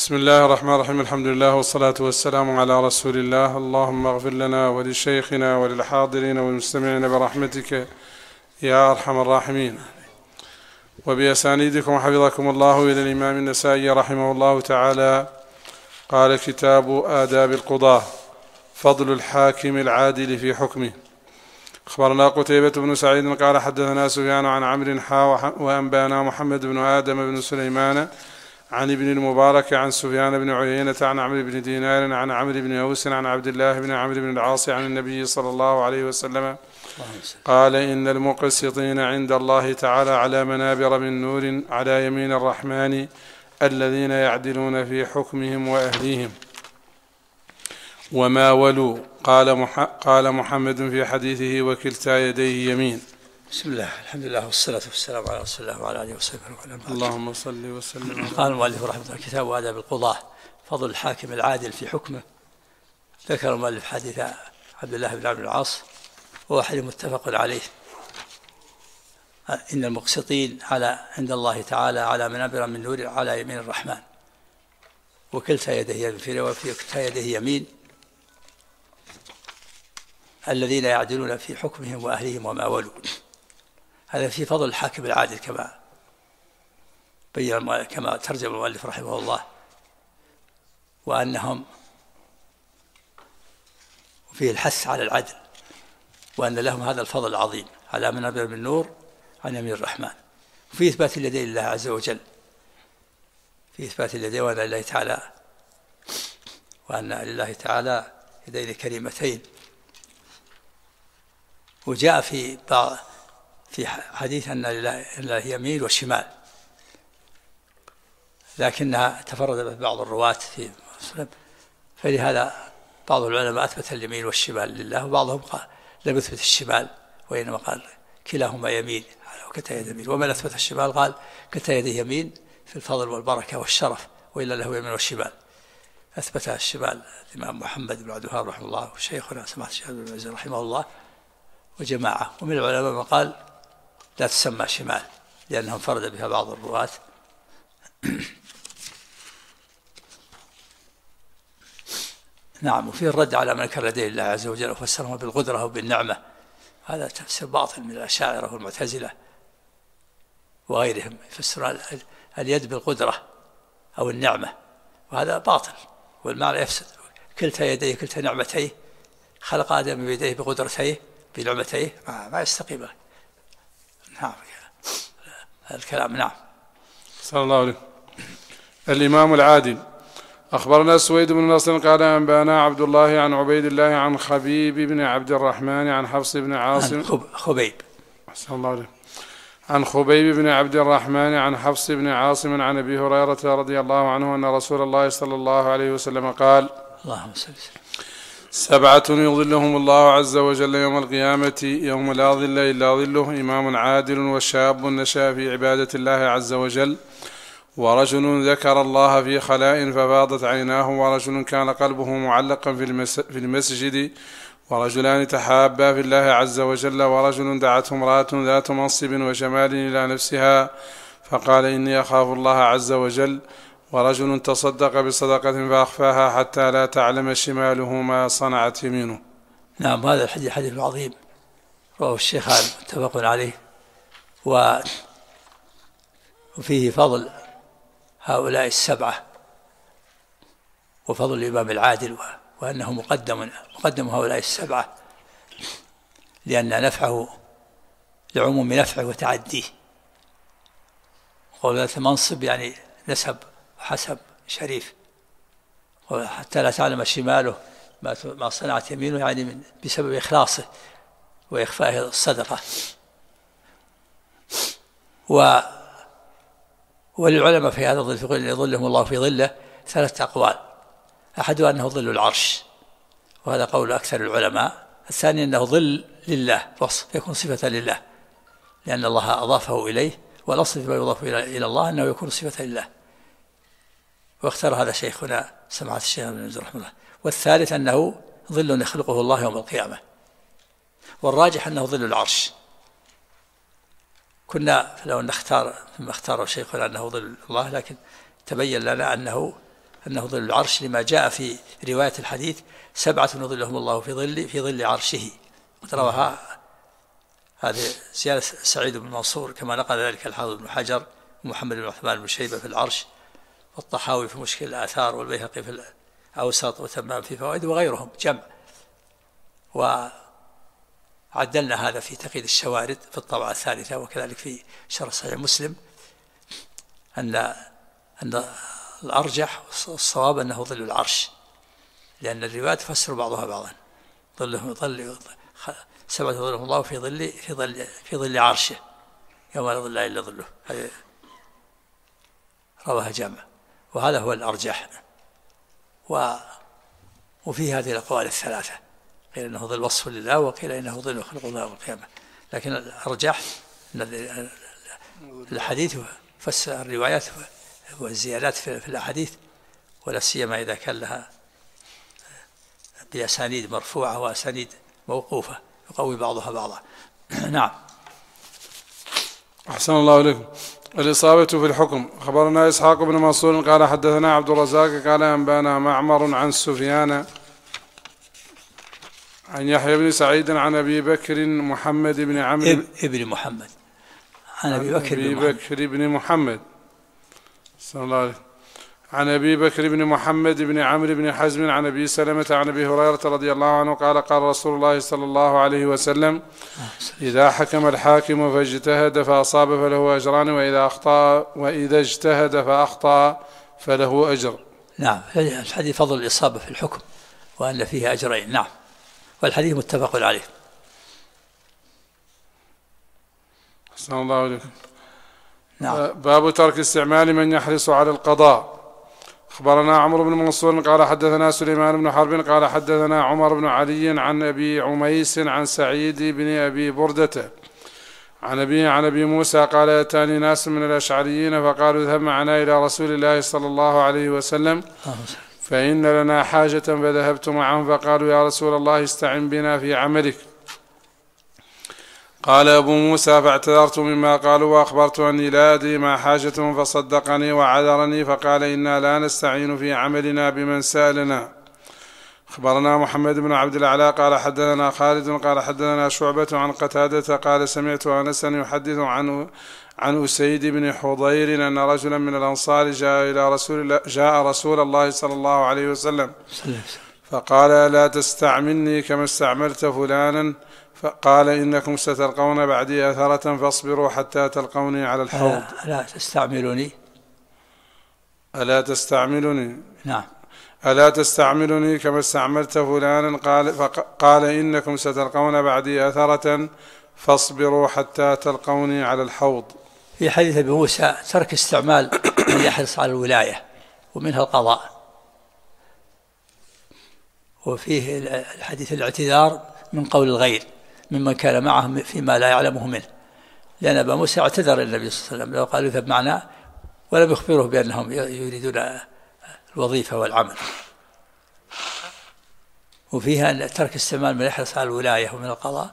بسم الله الرحمن الرحيم. الحمد لله والصلاة والسلام على رسول الله. اللهم اغفر لنا ولشيخنا وللحاضرين والمستمعين برحمتك يا أرحم الراحمين. وبأسانيدكم حفظكم الله إلى الإمام النسائي رحمه الله تعالى قال: كتاب آداب القضاة، فضل الحاكم العادل في حكمه. أخبرنا قتيبة بن سعيد قال: حدثنا سفيان عن عمرو وأنبانا محمد بن آدم بن سليمان عن ابن المبارك عن سفيان بن عيينة عن عمرو بن دينار عن عمرو بن أوس عن عبد الله بن عمرو بن العاص عن النبي صلى الله عليه وسلم قال: إن المقسطين عند الله تعالى على منابر من نور على يمين الرحمن الذين يعدلون في حكمهم وأهليهم وما ولوا. قال محمد في حديثه: وكلتا يديه يمين. بسم الله، الحمد لله والصلاة والسلام على رسول الله وعلى آله وصحبه وسلم. اللهم صل وسلم. قال المؤلف رحمه الله: كتاب آداب القضاة، فضل الحاكم العادل في حكمه. ذكر المؤلف حديث عبد الله بن عمرو بن العاص وهو حديث متفق عليه. إن المقسطين عند الله تعالى على منابر من نور على يمين الرحمن وكلتا يديه يمين، في رواية كلتا يديه يمين، الذين يعدلون في حكمهم وأهليهم وما ولوا. هذا في فضل الحاكم العادل كما ترجم المؤلف رحمه الله، وأنهم فيه الحث على العدل، وأن لهم هذا الفضل العظيم على منابر من نور عن يمين الرحمن. وفي إثبات اليدين لله عز وجل، في إثبات اليدين وأن لله تعالى يدين كريمتين. وجاء في حديث أن لله يمين وشمال، لكنها تفرد بعض الرواة في مسلم، فلهذا بعض العلماء أثبت اليمين والشمال لله، وبعضهم قال لم يثبت الشمال، وإنما قال كلاهما يمين وكلتا يد يمين. ومن أثبت الشمال قال كلتا يده يمين في الفضل والبركة والشرف، وإلا له يمين والشمال. أثبتها الشمال الإمام محمد بن عبد الوهاب رحمه الله وشيخنا سماحة الشيخ ابن باز رحمه الله وجماعة. ومن العلماء من قال لا تسمى شمال لأنهم فرد بها بعض الرواة. نعم. وفيه الرد على من كر يدي الله عز وجل وفسرهما بالقدرة وبالنعمة، هذا تفسير باطل من الأشاعرة والمعتزلة وغيرهم، يفسر اليد بالقدرة أو النعمة، وهذا باطل والمعنى يفسد. كلتا يديه كلتا نعمتيه، خلق آدم بيديه بقدرتيه بنعمتيه، ما يستقيم. نعم الكلام. نعم. صلى الله عليه. الإمام العادل. أخبرنا سويد بن نصر قال: أنبانا عبد الله عن عبيد الله عن خبيب بن عبد الرحمن عن حفص بن عاصم صلى الله عليه عن خبيب بن عبد الرحمن عن حفص بن عاصم عن أبي هريرة رضي الله عنه أن رسول الله صلى الله عليه وسلم قال: اللهم صل وسلم: 7 يظلهم الله عز وجل يوم القيامة يوم لا ظل إلا ظله: إمام عادل، وشاب نشأ في عبادة الله عز وجل، ورجل ذكر الله في خلاء ففاضت عيناه، ورجل كان قلبه معلقا في المسجد، ورجلان تحابا في الله عز وجل، ورجل دعته امرأة ذات منصب وجمال إلى نفسها فقال: إني أخاف الله عز وجل، ورجل تصدق بصدقة فأخفاها حتى لا تعلم شماله ما صنعت يمينه. نعم. هذا الحديث حديث عظيم رواه الشيخان متفق عليه، وفيه فضل هؤلاء 7 وفضل الإمام العادل، وأنه مقدم هؤلاء 7 لأن نفعه لعموم نفعه وتعديه. قول ذات منصب يعني نسب وحسب شريف، حتى لا تعلم شماله ما صنعت يمينه، يعني بسبب إخلاصه وإخفائه الصدقة. وللعلماء في هذا الظل يظلهم الله في ظله 3 أقوال: أحدها أنه ظل العرش، وهذا قول أكثر العلماء. الثاني أنه ظل لله، وصف يكون صفة لله لأن الله أضافه إليه، والأصل فيما يضاف إلى الله أنه يكون صفة لله، واختار هذا شيخنا سماحة الشيخ ابن باز رحمه الله. والثالث أنه ظل يخلقه الله يوم القيامة، والراجح أنه ظل العرش. كنا لو نختار ثم اختار شيخنا أنه ظل الله، لكن تبين لنا أنه أنه ظل العرش لما جاء في رواية الحديث 7 يظلهم الله في ظل عرشه. روها هذه زيادة سعيد بن منصور كما نقل ذلك الحافظ بن حجر ومحمد بن عثمان بن شيبة في العرش، والطحاوي في مشكل الآثار، والبيهقي في الأوسط، وتمام في فوائد، وغيرهم جمع. وعدلنا هذا في تقييد الشوارد في الطبعة الثالثة، وكذلك في شرح صحيح مسلم أن الأرجح والصواب أنه ظل العرش، لأن الروايات تفسر بعضها بعضا. ظل 7 يظلهم الله في ظل عرشه يوم لا ظل إلا ظله. هذه رواها جمع، وهذا هو الأرجح. وفي هذه الأقوال الثلاثة، قيل إنه ظل وصف لله، وقيل إنه ظل خلق الله يوم القيامة. لكن الأرجح أن الحديث فسر الروايات والزيادات في الأحاديث، ولا سيما إذا كان لها بأسانيد مرفوعة وأسانيد موقوفة يقوي بعضها بعضا. نعم. أحسن الله إليكم. الإصابة في الحكم. خبرنا إسحاق بن منصور قال حدثنا عبد الرزاق قال أنبانا معمر عن سفيان عن يحيى بن سعيد عن أبي بكر محمد بن عمرو ابن محمد عن أبي بكر بن محمد صلى الله عليه، عن أبي بكر بن محمد بن عمرو بن حزم عن أبي سلمة عن أبي هريرة رضي الله عنه قال قال رسول الله صلى الله عليه وسلم: إذا حكم الحاكم فاجتهد فأصاب فله أجران، وإذا اجتهد فأخطأ فله أجر. نعم. الحديث فضل الإصابة في الحكم وأن فيه أجرين. نعم. والحديث متفق عليه. أحسن الله عليكم. نعم. باب ترك استعمال من يحرص على القضاء. أخبرنا عمرو بن منصور قال حدثنا سليمان بن حرب قال حدثنا عمر بن علي عن أبي عميس عن سعيد بن أبي بردة عن أبي موسى قال: أتاني ناس من الأشعريين فقالوا: اذهب معنا إلى رسول الله صلى الله عليه وسلم فإن لنا حاجة. فذهبت معهم فقالوا: يا رسول الله استعن بنا في عملك. قال أبو موسى: فاعتذرت مما قالوا وأخبرت أني لا أدري ما حاجتهم، فصدقني وعذرني فقال: إنا لا نستعين في عملنا بمن سألنا. أخبرنا محمد بن عبد الأعلى قال حدثنا خالد قال حدثنا شعبة عن قتادة قال: سمعت أنسا يحدث عن أسيد بن حضير أن رجلا من الأنصار جاء رسول الله صلى الله عليه وسلم فقال: لا تستعملني كما استعملت فلانا. فقال: إنكم ستلقون بعدي أثرة فاصبروا حتى تلقوني على الحوض. ألا تستعملني نعم. ألا تستعملني كما استعملت فلانا. قال: إنكم ستلقون بعدي أثرة فاصبروا حتى تلقوني على الحوض. في حديث أبي موسى ترك استعمال من يحرص على الولاية ومنها القضاء، وفيه الحديث الاعتذار من قول الغير ممن كان معهم فيما لا يعلمه منه، لأن أبا موسى اعتذر النبي صلى الله عليه وسلم لو قالوا: اذهب معنا، ولم يخبره بأنهم يريدون الوظيفة والعمل. وفيها أن ترك استعمال من يحرص على الولاية ومن القضاء.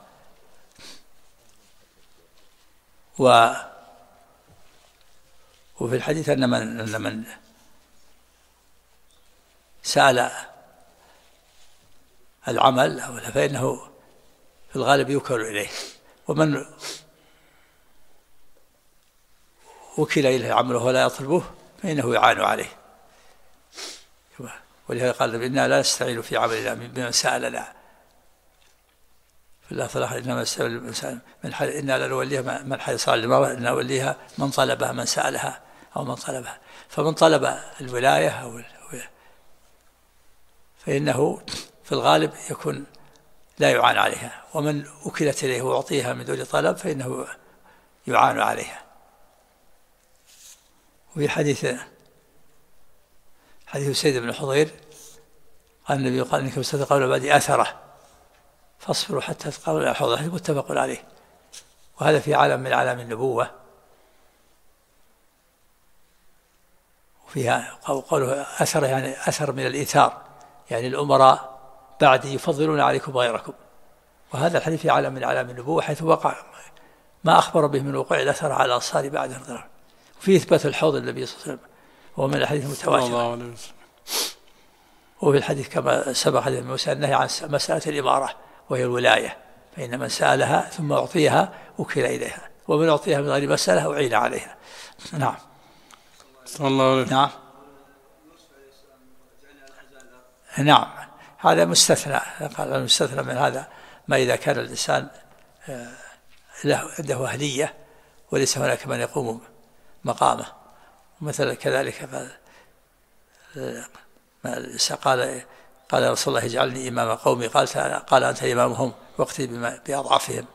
وفي الحديث أن من سأل العمل فإنه في الغالب يوكل إليه، ومن وكل إليه عمله ولا يطلبه فإنه يعان عليه. ولهذا قال: إنا لا نستعين في عملنا بمن سألنا. في الله صلاح: إنما الإنسان إنا لا نوليها من حرص على المرأة، إنا نوليها من طلبها من سألها أو من طلبها. فمن طلب الولاية فإنه في الغالب يكون لا يعان عليها، ومن أكلت إليه وأعطيها من دون طلب فإنه يعان عليها. وفي حديث سيد بن حضير قال النبي: قال: إنكم ستلقون بعدي أثرة فاصبروا حتى تلقون على الحوض. هذا متفق عليه. وهذا في عالم من أعلام النبوة. وفيها قوله أثر يعني أثر من الإيثار، يعني الأمراء بعد يفضلون عليكم غيركم. وهذا الحديث في عالم من أعلام النبوة، حيث وقع ما أخبر به من وقوع الأثر على الأنصار بعد الضرر. وفي إثبات الحوض النبي صلى الله عليه وسلم، وهو من الحديث المتواتر. وفي الحديث كما سبق حديث موسى النهي عن مسألة الإمارة وهي الولاية، فإن من سألها ثم أعطيها وكل إليها، ومن أعطيها من غير مسألة أعين عليها. نعم. صلى الله عليه. نعم. نعم، هذا مستثنى. قال المستثنى من هذا ما إذا كان الإنسان عنده أهلية وليس هناك من يقوم مقامه. مثلا كذلك قال رسول الله اجعلني إمام قومي، قال أنت إمامهم واقتدي بأضعفهم.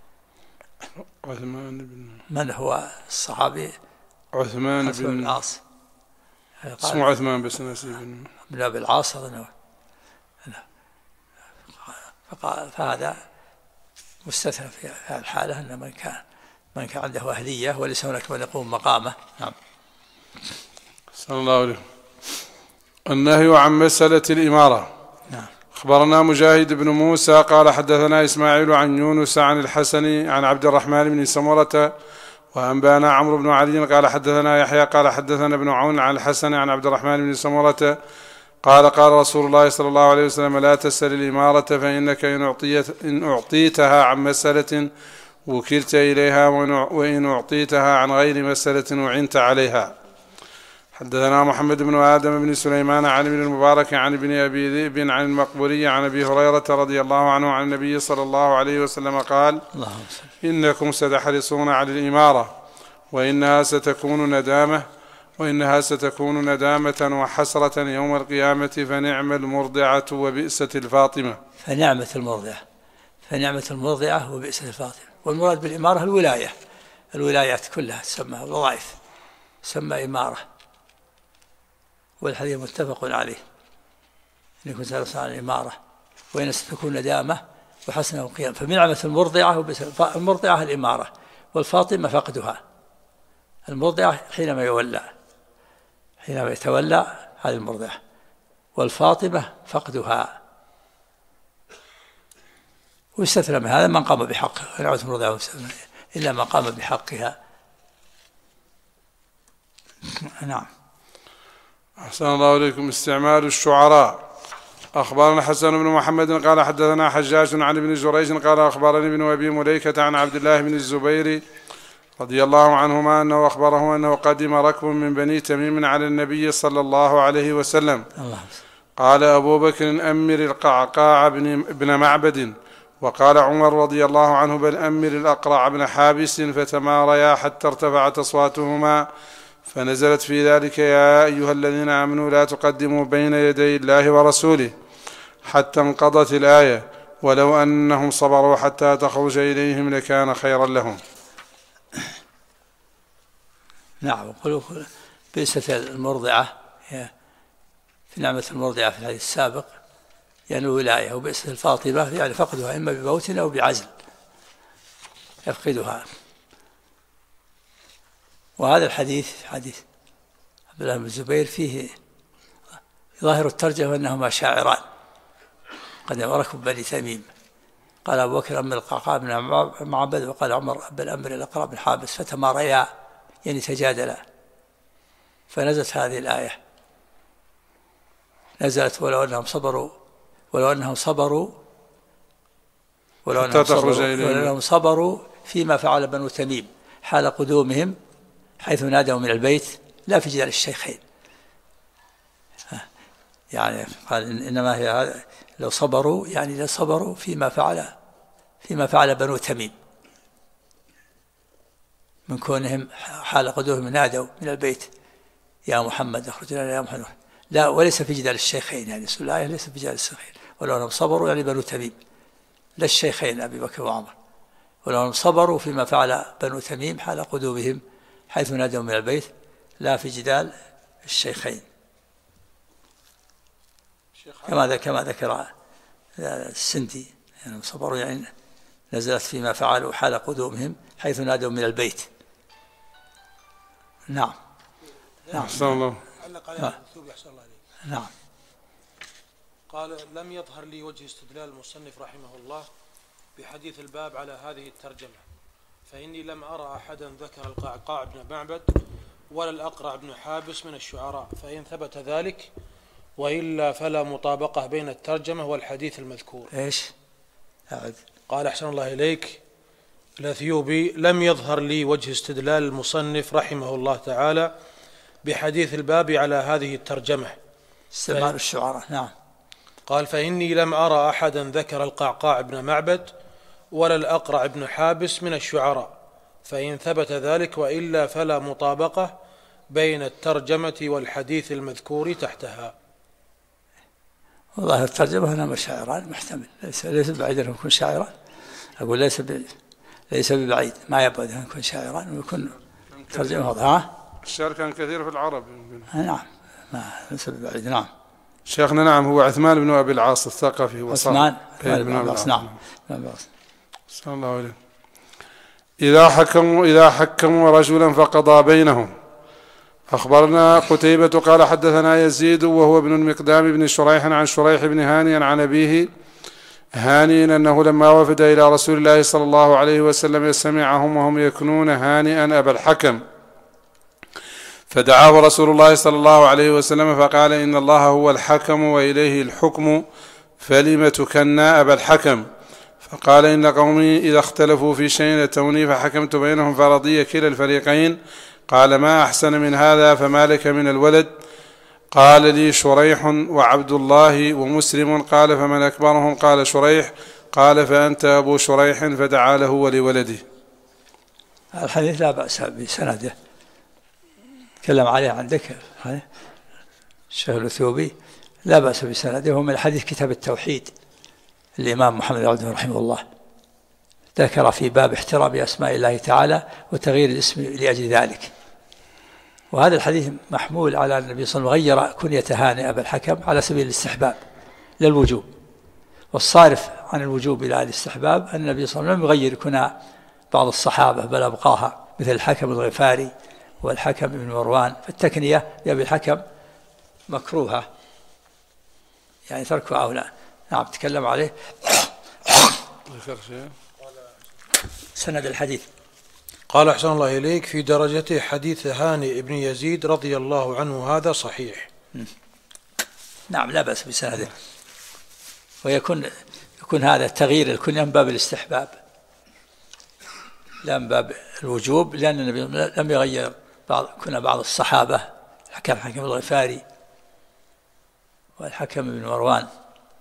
من هو الصحابي؟ عثمان بن العاص. اسمه عثمان بس نسيب بن أبي العاص أظنه. فهذا مستثنى في هذه الحالة، أن من كان عنده أهلية وليس هناك من يقوم مقامه. نعم. صلى الله عليه. النهي عن مسألة الإمارة. نعم. أخبرنا مجاهد بن موسى قال حدثنا إسماعيل عن يونس عن الحسن عن عبد الرحمن بن سمرة وأنبانا عمرو بن علي قال حدثنا يحيى قال حدثنا ابن عون عن الحسن عن عبد الرحمن بن سمرة قال قال رسول الله صلى الله عليه وسلم لا تسأل الإمارة فإنك إن أعطيتها عن مسألة وكلت إليها، وإن أعطيتها عن غير مسألة أعنت عليها. حدثنا محمد بن آدم بن سليمان عن ابن المبارك عن ابن أبي ذئب عن المقبوري عن أبي هريرة رضي الله عنه عن النبي صلى الله عليه وسلم قال إنكم ستحرصون على الإمارة وإنها ستكون ندامة وحسرة يوم القيامة، فنعم المرضعة وبئست الفاطمة. فنعمة المرضعة وبئست الفاطمة. والمراد بالإمارة الولايات كلها تسمى الوظائف، تسمى إمارة. والحديث متفق عليه إنكم ستحرصون على الإمارة وإن ستكون ندامة وحسنة القيام. فنعمة المرضعة الإمارة، والفاطمة فقدها. المرضعة حينما يتولى هذه المرضعة، والفاطمة فقدها. ويستثنى من هذا من قام بحقها، نعمة المرضعة إلا من قام بحقها. نعم. أحسن الله إليكم. استعمال الشعراء. أخبرنا حسن بن محمد قال حدثنا حجاج عن ابن جريج قال أخبرني ابن أبي مليكة عن عبد الله بن الزبير رضي الله عنهما أنه أخبره أنه قدم ركب من بني تميم على النبي صلى الله عليه وسلم. قال أبو بكر أمر القعقاع بن معبد، وقال عمر رضي الله عنه بل أمر الأقرع بن حابس، فتماريا حتى ارتفعت أصواتهما، فنزلت في ذلك يا أيها الذين آمنوا لا تقدموا بين يدي الله ورسوله، حتى انقضت الآية ولو أنهم صبروا حتى تخرج إليهم لكان خيرا لهم. نعم. بئست المرضعة في نعمة المرضعة في الحديث السابق يعني الولاية، وبئست الفاطمة يعني فقدها إما بموت أو بعزل يفقدها. وهذا الحديث حديث عبد الله بن الزبير فيه ظاهر الترجمة أنهما شاعران قد ركب بني تميم. قال أبو بكر أمر القعقاع بن معبد، وقال عمر بل أمر الأقرع بن حابس، فتماريا يعني تجادلا. فنزلت هذه الآية، نزلت ولو أنهم صبروا فيما فعل بنو تميم حال قدومهم حيث نادوا من البيت لا في جدال الشيخين. يعني قال إنما هي هذا لو صبروا فيما فعل بنو تميم من كونهم حال قدومهم نادوا من البيت يا محمد اخرج لنا يا محمد، لا وليس في جدال الشيخين، يعني سورة الآية ليس في جدال الشيخين. ولو أنهم صبروا يعني بنو تميم لا الشيخين أبي بكر وعمر، ولو أنهم صبروا فيما فعل بنو تميم حال قدومهم حيث نادوا من البيت لا في جدال الشيخين، كما ذكر السندي يعني صبروا يعني نزلت فيما فعلوا حال قدومهم حيث نادوا من البيت. نعم. نعم. قال لم يظهر لي وجه استدلال المصنف رحمه الله بحديث الباب على هذه الترجمة، فإني لم أرى أحدا ذكر القعقاع بن معبد ولا الأقرع بن حابس من الشعراء، فإن ثبت ذلك وإلا فلا مطابقة بين الترجمة والحديث المذكور. إيش؟ أعد. قال أحسن الله إليك الأثيوبي: لم يظهر لي وجه استدلال المصنف رحمه الله تعالى بحديث الباب على هذه الترجمة. استعمال الشعراء. نعم. قال: فإني لم أرى أحدا ذكر القعقاع بن معبد ولا الأقرع بن حابس من الشعراء، فإن ثبت ذلك وإلا فلا مطابقة بين الترجمة والحديث المذكور تحتها. والله الترجمة هنا شاعران محتمل، ليس بعيد أن يكون شاعران. أقول ليس ببعيد، ما يبعد أن يكون شاعران ويكون ترجمة واضحة. الشعر كان كثير في العرب. نعم، ليس ببعيد. نعم شيخنا. نعم، هو عثمان بن أبي العاص الثقفي. عثمان بن أبي العاص. نعم. صلى الله عليه. إذا حكموا رجلا فقضى بينهم. أخبرنا قتيبة قال حدثنا يزيد وهو ابن المقدام بن شريح عن شريح بن هاني عن أبيه هاني أنه لما وفد إلى رسول الله صلى الله عليه وسلم سمعهم وهم يكنون هانئا أبا الحكم، فدعاه رسول الله صلى الله عليه وسلم فقال: إن الله هو الحكم وإليه الحكم، فلم تكنا أبا الحكم؟ فقال: إن قومي إذا اختلفوا في شيء أتوني فحكمت بينهم فرضي كلا الفريقين. قال: ما أحسن من هذا، فما لك من الولد؟ قال: لي شريح وعبد الله ومسلم. قال: فمن أكبرهم؟ قال: شريح. قال: فأنت أبو شريح. فدعا له ولولده. الحديث لا بأس بسنده، تكلم عليه عندك الشيخ الأثيوبي، لا بأس بسنده، ومن الحديث كتاب التوحيد الإمام محمد بن عبد رحمه الله ذكر في باب احترام أسماء الله تعالى وتغيير الاسم لأجل ذلك. وهذا الحديث محمول على النبي صلى الله عليه وسلم غير كنية هانئ أبا الحكم على سبيل الاستحباب للوجوب، والصارف عن الوجوب إلى الاستحباب أن النبي صلى الله عليه وسلم لم يغير كنا بعض الصحابة بل أبقاها، مثل الحكم الغفاري والحكم بن مروان، فالتكنية بأبي الحكم مكروهة، يعني تركها أولى. نعم تكلم عليه. سند الحديث. قال أحسن الله إليك: في درجته حديث هانئ بن يزيد رضي الله عنه هذا صحيح. نعم لا بأس بسنده، ويكون هذا التغيير الكنية من باب الاستحباب لا من باب الوجوب، لأن النبي لم يغير بعض الصحابة الحكم الغفاري والحكم بن مروان،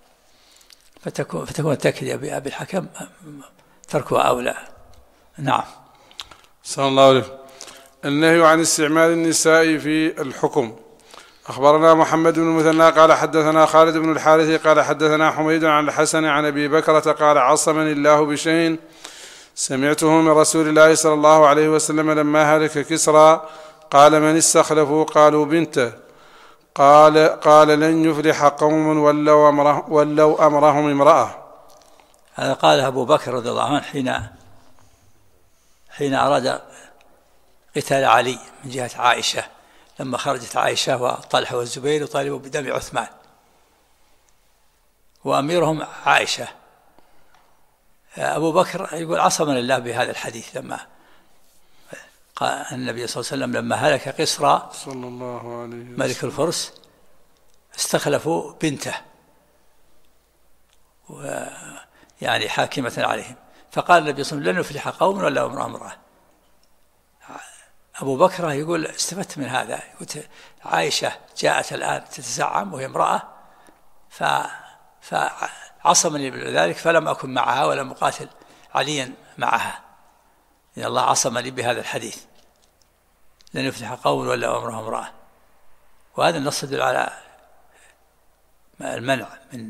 فتكون التكنية بأبي الحكم تركها أولى. نعم. صلى الله عليه. النهي عن استعمال النساء في الحكم. أخبرنا محمد بن المثنى قال حدثنا خالد بن الحارث قال حدثنا حميد عن الحسن عن أبي بكرة قال: عصمني الله بشيء سمعته من رسول الله صلى الله عليه وسلم لما هلك كسرى. قال: من استخلفوا؟ قالوا: بنته. قال: لن يفلح قوم ولوا أمرهم امرأة. هذا قال أبو بكر رضي الله عنه حين أراد قتال علي من جهة عائشة، لما خرجت عائشة وطلحة والزبير يطالبوا بدم عثمان، وأميرهم عائشة. أبو بكر يقول: عصمنا الله بهذا الحديث، لما قال النبي صلى الله عليه وسلم لما هلك قسرى صلى الله عليه وسلم ملك الفرس استخلفوا بنته يعني حاكمة عليهم، فقال النبي صلى الله عليه وسلم: لن يفلح قوم ولا امرأة. أبو بكر يقول: استفدت من هذا، يقول عائشة جاءت الآن تتزعم وهي امرأة، فعصمني بذلك، فلم أكن معها ولم أقاتل عليا معها، إن الله عصمني بهذا الحديث: لن يفلح قوم ولا امرأة. وهذا النص يدل على المنع من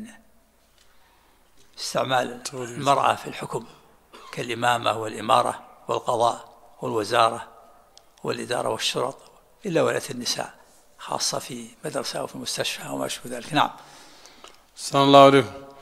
استعمال المرأة في الحكم كالإمامة والإمارة والقضاء والوزارة والإدارة والشرط، إلا ولاة النساء، خاصة في مدرسة أو في مستشفى وما شابه ذلك. نعم. صلى الله عليه.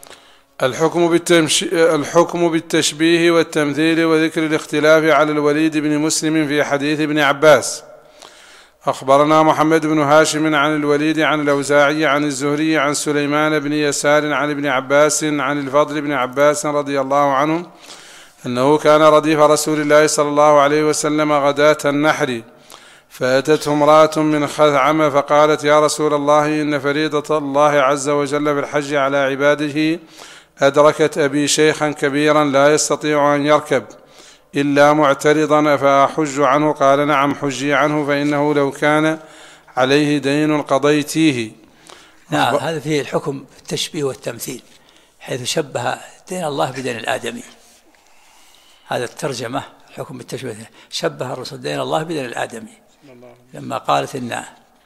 الحكم بالتشبيه والتمثيل وذكر الاختلاف على الوليد بن مسلم في حديث ابن عباس. أخبرنا محمد بن هاشم عن الوليد عن الأوزاعي عن الزهري عن سليمان بن يسار عن ابن عباس عن الفضل بن عباس رضي الله عنه أنه كان رديف رسول الله صلى الله عليه وسلم غداة النحر، فأتته امرأة من خثعم فقالت يا رسول الله إن فريضة الله عز وجل في الحج على عباده أدركت أبي شيخا كبيرا لا يستطيع أن يركب إلا معترضا فأحج عنه؟ قال نعم حجي عنه فإنه لو كان عليه دين قضيتيه. نعم، هذا فيه الحكم التشبيه والتمثيل، حيث شبه دين الله بدين الآدمي. هذا الترجمة حكم التشبيه، شبه الرسول دين الله بدين الآدمي لما قالت إن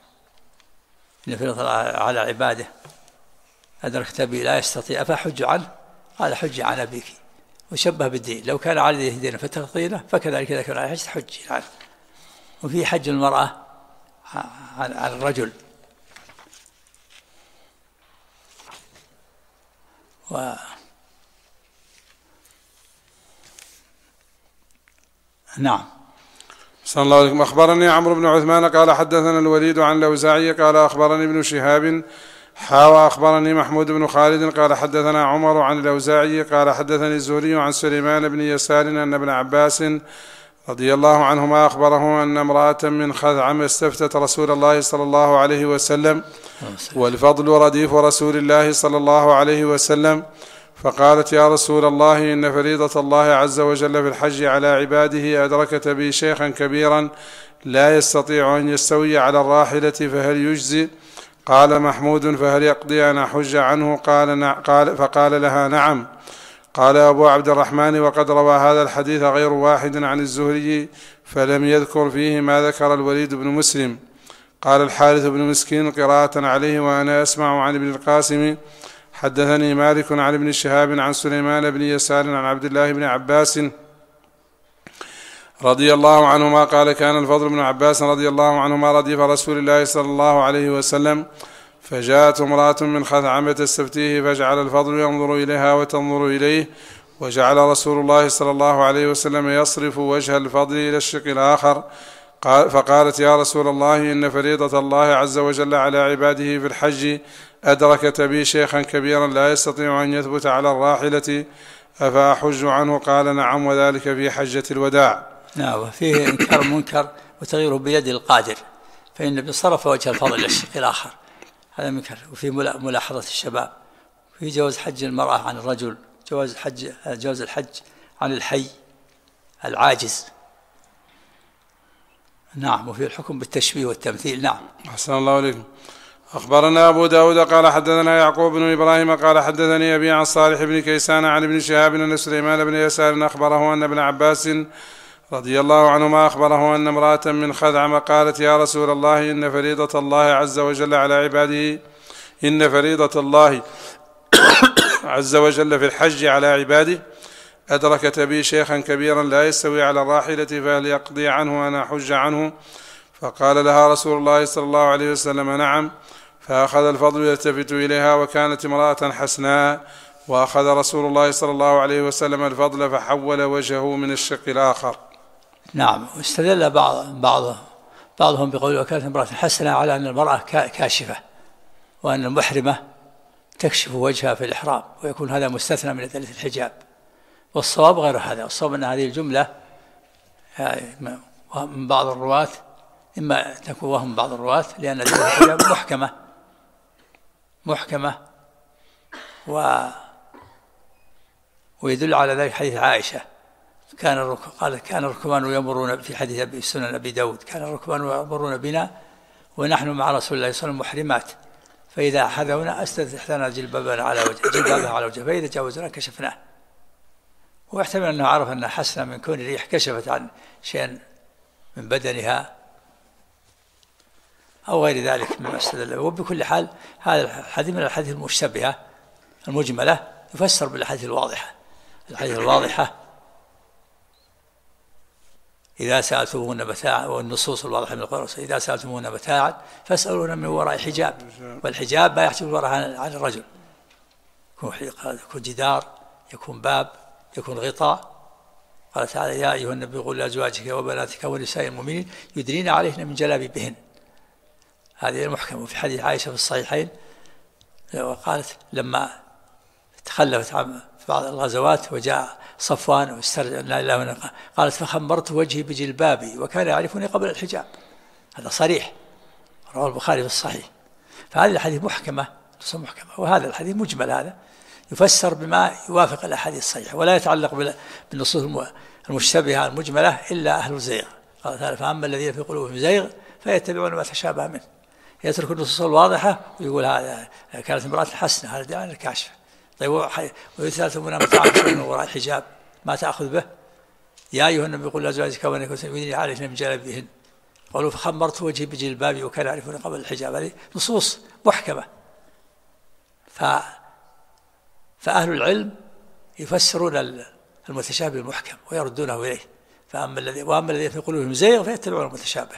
فريضة على عباده أدركت أبي لا يستطيع فحج عنه، قال حج عن أبيك، وشبه بالدين لو كان عليه دين فتقضينه فكذلك إذا كان عليه حج حج عنه. وفي حج المرأة عن الرجل نعم. صلى الله عليه وسلم. أخبرني عمرو بن عثمان قال حدثنا الوليد عن الأوزاعي قال أخبرني ابن شهاب أخبرني محمود بن خالد قال حدثنا عمر عن الأوزاعي قال حدثني الزهري عن سليمان بن يسار أن ابن عباس رضي الله عنهما أخبره أن امرأة من خثعم استفتت رسول الله صلى الله عليه وسلم والفضل رديف رسول الله صلى الله عليه وسلم، فقالت يا رسول الله إن فريضة الله عز وجل في الحج على عباده أدركت بي شيخا كبيرا لا يستطيع أن يستوي على الراحلة فهل يجزي؟ قال محمود فهل يقضي أن أحج عنه؟ فقال لها نعم. قال أبو عبد الرحمن وقد روى هذا الحديث غير واحد عن الزهري فلم يذكر فيه ما ذكر الوليد بن مسلم. قال الحارث بن مسكين قراءة عليه وأنا أسمع عن ابن القاسم حدثني مالك عن ابن شهاب عن سليمان بن يسار عن عبد الله بن عباس رضي الله عنهما قال كان الفضل بن عباس رضي الله عنهما رديف رسول الله صلى الله عليه وسلم فجاءت امرأة من خثعم تستفتيه فجعل الفضل ينظر إليها وتنظر إليه وجعل رسول الله صلى الله عليه وسلم يصرف وجه الفضل إلى الشق الآخر. فقالت يا رسول الله إن فريضة الله عز وجل على عباده في الحج أدركت بي شيخا كبيرا لا يستطيع أن يثبت على الراحلة أفأحج عنه؟ قال نعم وذلك في حجة الوداع. نعم، وفيه إنكار المنكر وتغييره بيد القادر، فإن صرف وجه الفضل إلى الشق الآخر، هذا منكر. وفي ملاحظة الشباب في جواز حج المرأة عن الرجل، جواز الحج عن الحي العاجز. نعم، وفي الحكم بالتشبيه والتمثيل. نعم. أحسن الله عليكم. أخبرنا أبو داود قال حدثنا يعقوب بن إبراهيم قال حدثني أبي عن صالح بن كيسان عن ابن شهاب أن سليمان بن يسار أخبره أن ابن عباس رضي الله عنهما أخبره أن امرأة من خثعم قالت يا رسول الله إن فريضة الله عز وجل على عباده إن فريضة الله عز وجل في الحج على عباده أدركت بي شيخا كبيرا لا يستوي على الراحلة فهل يقضي عنه أنا أحج عنه؟ فقال لها رسول الله صلى الله عليه وسلم نعم. فأخذ الفضل يلتفت إليها وكانت امرأة حسناء وأخذ رسول الله صلى الله عليه وسلم الفضل فحول وجهه من الشق الآخر. نعم، واستدل بعضهم بقول وكانت امرأة حسناء على أن المرأة كاشفة وأن المحرمة تكشف وجهها في الإحرام ويكون هذا مستثنى من أدلة الحجاب، والصواب غير هذا. والصواب أن هذه الجملة من بعض الرواة إما تكون وهم بعض الرواة لأن أدلة الحجاب محكمة ويدل على ذلك حديث عائشة كان الركبان يمرون في حديث سنن أبي داود كان الركبان يمرون بنا ونحن مع رسول الله صلى الله عليه وسلم محرمات فإذا حذونا أسدت إحدانا جلبابها على وجه فإذا جاوزنا كشفناه. ويحتمل أنه عرف أنها حسنة من كون الريح كشفت عن شيء من بدنها أو غير ذلك مما استدل. وبكل حال هذا الحديث من الحديث المشتبهة المجملة يفسر بالحديث الواضحة. الحديث الواضحة إذا سألتموهن متاعا، والنصوص الواضحة من القرآن إذا سألتموهن متاعا فاسألوهن من وراء حجاب، والحجاب ما يحجب الوراء عن الرجل، يكون جدار، يكون باب، يكون غطاء. قال تعالى يا أيها النبي قل لأزواجك وبناتك ونساء المؤمنين يدنين عليهن من جلابيبهن. هذه المحكمة. وفي حديث عائشة في الصحيحين وقالت لما تخلفت عن بعض الغزوات وجاء صفوان قالت فخمرت وجهي بجلبابي وكان يعرفني قبل الحجاب. هذا صريح، رواه البخاري في الصحيح. فهذه الحديث محكمة، وهذا الحديث مجمل، هذا يفسر بما يوافق الأحاديث الصحيحة ولا يتعلق بالنصوص المشتبهة المجملة إلا أهل الزيغ. قال تعالى: فأما الذين في قلوبهم زيغ فيتبعون ما تشابه منه. يترك النصوص الواضحة ويقول هذا كانت امرأة حسنة، هذا داعي للكاشف. طيب ويثالثون متاعا من وراء الحجاب ما تأخذ به؟ يا أيها النبي قل لأزواجك وبناتك يدنين عليهن من جلابيبهن. قالوا: فخمرت وجهي بجلبابي وكان يعرفون قبل الحجاب. هذه نصوص محكمة. فأهل العلم يفسرون المتشابه المحكم ويردونه إليه. وأما الذين في قلوبهم زيغ فيتبعون المتشابه.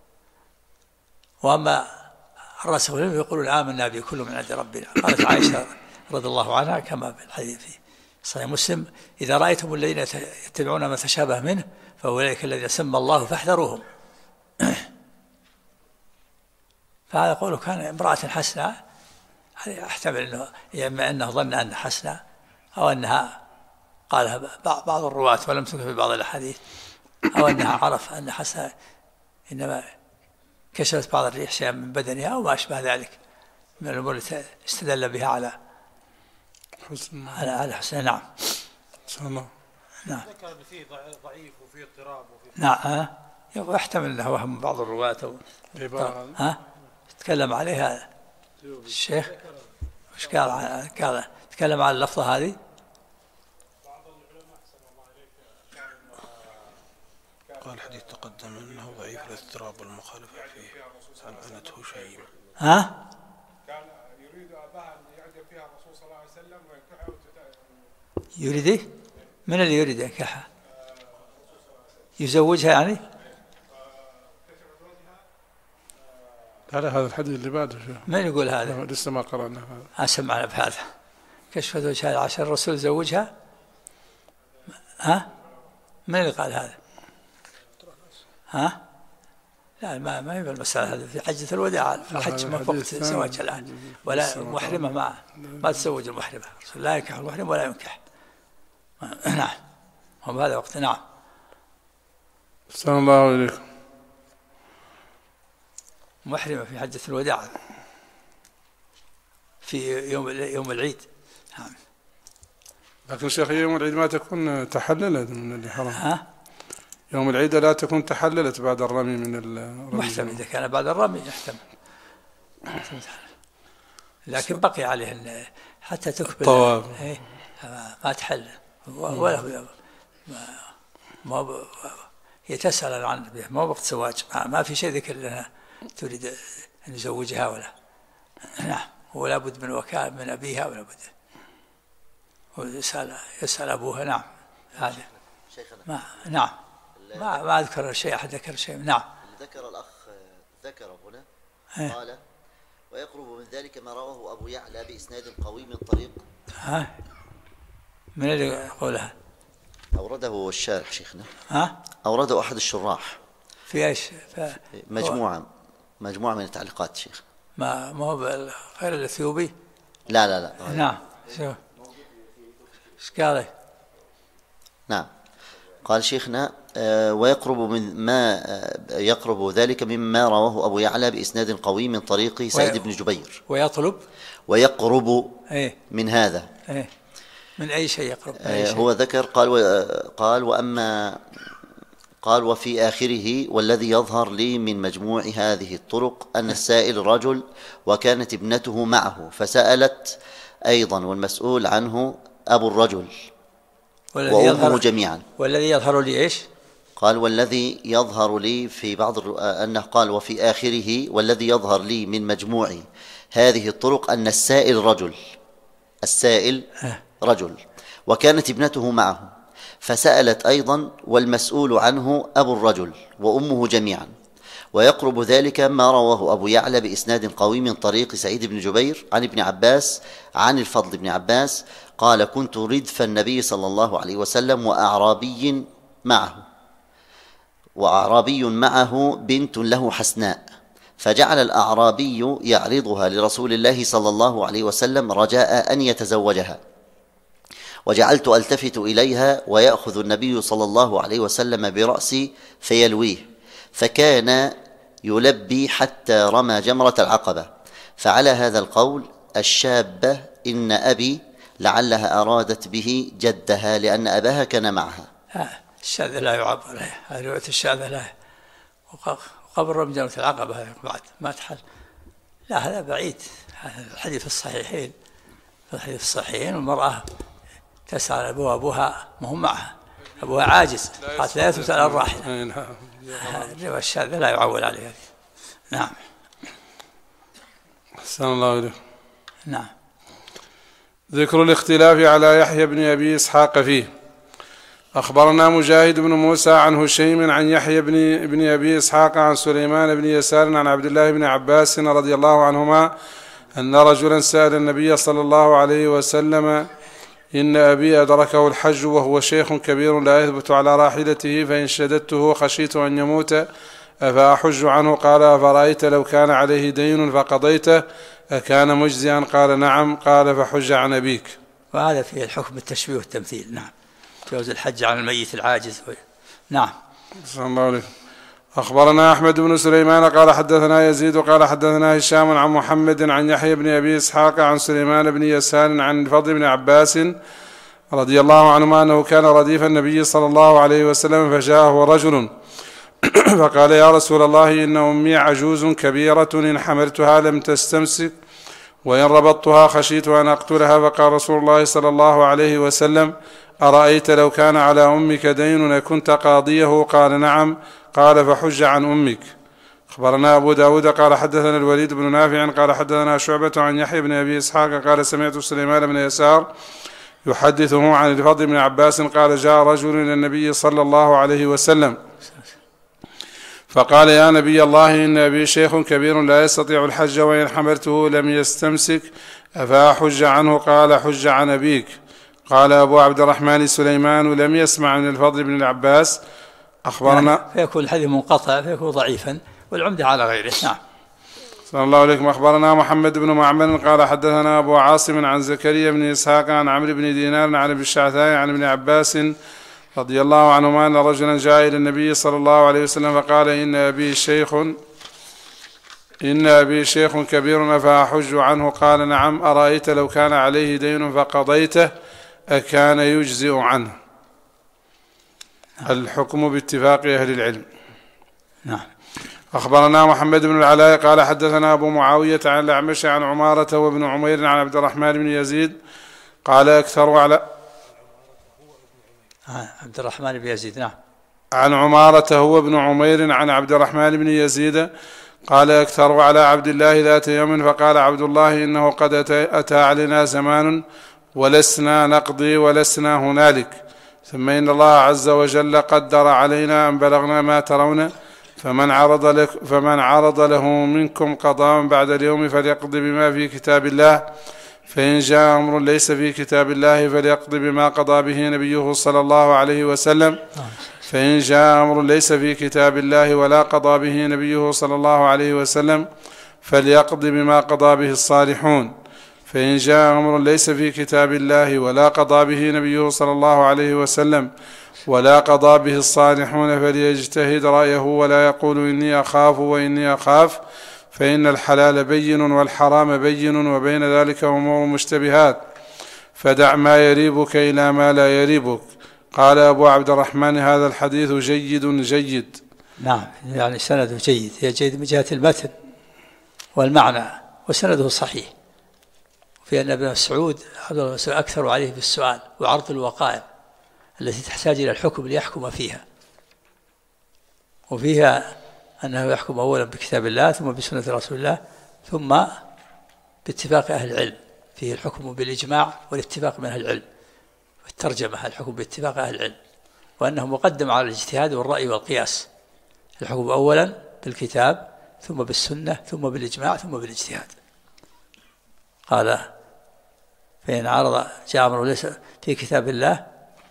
وأما الراسخون يقولون آمنا به كل من عند ربنا. قالت عائشة رضي الله عنها كما في الحديث في صحيح مسلم: إذا رأيتم الذين يتبعون ما تشابه منه فأولئك الذين سمى الله فاحذروهم. فهذا قوله كان امرأة حسنة، هذا أحتمل أنه إما أنه ظن أنها حسنة أو أنها قالها بعض الرواة ولم تكن في بعض الأحاديث، أو أنها عرف أن حسنة إنما كشفت بعض الريح شيئا من بدنها أو ما أشبه ذلك من الأمور التي استدل بها على حسن. نعم. نعم. ذكر أن فيه ضعيف وفيه اضطراب وفيه نعم. يحتمل أنه وهم بعض الرواة تكلم عليها الشيخ. مش قال تكلم على اللفظة هذه. قال الحديث تقدم أنه ضعيف الاضطراب والمخالفة فيه. عنته شيء. كان يريد أباها أن يعجب فيها الرسول صلى الله عليه وسلم وينكحها. يريد إيه؟ من اللي يريد ينكحها؟ يزوجها يعني؟ لا هذا الحديث اللي بعده. من يقول هذا؟ لسه ما قرأنا هذا. أسمعنا بهذا. كشفت وجهها عشان الرسول زوجها. من اللي قال هذا؟ لا ما هي المسألة هذه في حجة الوداع. الحج ما وقت الزواج الآن، ولا محرمة ما تزوج المحرمة. الرسول لا ينكح المحرم ولا ينكح. نعم. هم هذا وقت. نعم. أحسن الله إليكم. محرمة في حجة الوداع في يوم العيد. نعم. لكن شيخ يوم العيد ما تكون تحللت من الحرام. يوم العيد لا تكون تحللت بعد الرمي من الرمي. محتمل إذا كان بعد الرمي يحتمل. لكن بقي عليه حتى تكبر طواف. ما تحل ولا هي تسأل عن ما وقت زواج. ما في شيء ذكر لها تريد أن يزوجها ولا. نعم. ولا بد من وكاء من أبيها ولا بد. يسأل أبوها. نعم. هذا نعم. ما أذكر شيء. أحد ذكر شيء. نعم. ذكر الأخ ذكر هنا قال: ويقرب من ذلك ما رواه أبو يعلى بإسناد قوي من طريق. من اللي يقولها؟ أورده الشارح شيخنا. أورده أحد الشراح. في إيش؟ مجموعة من التعليقات شيخ. ما هو غير الأثيوبي؟ لا. نعم. شو إيش قال؟ نعم. قال شيخنا: يقرب ذلك مما رواه أبو يعلى بإسناد قوي من طريق سعيد بن جبير. ويقرب من هذا. من أي شيء يقرب؟ هو ذكر قال وفي آخره: والذي يظهر لي من مجموع هذه الطرق أن السائل رجل وكانت ابنته معه فسألت أيضا، والمسؤول عنه أبو الرجل وأمه جميعا. والذي يظهر لي إيش؟ قال: والذي يظهر لي في بعض أنه قال وفي آخره: والذي يظهر لي من مجموع هذه الطرق أن السائل رجل وكانت ابنته معه فسألت أيضا، والمسؤول عنه أبو الرجل وأمه جميعا. ويقرب ذلك ما رواه أبو يعلى بإسناد قوي من طريق سعيد بن جبير عن ابن عباس عن الفضل بن عباس قال: كنت ردف النبي صلى الله عليه وسلم وأعرابي معه بنت له حسناء، فجعل الأعرابي يعرضها لرسول الله صلى الله عليه وسلم رجاء أن يتزوجها، وجعلت ألتفت إليها ويأخذ النبي صلى الله عليه وسلم برأسي فيلويه، فكان يلبي حتى رمى جمرة العقبة. فعلى هذا القول الشابة إن أبي لعلها أرادت به جدها لأن أباها كان معها. الشاذة لا يعبر عليها، هذه رواية الشاذة لا. وقبل رمي جمرة العقبة بعد ما تحل، لا هذا بعيد. الحديث في الصحيحين، في الحديث الصحيحين والمرأة تسأل أبوها، أبوها ما هم معها، أبوها عاجز، قالت لا يثبت على الراحلة. الرواية الشاذة لا يعول عليها. نعم. أحسن الله إليك. نعم. ذكر الاختلاف على يحيى بن أبي إسحاق فيه. أخبرنا مجاهد بن موسى عن هشيم عن يحيى بن أبي إسحاق عن سليمان بن يسار عن عبد الله بن عباس رضي الله عنهما أن رجلا سأل النبي صلى الله عليه وسلم: إن أبي أدركه الحج وهو شيخ كبير لا يثبت على راحلته، فإن شددته خشيت أن يموت أفأحج عنه؟ قال: أفرأيت لو كان عليه دين فقضيته أكان مجزئا؟ قال: نعم. قال: فحج عن أبيك. وهذا فيه الحكم التشبيه والتمثيل. نعم، جواز الحج عن الميت العاجز. نعم. صلى الله عليه. أخبرنا أحمد بن سليمان قال حدثنا يزيد قال حدثنا هشام عن محمد عن يحيى بن أبي إسحاق عن سليمان بن يسار عن الفضل بن عباس رضي الله عنهما أنه كان رديف النبي صلى الله عليه وسلم فجاءه رجل فقال: يا رسول الله، إن أمي عجوز كبيرة إن حملتها لم تستمسك وإن ربطتها خشيت أن أقتلها. فقال رسول الله صلى الله عليه وسلم: أرأيت لو كان على أمك دين أكنت قاضيه؟ قال: نعم. قال: فحج عن أمك. أخبرنا أبو داود قال حدثنا الوليد بن نافع قال حدثنا شعبة عن يحيى بن أبي إسحاق قال: سمعت سليمان بن يسار يحدثه عن الفضل بن عباس قال: جاء رجل إلى النبي صلى الله عليه وسلم فقال: يا نبي الله، إن أبي شيخ كبير لا يستطيع الحج وإن حملته لم يستمسك أفأحج عنه؟ قال: حج عن أبيك. قال أبو عبد الرحمن: سليمان لم يسمع من الفضل بن العباس. أخبرنا يعني فيكون الحديث منقطع فيكون ضعيفا والعمدة على غيره. نعم. صلى الله عليكم. أخبرنا محمد بن معمر قال حدثنا أبو عاصم عن زكريا بن إسحاق عن عمرو بن دينار عن أبي الشعثاء عن ابن عباس رضي الله عنهما أن رجلا جاء إلى النبي صلى الله عليه وسلم فقال: إن أبي شيخ كبير أفأحج عنه؟ قال: نعم. أرأيت لو كان عليه دين فقضيته أكان يجزئ عنه؟ الحكم باتفاق أهل العلم. نعم. أخبرنا محمد بن العلاء قال حدثنا أبو معاوية عن الأعمش عن عمارة وابن عمير عن عبد الرحمن بن يزيد قال: أكثر على عبد الرحمن بن يزيد. نعم. عن عمارة هو ابن عمير عن عبد الرحمن بن يزيد قال: أكثر على عبد الله ذات يوم فقال عبد الله: إنه قد أتى علينا زمان ولسنا نقضي ولسنا هنالك، ثم إن الله عز وجل قدر علينا أن بلغنا ما ترون، فمن عرض له منكم قضاء بعد اليوم فليقضي بما في كتاب الله، فإن جاء أمر ليس في كتاب الله فليقضي بما قضى به نبيه صلى الله عليه وسلم، فإن جاء أمر ليس في كتاب الله ولا قضى به نبيه صلى الله عليه وسلم فليقضي بما قضى به الصالحون، فإن جاء أمر ليس في كتاب الله ولا قضى به نبيه صلى الله عليه وسلم ولا قضى به الصالحون فليجتهد رأيه ولا يقول إني أخاف وإني أخاف، فإن الحلال بين والحرام بين وبين ذلك أمور مشتبهات، فدع ما يريبك إلى ما لا يريبك. قال أبو عبد الرحمن: هذا الحديث جيد. نعم، يعني سنده جيد، هي جيد من جهة المتن والمعنى وسنده صحيح، في أن ابن مسعود أكثر عليه بالسؤال وعرض الوقائع التي تحتاج إلى الحكم ليحكم فيها، وفيها أنه يحكم أولا بكتاب الله ثم بسنة رسول الله ثم باتفاق أهل العلم، فيه الحكم بالإجماع والاتفاق من أهل العلم، والترجمة الحكم باتفاق أهل العلم، وأنه مقدم على الاجتهاد والرأي والقياس، الحكم أولا بالكتاب ثم بالسنة ثم بالإجماع ثم بالاجتهاد. قال: فإن عرض جاء أمر ليس في كتاب الله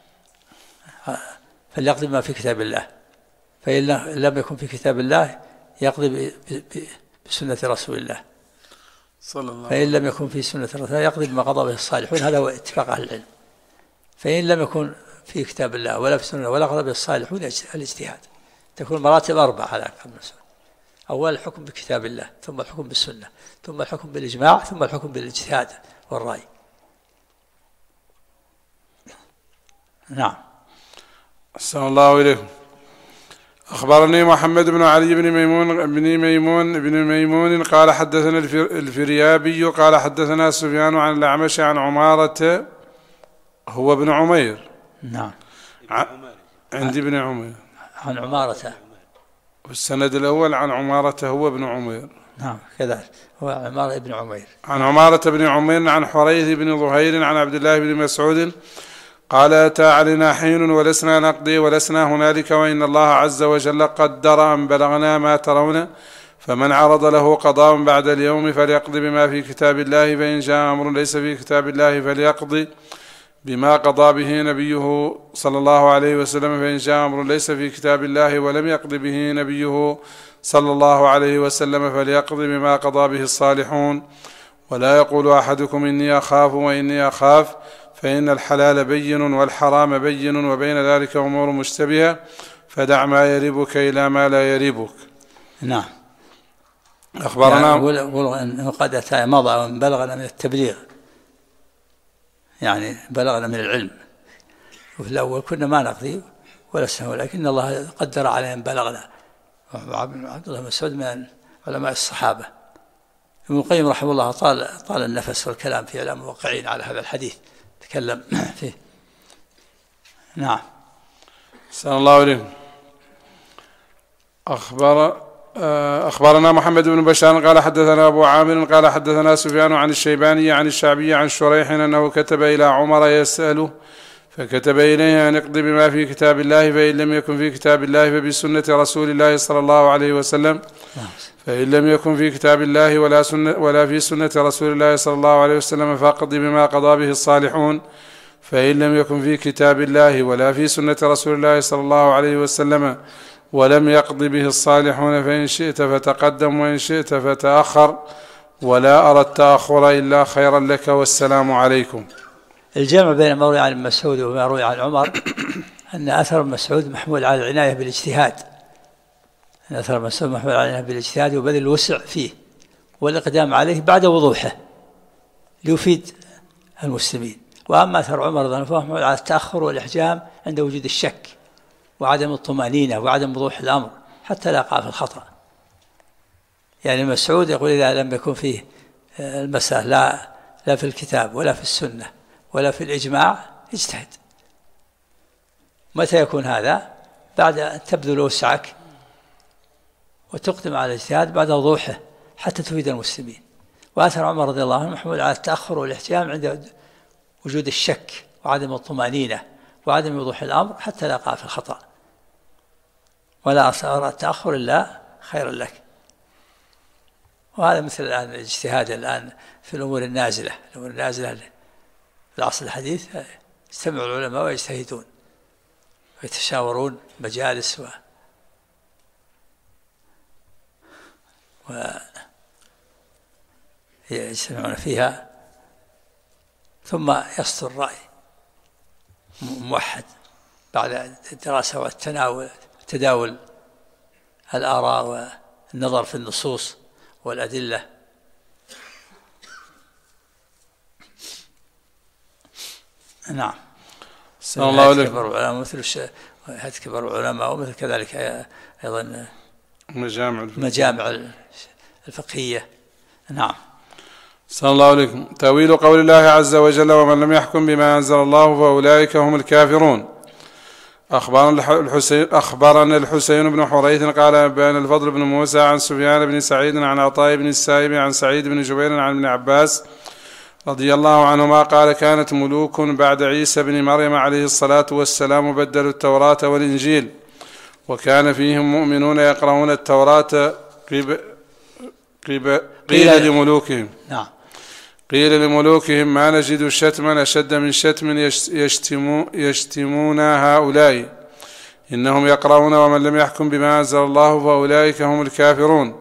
فليقضي ما في كتاب الله، فإن لم يكن في كتاب الله يقضي بسنة رسول الله، فإن لم يكن في سنة رسول الله يقضي بما قضى به الصالحون، هذا هو اتفاق أهل العلم. فإن لم يكن في كتاب الله ولا في سنة ولا قضى به الصالحون الاجتهاد، تكون مراتب 4 على أول الحكم بكتاب الله، ثم الحكم بالسنة، ثم الحكم بالإجماع، ثم الحكم بالاجتهاد والرأي. نعم. أحسن الله إليكم. أخبرني محمد بن علي بن ميمون قال حدثنا الفريابي قال حدثنا سفيان عن الأعمش عن عمارة هو ابن عمير. نعم. عندي ابن عمير عن عمارة، والسند الأول عن عمارة هو ابن عمير. نعم كذلك، هو عمارة ابن عمير. عن عمارة بن عمير عن حريث بن ظهير عن عبد الله بن مسعود قال أتى علينا حين ولسنا نقضي ولسنا هنالك، وإن الله عز وجل قدر أن بلغنا ما ترون، فمن عرض له قضاء بعد اليوم فليقضي بما في كتاب الله، فإن جاء أمر ليس في كتاب الله فليقضي بما قضى به نبيه صلى الله عليه وسلم، فإن جاء أمر ليس في كتاب الله ولم يقض به نبيه صلى الله عليه وسلم فليقضي بما قضى به الصالحون. ولا يقول أحدكم إني أخاف وإني أخاف، فإن الحلال بين والحرام بين وبين ذلك أمور مشتبهة، فدع ما يريبك إلى ما لا يريبك. نعم. أخبرنا يقول أنه قد أتى مضى ومن بلغنا من التبليغ، يعني بلغنا من العلم. وفي الأول كنا ما نقضي ولا سنة، ولكن الله قدر علينا أن بلغنا. عبد الله بن مسعود من علماء الصحابة. ابن القيم رحمه الله طال النفس والكلام في إعلام الموقعين على هذا الحديث، تكلم فيه. نعم. صلى الله عليه. أخبرنا محمد بن بشار قال حدثنا أبو عامر قال حدثنا سفيان عن الشيباني عن الشعبي عن شريح أنه كتب إلى عمر يسأله، فكتب إليه أن اقضي بما في كتاب الله، فإن لم يكن في كتاب الله فبسنة رسول الله صلى الله عليه وسلم، فإن لم يكن في كتاب الله ولا في سنة رسول الله صلى الله عليه وسلم فاقضي بما قضى به الصالحون، فإن لم يكن في كتاب الله ولا في سنة رسول الله صلى الله عليه وسلم ولم يقض به الصالحون، فإن شئت فتقدم وإن شئت فتأخر، ولا أرى التأخر إلا خيرا لك، والسلام عليكم. الجمع بين ما روي عن ابن مسعود وما روي عن عمر أن أثر ابن مسعود محمول على العناية بالاجتهاد، أن أثر ابن مسعود محمول على العناية بالاجتهاد وبذل الوسع فيه والإقدام عليه بعد وضوحه ليفيد المسلمين. وأما أثر عمر رضي الله عنه فهو محمول على التأخر والإحجام عند وجود الشك وعدم الطمأنينة وعدم وضوح الأمر حتى لا يقع في الخطأ. يعني مسعود يقول إذا لم يكن فيه المسألة لا في الكتاب ولا في السنة ولا في الإجماع اجتهد. متى يكون هذا؟ بعد أن تبذل وسعك وتقدم على الاجتهاد بعد وضوحه حتى تفيد المسلمين. وأثر عمر رضي الله عنه محمول على التأخر والاحتيام عند وجود الشك وعدم الطمأنينة وعدم وضوح الأمر حتى لا يقع في الخطأ، ولا أرى التأخر إلا خيرا لك. وهذا مثل الآن الاجتهاد الآن في الأمور النازلة، الأمور النازلة في العصر الحديث يجتمع العلماء ويجتهدون ويتشاورون مجالس ويجتمعون فيها، ثم يصدر الرأي موحد بعد الدراسة والتداول الآراء والنظر في النصوص والأدلة. نعم. صلى الله عليه وسلم. مثل هات كبار العلماء ومثل كذلك أيضا مجامع الفقهية. نعم. صلى الله عليكم. تأويل قول الله عز وجل ومن لم يحكم بما أنزل الله فأولئك هم الكافرون. أخبرنا الحسين بن حريث قال بين الفضل بن موسى عن سفيان بن سعيد عن عطاء بن السائب عن سعيد بن جبير عن ابن عباس رضي الله عنهما قال كانت ملوك بعد عيسى بن مريم عليه الصلاة والسلام بدلوا التوراة والإنجيل، وكان فيهم مؤمنون يقرؤون التوراة قيل لملوكهم قيل لملوكهم ما نجد شتما أشد من شتم يشتمون هؤلاء، إنهم يقرؤون ومن لم يحكم بما أنزل الله فأولئك هم الكافرون.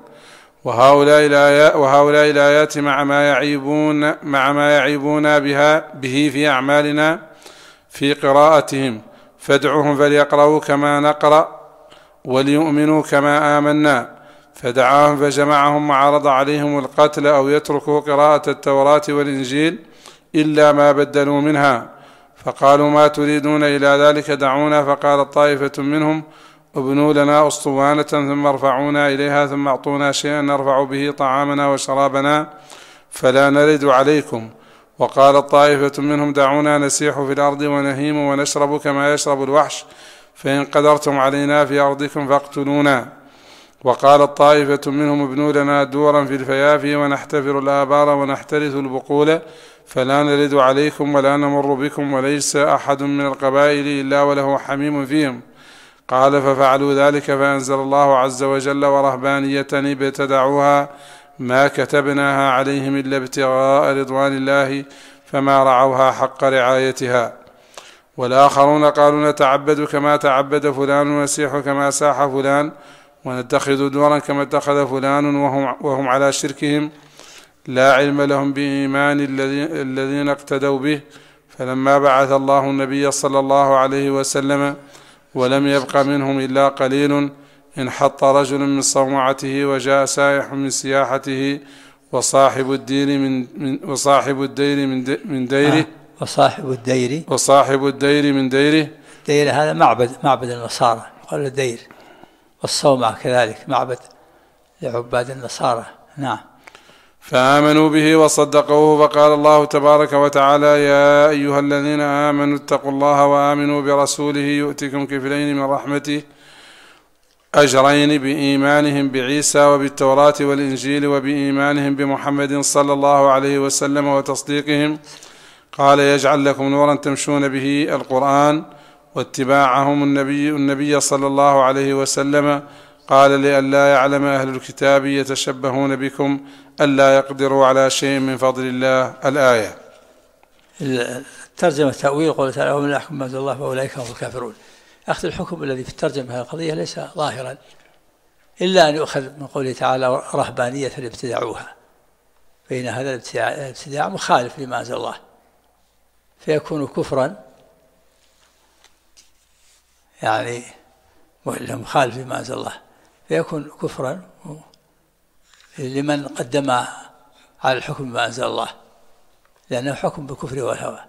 وهؤلاء الآيات مع ما يعيبون به في أعمالنا في قراءتهم، فادعوهم فليقرأوا كما نقرأ وليؤمنوا كما آمنا، فدعاهم فجمعهم وعرض عليهم القتل أو يتركوا قراءة التوراة والإنجيل إلا ما بدلوا منها، فقالوا ما تريدون إلى ذلك دعونا. فقالت طائفة منهم ابنوا لنا أسطوانة ثم ارفعونا إليها ثم أعطونا شيئا نرفع به طعامنا وشرابنا فلا نرد عليكم. وقالت طائفة منهم دعونا نسيح في الأرض ونهيم ونشرب كما يشرب الوحش، فإن قدرتم علينا في أرضكم فاقتلونا. وقالت طائفة منهم ابنوا لنا دورا في الفيافي ونحتفر الآبار ونحترث البقول فلا نرد عليكم ولا نمر بكم، وليس أحد من القبائل إلا وله حميم فيهم. قال ففعلوا ذلك فأنزل الله عز وجل ورهبانية ابتدعوها ما كتبناها عليهم إلا ابتغاء رضوان الله فما رعوها حق رعايتها. والآخرون قالوا نتعبد كما تعبد فلان ونسيح كما ساح فلان ونتخذ دورا كما اتخذ فلان وهم على شركهم لا علم لهم بإيمان الذين اقتدوا به. فلما بعث الله النبي صلى الله عليه وسلم ولم يبق منهم إلا قليل انحط رجل من صومعته وجاء سائح من سياحته وصاحب الدير من ديره. دير هذا معبد النصارى قال الدير، والصومعة كذلك معبد لعباد النصارى. نعم. فآمنوا به وصدقوه. فقال الله تبارك وتعالى يا أيها الذين آمنوا اتقوا الله وآمنوا برسوله يؤتكم كفلين من رحمته أجرين بإيمانهم بعيسى وبالتوراة والإنجيل وبإيمانهم بمحمد صلى الله عليه وسلم وتصديقهم. قال يجعل لكم نورا تمشون به القرآن واتباعهم النبي صلى الله عليه وسلم. قال لئلا يعلم أهل الكتاب يتشبهون بكم ألا يقدروا على شيء من فضل الله. الآية. الترجمة تأويل قوله تعالى ومن يحكم ما أنزل الله فأولئك هم الكافرون. أخذ الحكم الذي في الترجمة هذه القضية ليس ظاهرا إلا أن يؤخذ من قوله تعالى رهبانية ابتدعوها، فإن هذا الابتداع مخالف لما أنزل الله فيكون كفرا، يعني مخالف لما أنزل الله فيكون كفرا لمن قدم على الحكم بما أنزل الله، لأنه حكم بالكفر والهوى.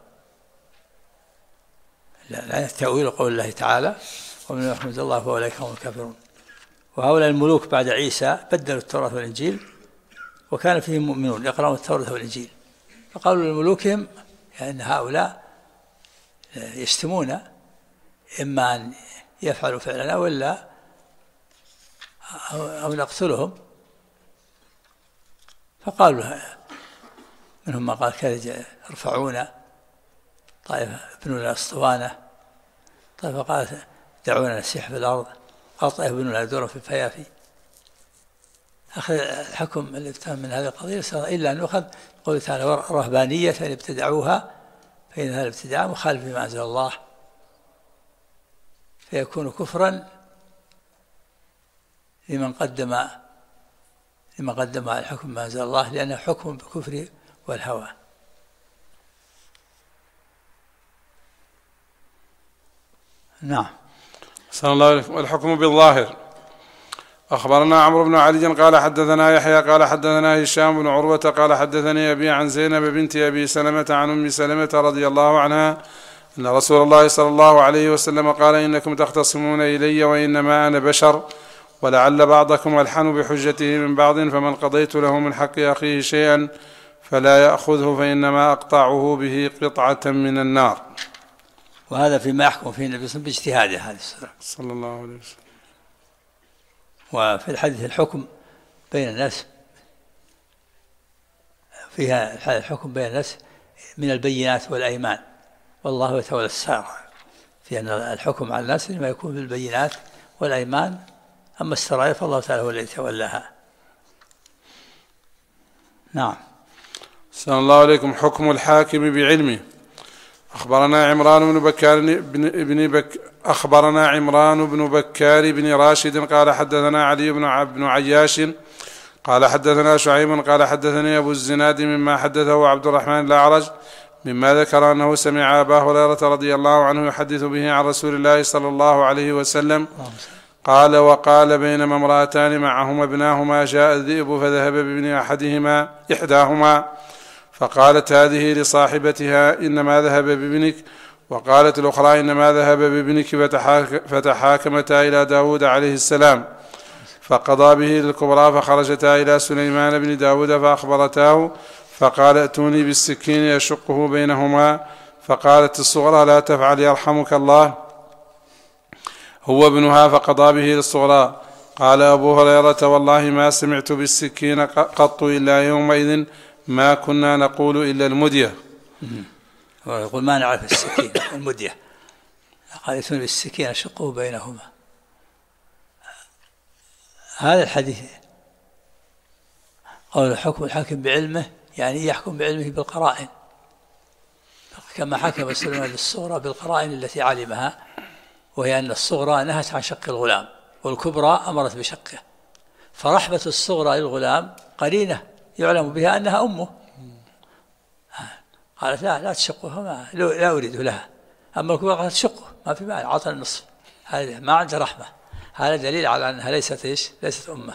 لا التأويل قول الله تعالى ومن يحكم الله فأولئك هم الكافرون. وهؤلاء الملوك بعد عيسى بدلوا التوراة والإنجيل وكان فيهم مؤمنون يقرأون التوراة والإنجيل، فقالوا لملوكهم أن هؤلاء يشتمون إما أن يفعلوا فعلنا ولا أو نقتلهم. فقالوا منهم ما قال كذا ارفعونا، طائفة ابنوا لنا اسطوانة، طائفة قالت دعونا نسيح في الأرض، قال طائفة ابنوا لنا دورا في الفيافي. أخذ الحكم اللي ابتهم من هذه القضية إلا أن يؤخذ قوله تعالى رهبانية ابتدعوها فإن هذا الابتداع مخالف لما أنزل الله فيكون كفرا لمن قدم على الحكم ما أنزل الله، لأنه حكم بالكفر والهوى. نعم. صلى الله عليه وسلم. والحكم بالظاهر. أخبرنا عمرو بن علي قال حدثنا يحيى قال حدثنا هشام بن عروة قال حدثني أبي عن زينب بنت أبي سلمة عن أم سلمة رضي الله عنها أن رسول الله صلى الله عليه وسلم قال إنكم تختصمون إلي وإنما أنا بشر ولعل بعضكم ألحن بحجته من بعض، فمن قضيت له من حق أخيه شيئا فلا يأخذه فإنما أقطعه به قطعة من النار. وهذا فيما يحكم فيه النبي صلى الله عليه وسلم باجتهاده عليه الصلاة صلى الله عليه وسلم. وفي الحديث الحكم بين الناس فيها الحكم بين الناس من البينات والأيمان، والله يتولى السرائر، في أن الحكم على الناس لما يكون بالبينات والأيمان، أما السرائر فالله تعالى هو الذي يتولاها. نعم. صلى الله عليكم. حكم الحاكم بعلمه. أخبرنا عمران بن بكار بن راشد قال حدثنا علي بن عياش قال حدثنا شعيب قال حدثني أبو الزناد مما حدثه عبد الرحمن الأعرج مما ذكر أنه سمع أبا هريرة رضي الله عنه يحدث به عن رسول الله صلى الله عليه وسلم قال: وقال بينما امرأتان معهما ابناهما جاء الذئب فذهب بابن إحداهما فقالت هذه لصاحبتها: إنما ذهب بابنك. وقالت الأخرى: إنما ذهب بابنك. فتحاكمتا إلى داود عليه السلام فقضى به للكبرى، فخرجتا إلى سليمان بن داود فأخبرتاه فقال: ائتوني بالسكين يشقه بينهما. فقالت الصغرى: لا تفعل يرحمك الله، هو ابنها. فقضى به للصغرى. قال أبو هريرة: والله ما سمعت بالسكين قط إلا يومئذ ما كنا نقول إلا المدية. يقول ما نعرف السكين المدية، قال: ائتوني بالسكين يشقه بينهما. هذا الحديث قول حكم الحاكم بعلمه، يعني يحكم بعلمه بالقرائن، كما حكم سليمان للصغرى بالقرائن التي علمها، وهي أن الصغرى نهت عن شق الغلام والكبرى أمرت بشقه، فرحمة الصغرى للغلام قرينة يعلم بها أنها أمه. قالت: لا تشقه، لا أريد لها. أما الكبرى قالت: شقه ما في معنى، عطى النصف، هذا ما عنده رحمة. هذا دليل على أنها ليست أمه.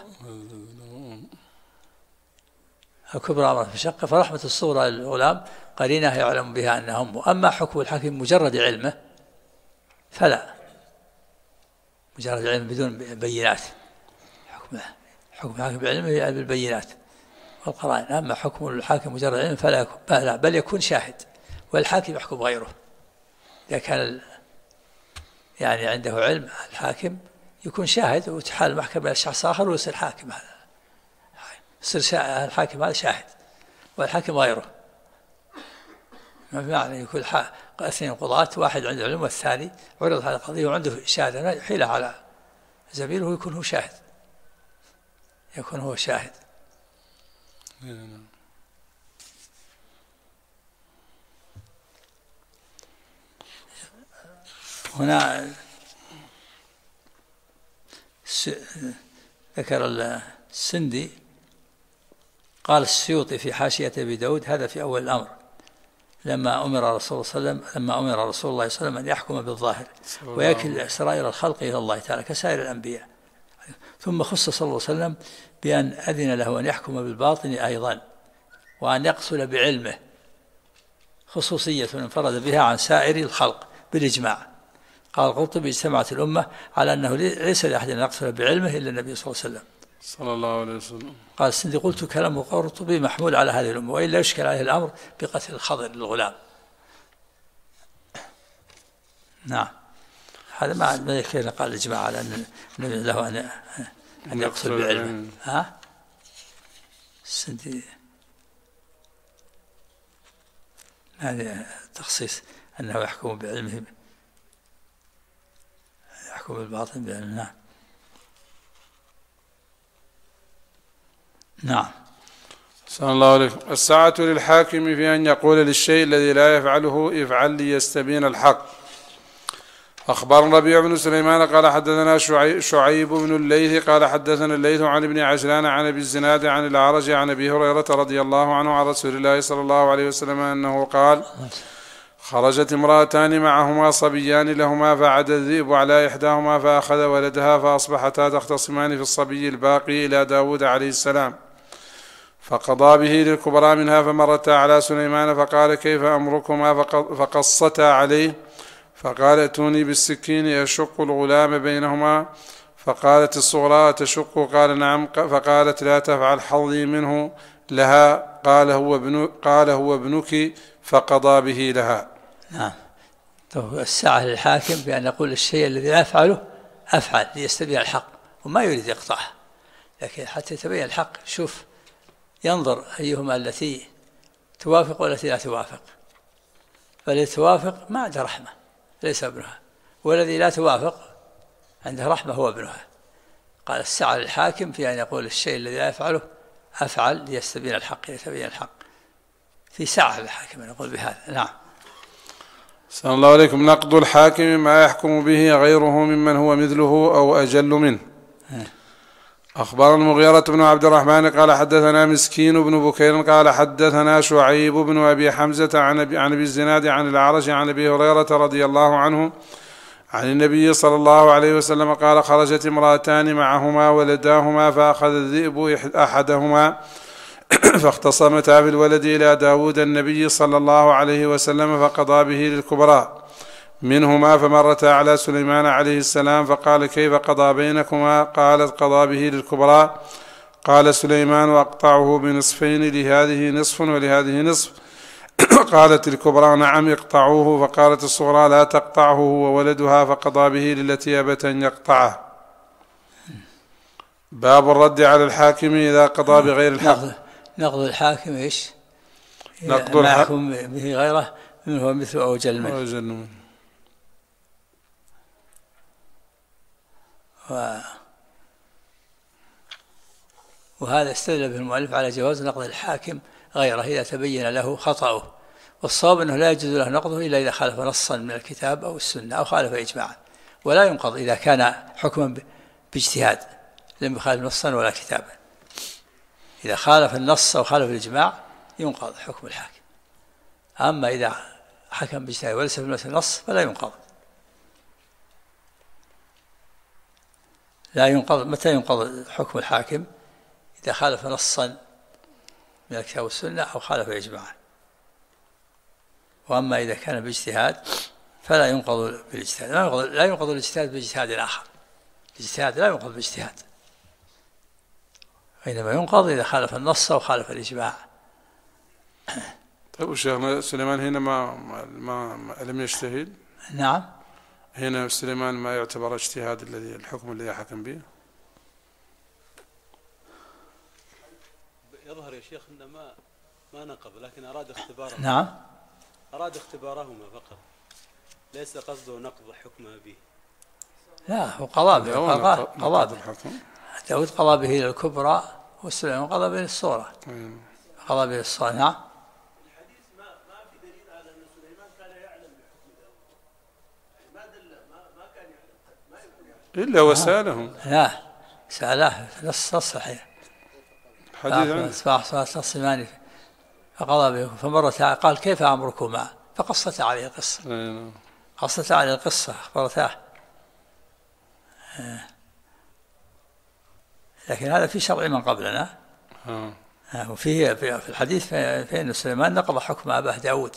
الكبرى أمرت بشقه، فرحمة الصغرى للغلام قرينة يعلم بها أنها أمه. أما حكم الحاكم مجرد علمه فلا، مجرد علم بدون بينات، حكم الحاكم بعلمه بالبينات والقرائن. أما حكم الحاكم مجرد علم فلا يكون، بل يكون شاهد، والحاكم يحكم غيره. إذا كان يعني عنده علم الحاكم يكون شاهد، وتحال المحكمة إلى شخص آخر ويصير حاكم، هذا يصير الحاكم هذا شاهد والحاكم غيره. ما بمعنى يكون اثنين قضاة، واحد عنده علم والثاني عرض هذه القضية وعنده شهادة، حيلة على زميله يكون هو شاهد، يكون هو شاهد. هنا ذكر السندي قال السيوطي في حاشية أبي داود: هذا في أول الأمر لما أمر رسول الله صلى الله عليه وسلم أن يحكم بالظاهر ويكل سرائر الخلق إلى الله تعالى كسائر الأنبياء، ثم خص صلى الله عليه وسلم بأن أذن له أن يحكم بالباطن أيضا، وأن يقصد بعلمه، خصوصية انفرد بها عن سائر الخلق بالإجماع. قال القرطبي: اجتمعت الأمة على أنه ليس لأحد أن يقصد بعلمه إلا النبي صلى الله عليه وسلم. صلى الله عليه وسلم. قال السندي: قلت كلام القرطبي محمول على هذه الأمة، وإلا يشكل عليه الأمر بقتل الخضر للغلام. نعم، هذا ما يكفي قال الإجماع على أن النبي له أن يقصد بعلمه. السندي هذا تخصيص أنه يحكم بعلمه، يحكم بالباطن بعلمه. نعم. صلى الله عليه وسلم. السعة للحاكم في أن يقول للشيء الذي لا يفعله: افعل ليستبين الحق. أخبرنا ربيع بن سليمان قال حدثنا شعيب بن الليث قال حدثنا الليث عن ابن عجلان عن أبي الزناد عن الأعرج عن أبي هريرة رضي الله عنه عن رسول الله صلى الله عليه وسلم أنه قال: خرجت امرأتان معهما صبيان لهما، فعد الذئب على إحداهما فأخذ ولدها، فأصبحتا تختصمان في الصبي الباقي إلى داود عليه السلام، فقضى به للكبرى منها، فمرتا على سليمان فقال: كيف أمركما؟ فقصتا عليه، فقال: ائتوني بالسكين يشق الغلام بينهما. فقالت الصغرى: تشق؟ قال: نعم. فقالت: لا تفعل، حظي منه لها. قال: هو ابنك. فقضى به لها. نعم. الساعة للحاكم بأن يقول الشيء الذي لا يفعله أفعل ليستبين الحق، وما يريد يقطعه، لكن حتى يتبين الحق شوف ينظر أيهما التي توافق والتي لا توافق، فالتي توافق ما عنده رحمة ليس ابنها، والذي لا توافق عنده رحمة هو ابنها. قال: الساعة للحاكم في أن يقول الشيء الذي لا يفعله أفعل ليستبين الحق، يتبين الحق، في ساعة للحاكم أن يقول بهذا. نعم. صلى الله عليكم. نقض الحاكم ما يحكم به غيره ممن هو مثله أو أجل منه. أخبر المغيرة بن عبد الرحمن قال حدثنا مسكين بن بكير قال حدثنا شعيب بن أبي حمزة عن أبي الزناد عن الأعرج عن أبي هريرة رضي الله عنه عن النبي صلى الله عليه وسلم قال: خرجت امرأتان معهما ولداهما فأخذ الذئب أحدهما فاختصمتا في الولد إلى داود النبي صلى الله عليه وسلم فقضى به للكبرى منهما، فمرتا على سليمان عليه السلام فقال: كيف قضى بينكما؟ قالت: قضى به للكبرى. قال سليمان: وأقطعه بنصفين، لهذه نصف ولهذه نصف. قالت الكبرى: نعم اقطعوه. فقالت الصغرى: لا تقطعه، هو ولدها. فقضى به للتي أبت أن يقطعه. باب الرد على الحاكم إذا قضى بغير الحق. نقض الحاكم إيش؟ نقض ما يحكم به غيره من هو مثل أو جل منه. وهذا استدل به المؤلف على جواز نقض الحاكم غيره إذا تبين له خطأه، والصواب أنه لا يجوز له نقضه إلا إذا خالف نصا من الكتاب أو السنة أو خالف إجماعا، ولا ينقض إذا كان حكما باجتهاد لم يخالف نصا ولا كتابا. إذا خالف النص أو خالف الإجماع ينقض حكم الحاكم، أما إذا حكم باجتهاد وليس في النص فلا ينقض. لا ينقض. متى ينقض حكم الحاكم؟ إذا خالف نصا من الكتاب والسنة أو خالف إجماعا. وأما إذا كان باجتهاد فلا ينقض بالاجتهاد. لا ينقض الاجتهاد باجتهاد آخر. الاجتهاد لا ينقض باجتهاد، وإنما ينقض إذا خالف النص أو خالف الإجماع. طيب وشيخنا سليمان هنا ما لم يجتهد؟ نعم، هنا سليمان ما يعتبر اجتهاد الحكم الذي حكم به؟ يظهر يا شيخ أنه ما نقض، لكن أراد اختبارهما. نعم، أراد اختبارهما فقط، ليس قصده نقض حكمه به. لا، هو قضى به. داود قضى به للكبرى وسليمان قضى به للصغرى. قضى به للصغرى. نعم. الحديث ما في دليل على أن سليمان كان يعلم بحكم داود، يعني ما دل ما كان يعلم، ما يكون يعلم إلا وسألهم. لا، سأله نص صحيح. حديث نص ماني فقضى به. فمرة قال: كيف أمركما؟ فقصت عليه القصة. قصت عليه القصة، أخبرتاه. لكن هذا في شرع من قبلنا. وفيه في الحديث فإن سليمان نقض حكم أباه داود.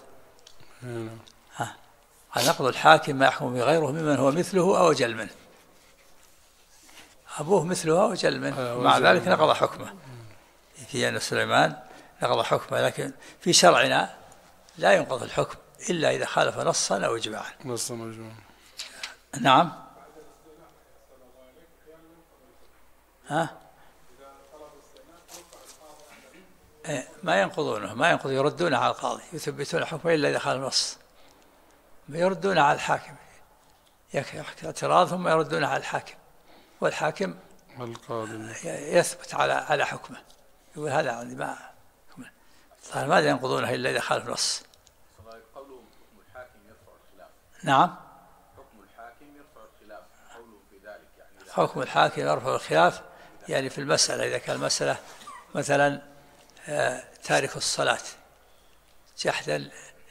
نقض الحاكم ما يحكم بغيره ممن هو مثله أو أجل منه. أبوه مثله أو أجل منه، مع ذلك نقض حكمه. في أن سليمان نقض حكمه، لكن في شرعنا لا ينقض الحكم إلا إذا خالف نصا أو إجماعا. نعم. ما ينقضونه، يردونه على القاضي، يثبتون حكمه إلا إذا خالف نص، يردونه على الحاكم، يحكي اعتراض ثم يردونه على الحاكم، والحاكم يثبت على حكمه، يقول هذا عندي ما حكمه. ماذا ينقضونه إلا إذا خالف نص؟ قولهم حكم الحاكم يرفع الخلاف. نعم، حكم الحاكم يرفع الخلاف، قولهم في ذلك يعني حكم الحاكم يرفع الخلاف، يعني في المسألة إذا كان المسألة مثلا تارك الصلاة جحدا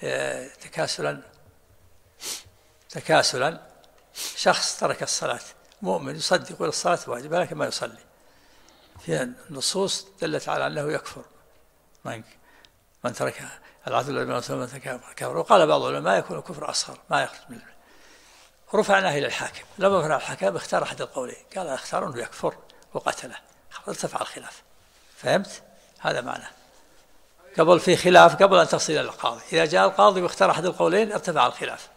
تكاسلا، شخص ترك الصلاة، مؤمن يصدق يقول الصلاة واجبة لكن ما يصلي، فيها النصوص دلت على أنه يكفر من تركها، العدل من كفر. وقال بعض العلماء ما يكون الكفر أصغر، ما يخرج منه. رفعناه إلى الحاكم، لما رفع الحكام اختار أحد القولين، قال اختار أنه يكفر وقتله، ارتفع الخلاف. فهمت؟ هذا معناه. قبل في خلاف قبل أن تصل إلى القاضي، إذا جاء القاضي واختار أحد القولين ارتفع الخلاف.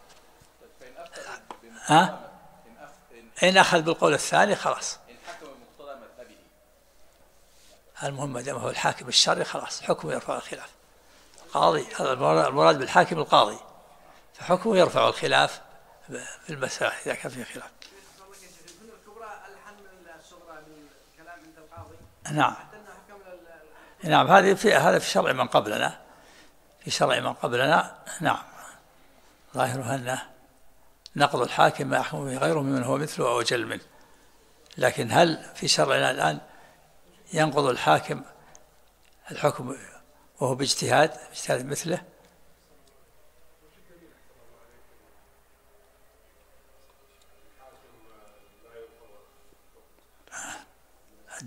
إن أخذ بالقول الثاني خلاص. المهم ما دام هو الحاكم الشرعي خلاص حكمه يرفع الخلاف. القاضي المراد بالحاكم القاضي، فحكمه يرفع الخلاف في المسألة إذا كان فيه خلاف. نعم، هذا في شرع من قبلنا، نعم، ظاهرها أنه نقض الحاكم ما يحكم به غيره ممن هو مثله أو أجل منه. لكن هل في شرعنا الآن ينقض الحاكم الحكم وهو باجتهاد مثله؟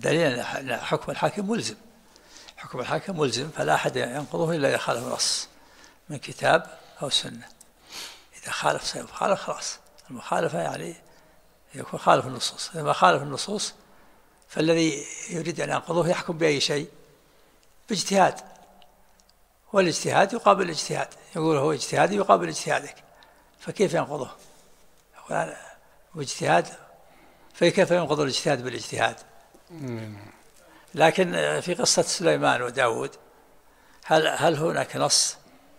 دليل أن حكم الحاكم ملزم، حكم الحاكم ملزم، فلا أحد ينقضه إلا إذا خالف نص من كتاب أو سنة. إذا خالف خلاص، المخالفة يعني يكون خالف النصوص. إذا ما خالف النصوص فالذي يريد أن ينقضه يحكم بأي شيء؟ باجتهاد، والاجتهاد يقابل الاجتهاد، يقول هو اجتهادي يقابل اجتهادك، فكيف ينقضه؟ واجتهاد، فكيف ينقض الاجتهاد بالاجتهاد؟ لكن في قصة سليمان وداود هل هناك نص؟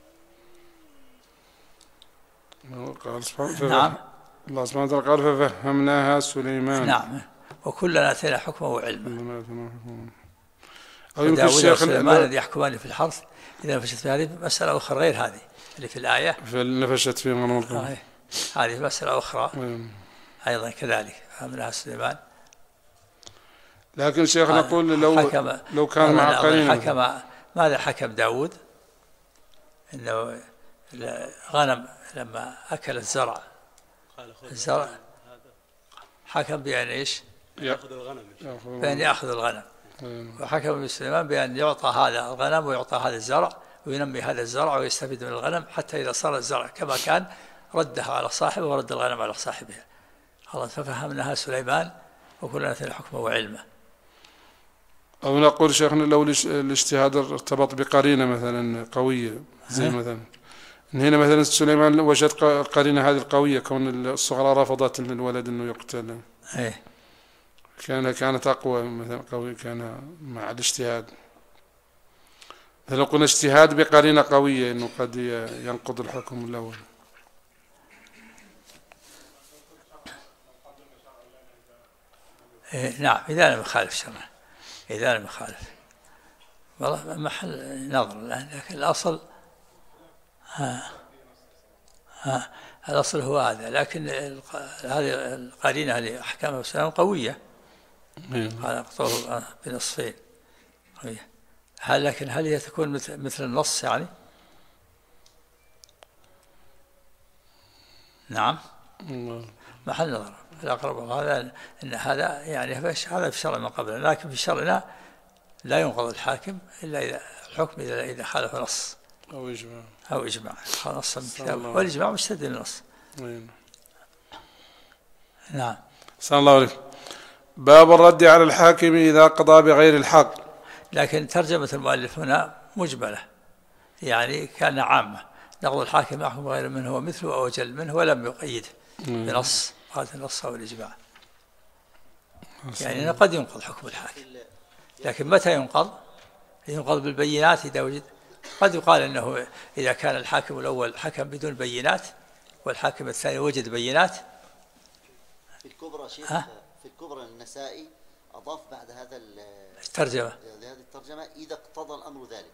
نعم، الله سبحانه وتعالى قال ففهمناها سليمان. نعم، وكلنا آتينا حكما وعلما. يمكن الشيخ سليمان الذي يحكمان في الحرث إذا نفشت في هذه مسألة أخرى غير هذه اللي في الآية، فنفشت في غنم هذه مسألة أخرى أيضا كذلك فهمناها سليمان. لكن شيخ نقول لو كان مع قرينة ماذا حكم داود؟ إنه الغنم لما أكل الزرع حكم بأن إيش؟ يأخذ الغنم، بأن يأخذ الغنم. وحكم سليمان بأن يعطى هذا الغنم ويعطى هذا الزرع وينمي هذا الزرع ويستفيد من الغنم حتى إذا صار الزرع كما كان ردها على صاحبه ورد الغنم على صاحبها. خلاص ففهمناها سليمان وكلنا آتينا حكما وعلما. أو نقول شيخنا لو الاجتهاد ارتبط بقرينة مثلا قوية زي مثلا هنا مثلا سليمان وجد القرينة هذه القوية كون الصغرى رفضت من الولد أنه يقتل، كانت أقوى مثلا قوي، كان مع الاجتهاد. لو قلنا اجتهاد بقرينة قوية أنه قد ينقض الحكم الأول. نعم، إذا لم يخالف شرعا، إذا لم يخالف والله محل نظر الآن، لكن الأصل الأصل هو هذا. لكن هذه القرينة اللي أحكامها السلام قوية، هذا قطعه بنصفين قوية. لكن هل هي تكون مثل النص يعني؟ نعم، محل نظر. الأقرب هذا أن هذا يعني هذا في شرع من قبل، لكن في شرعنا لا ينقض الحاكم إلا إذا الحكم إذا خالف نص أو إجماع نص من كتاب، والإجماع مستدل النص. نعم. صلى الله عليه. باب الرد على الحاكم إذا قضى بغير الحق. لكن ترجمة المؤلف هنا مجملة، يعني كان عامة، نقض الحاكم يحكم غير منه هو مثله أو أجل منه ولم يقيده بنص، هذا النص أو الإجماع. يعني قد ينقض حكم الحاكم، لكن متى ينقض؟ ينقض بالبينات إذا وجد. قد يقال أنه إذا كان الحاكم الأول حكم بدون بينات والحاكم الثاني وجد بينات. في الكبرى شيخ، في الكبرى النسائي أضاف بعد هذا الترجمة، هذه الترجمة إذا اقتضى الأمر ذلك.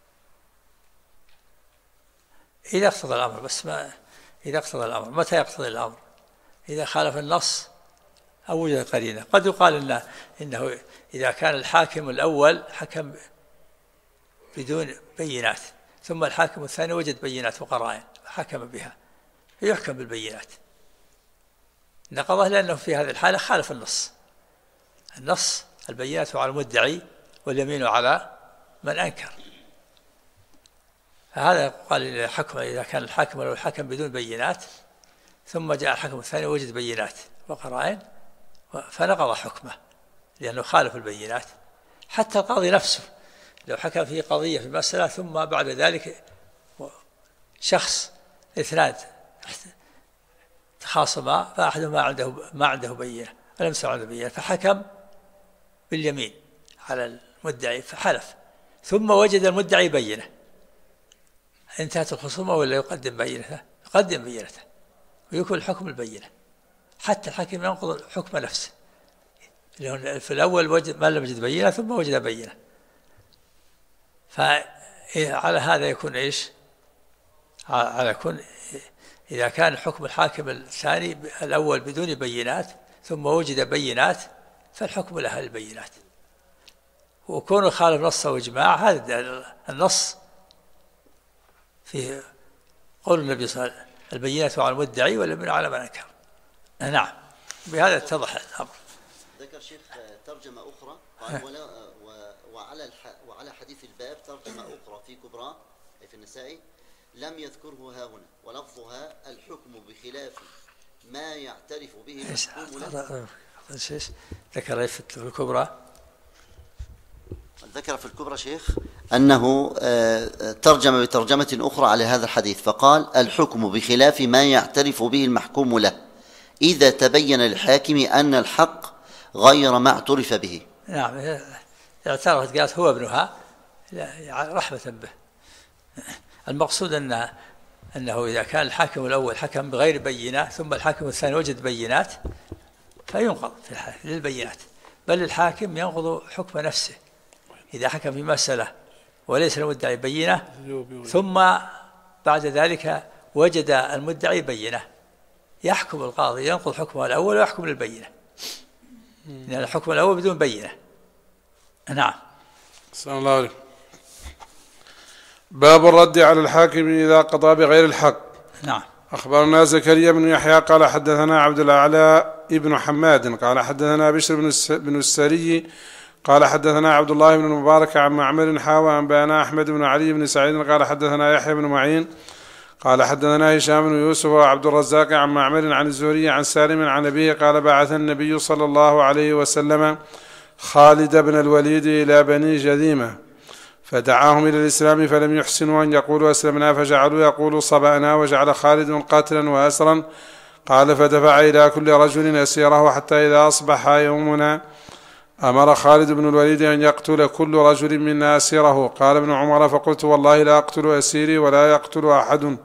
إذا اقتضى الأمر، بس ما إذا اقتضى الأمر. متى يقتضي الأمر؟ إذا خالف النص أو وجد قرينة. قد يقال إنه إذا كان الحاكم الأول حكم بدون بينات ثم الحاكم الثاني وجد بينات وقرائن حكم بها فيحكم بالبينات، نقضه لأنه في هذه الحالة خالف النص البينات على المدعي واليمين على من أنكر. فهذا قال الحكم إذا كان الحاكم الأول حكم بدون بينات ثم جاء الحكم الثاني وجد بينات وقرائن فنقض حكمه لأنه خالف البينات. حتى القاضي نفسه لو حكم في قضية في مسألة ثم بعد ذلك شخص اثنان تخاصما فأحدهما ما عنده بينة ولم يسمع عنده بينة فحكم باليمين على المدعي فحلف ثم وجد المدعي بينة، انتهت الخصومة ولا يقدم بينته؟ يقدم بينته ويكون الحكم البينة حتى الحاكم ينقض الحكم نفسه. في الأول وجد ما لم يجد بينة ثم وجد بينة، فعلى هذا يكون إيش؟ على يكون إذا كان حكم الحاكم الثاني الأول بدون بينات ثم وجد بينات فالحكم لها البينات، وكون خالف نص وإجماع هذا النص في قول النبي صلى الله عليه وسلم البينات على المدعي واليمين على من أنكر. نعم، بهذا اتضح الأمر. ذكر شيخ ترجمة أخرى قال وعلى حديث الباب ترجمة أخرى في كبرى أي في النسائي لم يذكره ها هنا ولفظها الحكم بخلاف ما يعترف به المحكوم له. ذكر في الكبرى، ذكر في الكبرى شيخ أنه ترجم بترجمة أخرى على هذا الحديث فقال الحكم بخلاف ما يعترف به المحكوم له إذا تبين للحاكم أن الحق غير ما اعترف به. نعم، اعترفت قالت هو ابنها رحمة به. المقصود أنه إذا كان الحاكم الأول حكم بغير بينات ثم الحاكم الثاني وجد بينات فينقض في للبينات، بل الحاكم ينقض حكم نفسه إذا حكم في مسألة وليس المدعي بينة ثم بعد ذلك وجد المدعي بينة يحكم القاضي ينقض حكمه الأول ويحكم للبينة، لأن الحكم الأول بدون بينة. نعم. السلام الله عليكم. باب الرد على الحاكم إذا قضى بغير الحق. نعم. أخبرنا زكريا بن يحيى قال حدثنا عبد الأعلى ابن حماد قال حدثنا بشر بن السري قال حدثنا عبد الله بن المبارك عن معمر حاوى أنبانا أحمد بن علي بن سعيد قال حدثنا يحيى بن معين قال حدثنا هشام بن يوسف وعبد الرزاق عن معمر عن الزهري عن سالم عن أبيه قال بعث النبي صلى الله عليه وسلم خالد بن الوليد إلى بني جذيمة فدعاهم إلى الإسلام فلم يحسنوا أن يقولوا أسلمنا فجعلوا يقولوا صبأنا وجعل خالد قاتلا وأسرا قال فدفع إلى كل رجل أسيره حتى إذا أصبح يومنا أمر خالد بن الوليد أن يقتل كل رجل منا أسيره. قال ابن عمر فقلت والله لا أقتل أسيري ولا يقتل أحد.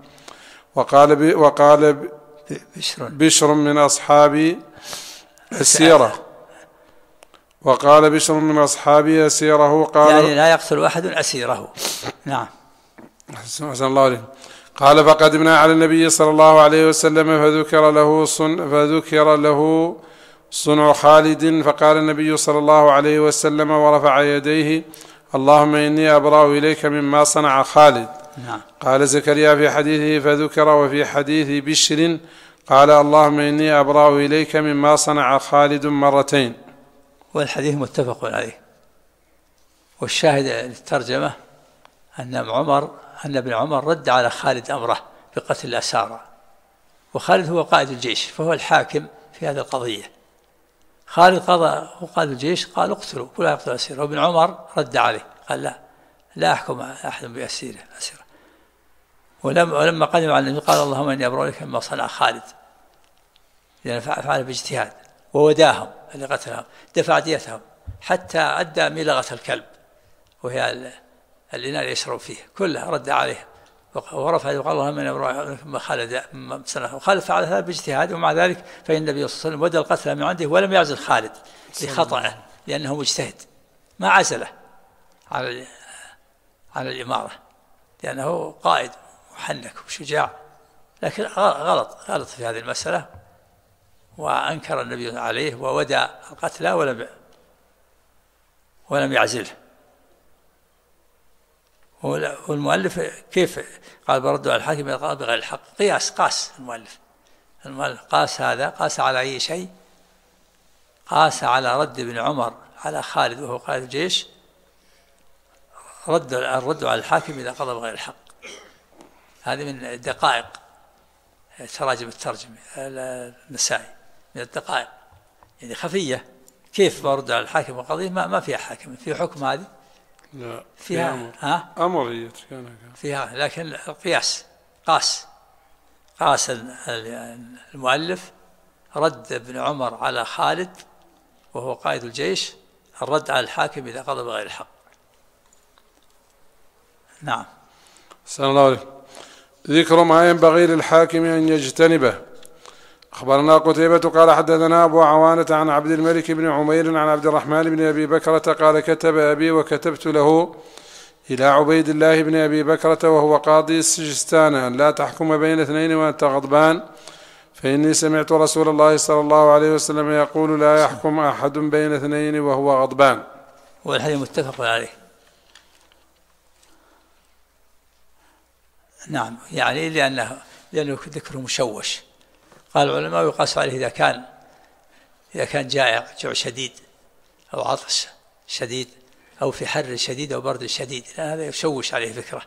وقال بشر من أصحابي أسيره وقال بشر من أصحابي أسيره قال يعني لا يقتل أحد أسيره. نعم. أحسن الله عليه. قال فقدمنا على النبي صلى الله عليه وسلم فذكر له صنع خالد فقال النبي صلى الله عليه وسلم ورفع يديه اللهم إني أبرأ إليك مما صنع خالد. نعم. قال زكريا في حديثه فذكر وفي حديث بشر قال اللهم إني أبرأ إليك مما صنع خالد مرتين. والحديث متفق عليه. والشاهد للترجمة أن ابن عمر رد على خالد أمره بقتل الأسارى، وخالد هو قائد الجيش فهو الحاكم في هذه القضية. خالد قضى وقائد الجيش قال اقتلوا ولا يقتل أسيره، وابن عمر رد عليه قال لا أحكم أحد بأسيره. ولما قدم على النبي قال اللهم إني أبرأ إليك مما صنع خالد، لأن فعل باجتهاد ووداهم اللي قتلهم دفع ديتهم حتى أدى ملغة الكلب وهي الإناء يشرب فيه كلها رد عليه ورفع يقال اللهم إني أبرأ إليك مما خالد وخالد فعل هذا باجتهاد، ومع ذلك فإن النبي صلى الله عليه وسلم ودى القتل من عنده ولم يعزل خالد لخطأه لأنه مجتهد، ما عزله على الإمارة لأنه قائد محنك وشجاع، لكن غلط في هذه المسألة وأنكر النبي عليه وودى القتلى ولم يعزله. والمؤلف كيف قال برد على الحاكم إذا قال بغير الحق؟ قاس المؤلف قاس على أي شيء؟ قاس على رد ابن عمر على خالد وهو قائد الجيش، الرد على الحاكم إذا قضى بغير الحق. هذه من دقائق تراجم الترجمة النسائي، من الدقائق يعني خفية. كيف برد على الحاكم وقضيه؟ ما فيها حاكم في حكم هذه، لا فيها أمر فيها، لكن القياس قاس المؤلف رد ابن عمر على خالد وهو قائد الجيش الرد على الحاكم إذا قضى بغير الحق. نعم. السلام الله عليكم. ذكر ما ينبغي للحاكم أن يجتنبه. أخبرنا قتيبة قال حدثنا أبو عوانة عن عبد الملك بن عمير عن عبد الرحمن بن أبي بكرة قال كتب أبي وكتبت له إلى عبيد الله بن أبي بكرة وهو قاضي السجستان أن لا تحكم بين اثنين وأنت غضبان، فإني سمعت رسول الله صلى الله عليه وسلم يقول لا يحكم أحد بين اثنين وهو غضبان. والحديث متفق عليه. نعم، يعني لأنه ذكره مشوش. قال العلماء يقاس عليه إذا كان إذا كان جائع جوع شديد أو عطش شديد أو في حر شديد أو برد شديد، هذا يشوش عليه فكرة.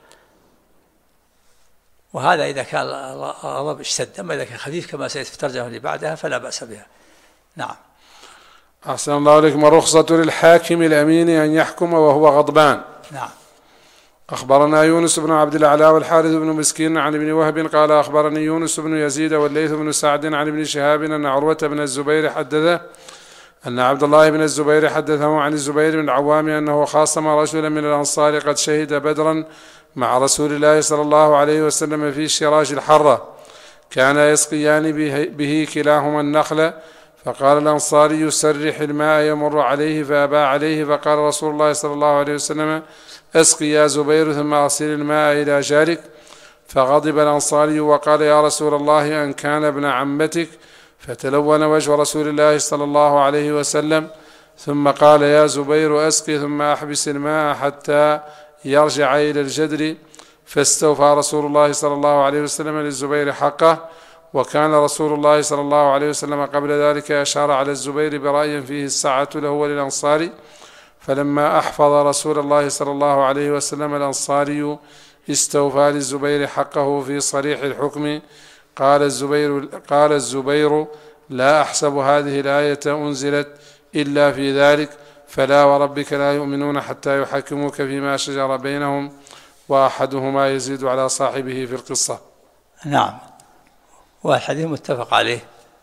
وهذا إذا كان الغضب اشتد، أما إذا كان خفيف كما سيأتي في الترجمة اللي بعدها فلا بأس بها. نعم. أحسن الله عليكم. الرخصة للحاكم الأمين أن يحكم وهو غضبان. نعم. أخبرنا يونس بن عبد الأعلى والحارث بن مسكين عن ابن وهب قال أخبرني يونس بن يزيد والليث بن سعد عن ابن شهاب أن عروة بن الزبير حدثه أن عبد الله بن الزبير حدثه عن الزبير بن العوام أنه خاصم رجلا من الأنصار قد شهد بدرا مع رسول الله صلى الله عليه وسلم في شراج الحرة، كان يسقيان به كلاهما النخل، فقال الأنصاري سرح الماء يمر عليه، فأبى عليه، فقال رسول الله صلى الله عليه وسلم اسقي يا زبير ثم أرسل الماء إلى جارك، فغضب الأنصاري وقال يا رسول الله أن كان ابن عمتك، فتلون وجه رسول الله صلى الله عليه وسلم، ثم قال يا زبير أسقي ثم أحبس الماء حتى يرجع إلى الجدر، فاستوفى رسول الله صلى الله عليه وسلم للزبير حقه. وكان رسول الله صلى الله عليه وسلم قبل ذلك أشار على الزبير برأي فيه الساعة له وللأنصاري، فلما أحفظ رسول الله صلى الله عليه وسلم الأنصاري استوفى للزبير حقه في صريح الحكم. قال الزبير لا أحسب هذه الآية أنزلت إلا في ذلك، فلا وربك لا يؤمنون حتى يحكموك فيما شجر بينهم وأحدهما يزيد على صاحبه في القصة. نعم. والحديث متفق عليه.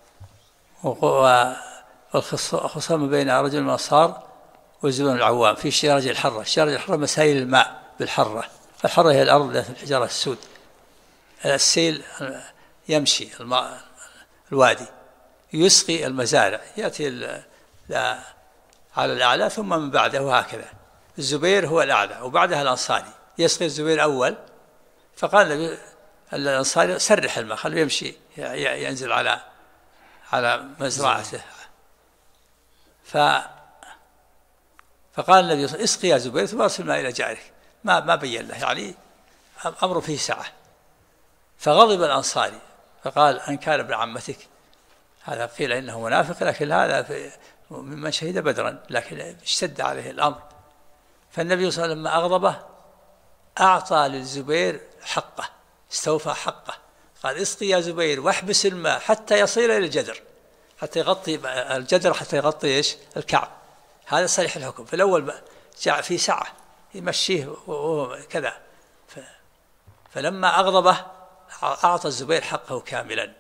والخصام بين رجل من الأنصار والزبير بن العوام في شراج الحرة. شراج الحرة مسائل الماء بالحرة، فالحرة هي الأرض ذات الحجارة السود، السيل يمشي الماء الوادي يسقي المزارع، يأتي على الأعلى ثم من بعده وهكذا. الزبير هو الأعلى وبعدها الأنصاري، يسقي الزبير أول، فقال الأنصاري سرح الماء خليه يمشي ينزل على مزرعته، فقال النبي اسقي يا زبير ثم ارسل الماء إلى جارك، ما بين له، يعني أمر فيه سعة. فغضب الأنصاري فقال أن كان ابن عمتك، هذا قيل إنه منافق، لكن هذا ممن شهد بدرا، لكن اشتد عليه الأمر. فالنبي صلى الله عليه وسلم لما أغضبه أعطى للزبير حقه، استوفى حقه، قال اسقي يا زبير واحبس الماء حتى يصل إلى الجدر، حتى يغطي الجدر، حتى يغطي إيش الكعب. هذا صريح الحكم. في الأول جاء في سعة يمشيه وكذا، فلما أغضبه أعطى الزبير حقه كاملا.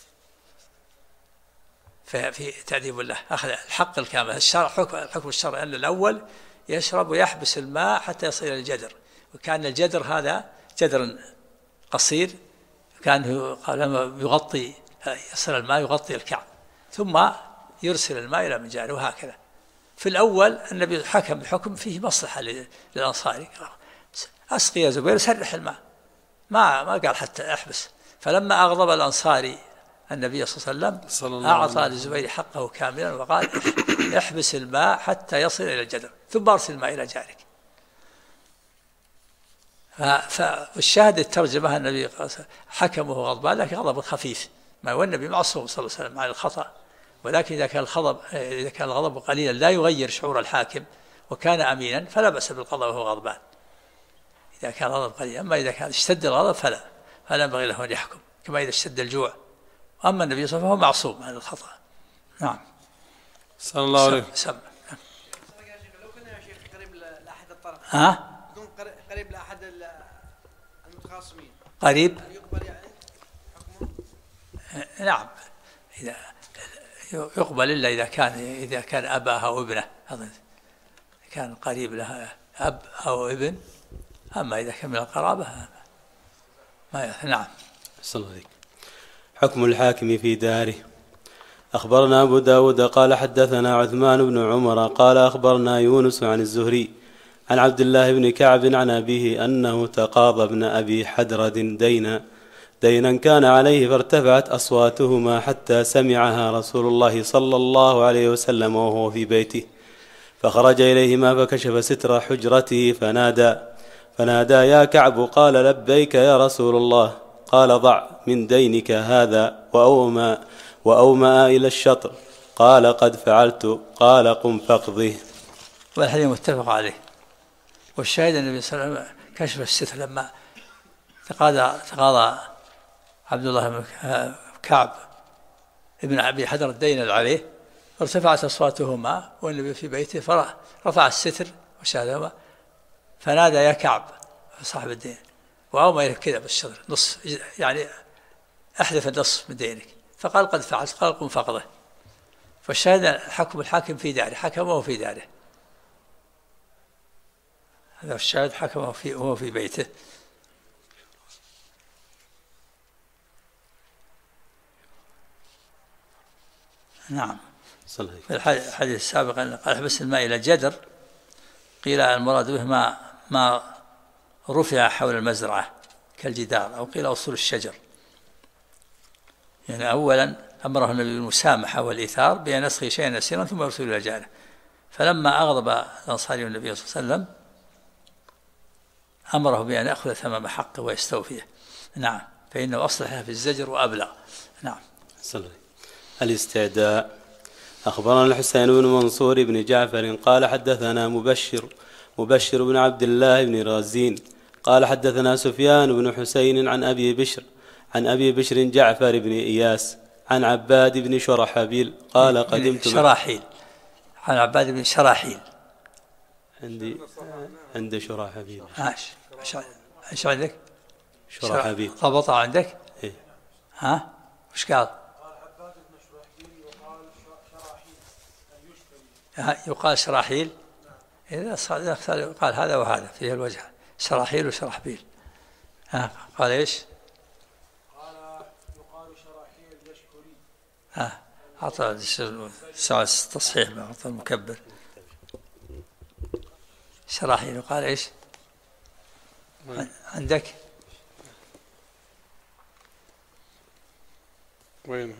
في تأديب الله أخذ الحق الكامل. الحكم الشرعي أن الأول يشرب ويحبس الماء حتى يصل إلى الجدر، وكان الجدر هذا جدر قصير، كان لما يغطي يصل الماء يغطي الكعب، ثم يرسل الماء إلى مجاره، وهكذا. في الأول النبي حكم بحكم فيه مصلحة للأنصاري، أسقي يا زبير سرح الماء، ما قال حتى أحبس. فلما أغضب الأنصاري النبي صلى الله عليه وسلم أعطى للزبير حقه كاملا وقال احبس الماء حتى يصل إلى الجدر ثم أرسل الماء إلى جارك. فالشاهد الترجمة النبي حكمه غضبان، لكن غضب خفيف، ما هو النبي معصوم صلى الله عليه وسلم عن الخطأ، ولكن إذا كان الغضب قليلا لا يغير شعور الحاكم وكان أمينا فلا بأس بالغضب وهو غضبان، إذا كان الغضب قليلا. أما إذا كان اشتد الغضب فلا ينبغي له أن يحكم، كما إذا اشتد الجوع. أما النبي صلى الله عليه وسلم فهو معصوم عن الخطأ. نعم. صلى الله عليه وسلم. لو كنا يا شيخ قريب لأحد الطرف، بدون قريب لأحد المتخاصمين، قريب يقبل يعني حكمه؟ نعم، إذا يقبل إلا إذا كان أباها أو ابنه، كان قريب لها أب أو ابن. أما إذا كان من القرابة ما نعم. صلى الله عليه وسلم. حكم الحاكم في داره. أخبرنا أبو داود قال حدثنا عثمان بن عمر قال أخبرنا يونس عن الزهري عن عبد الله بن كعب عن أبيه أنه تقاضى ابن أبي حدرد دينا كان عليه، فارتفعت أصواتهما حتى سمعها رسول الله صلى الله عليه وسلم وهو في بيته، فخرج إليهما فكشف ستر حجرته فنادى يا كعب، قال لبيك يا رسول الله، قال ضع من دينك هذا وأومأ إلى الشطر، قال قد فعلت قال قم فاقضه. والحديث متفق عليه. والشاهد أن النبي صلى الله عليه وسلم كشف الستر لما تقاضى عبد الله بن كعب ابن أبي حدر الدين عليه، فارتفعت أصواتهما والنبي في بيته، فرفع الستر وشاهدهما فنادى يا كعب صاحب الدين، وأوما إليه كذا بالشطر نص، يعني أحذف النصف من دينك، فقال قد فعلت قال قم فاقضه. فالشاهد حكم الحاكم في داره، حكمه في داره، هذا الشاهد حكمه وهو في بيته. نعم. في الحديث السابق قال احبس الماء إلى جدر، قيل المراد به ما رفع حول المزرعة كالجدار، أو قيل أصول الشجر. يعني أولا أمره النبي بالمسامحة والإيثار بأن يسقي شيئا يسيرا ثم يرسل إلى جاره، فلما أغضب الأنصاري النبي صلى الله عليه وسلم أمره بأن يأخذ ثمن حقه ويستوفيه. نعم، فإنه أصلح في الزجر وأبلغ. نعم. الاستعداء. أخبرنا الحسين بن منصور بن جعفر قال حدثنا مبشر بن عبد الله بن رازين قال حدثنا سفيان بن حسين عن أبي بشر جعفر بن إياس عن عباد بن شرحبيل قال قدمت شراحيل، عن عباد بن شراحيل. عند شرحبيل. ايش عندك؟ شرحبيل ضبطها عندك؟ إيه؟ ها وش قال؟ يقال شراحيل، إذا قال هذا وهذا فيه الوجه، شراحيل وشرحبيل. قال إيش؟ قال يقال شراحيل يشكري. أعطى التصحيح أعطى المكبر. شراحيل وقال إيش؟ عندك؟ وين؟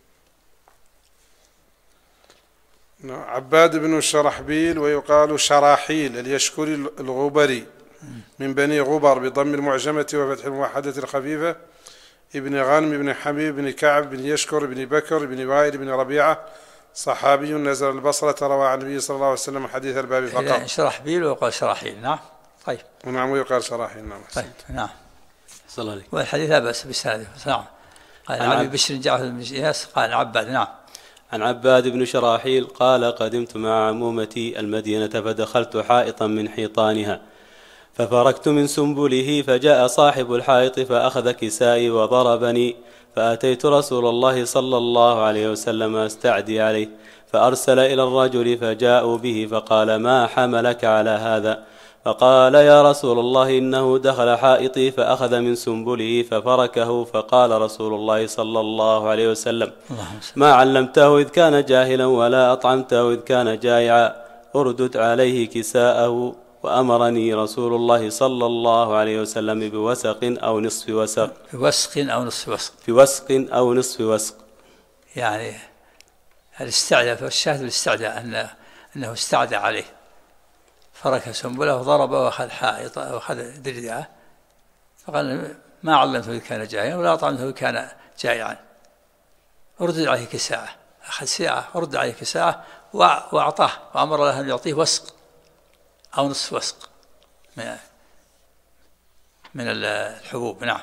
عباد بن شرحبيل ويقال شراحيل اليشكري الغبري من بني غبر بضم المعجمة وفتح الموحدة الخفيفة، ابن غنم بن حبيب بن كعب بن يشكر بن بكر بن وائل بن ربيعة، صحابي نزل البصرة، روى عن النبي صلى الله عليه وسلم حديث الباب فقط. شرحبيل ويقال شراحيل. نعم. طيب. ونعم ويقال شراحيل. نعم. طيب. نعم. صلى الله عليه. والحديث لا بأس بسنده. نعم. قال عن أبي بشر جعفر بن إياس قال عباد. نعم. عن عباد بن شراحيل قال قدمت مع عمومتي المدينة فدخلت حائطا من حيطانها ففركت من سنبله، فجاء صاحب الحائط فأخذ كسائي وضربني، فأتيت رسول الله صلى الله عليه وسلم أستعدي عليه، فأرسل إلى الرجل فجاءوا به فقال ما حملك على هذا؟ فقال يا رسول الله إنه دخل حائطي فأخذ من سنبله ففركه، فقال رسول الله صلى الله عليه وسلم ما علمته إذ كان جاهلا ولا أطعمته إذ كان جائعا، أردد عليه كساءه. وأمرني رسول الله صلى الله عليه وسلم بوسق أو نصف وسق. في وسق أو نصف وسق. يعني الاستعداء، فالشاهد بالاستعداء أنه استعدى عليه، فرك سنبله وضربه وأخذ حائط وأخذ دردعه، فقال ما علمته إذ كان جائعا ولا أطعمته إذ كان جائعا، أردد عليه كساءه. أخذ ساعة ورد عليه كساءه وأعطاه، وأمر له أن يعطيه وسق أو نصف وسق من الحبوب. نعم.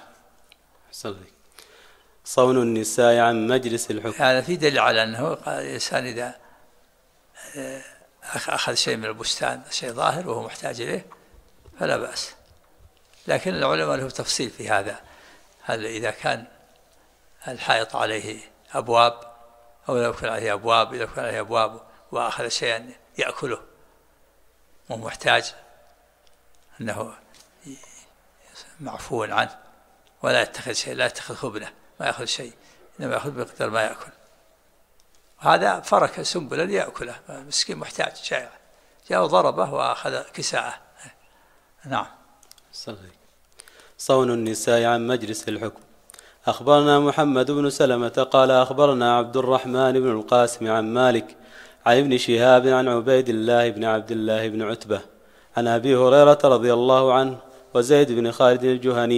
صون النساء عن مجلس الحكم. هذا في دليل على أنه الإنسان إذا أخذ شيء من البستان شيء ظاهر وهو محتاج إليه فلا بأس، لكن العلماء له تفصيل في هذا، هل إذا كان الحائط عليه أبواب أو لو كان عليه أبواب، إذا كان عليه أبواب وأخذ شيئا يأكله وهو محتاج أنه معفو عنه، ولا يتخذ شيء، لا يتخذ خبنة، ما يأخذ شيء، إنما يأخذ بقدر ما يأكل. هذا فرك سنبلا ليأكله، مسكين محتاج شائع، جاء وضربه وأخذ كساءه. نعم. صون النساء عن مجلس الحكم. أخبرنا محمد بن سلمة قال أخبرنا عبد الرحمن بن القاسم عن مالك عن ابن شهاب عن عبيد الله بن عبد الله بن عتبة عن أبي هريرة رضي الله عنه وزيد بن خالد الجهني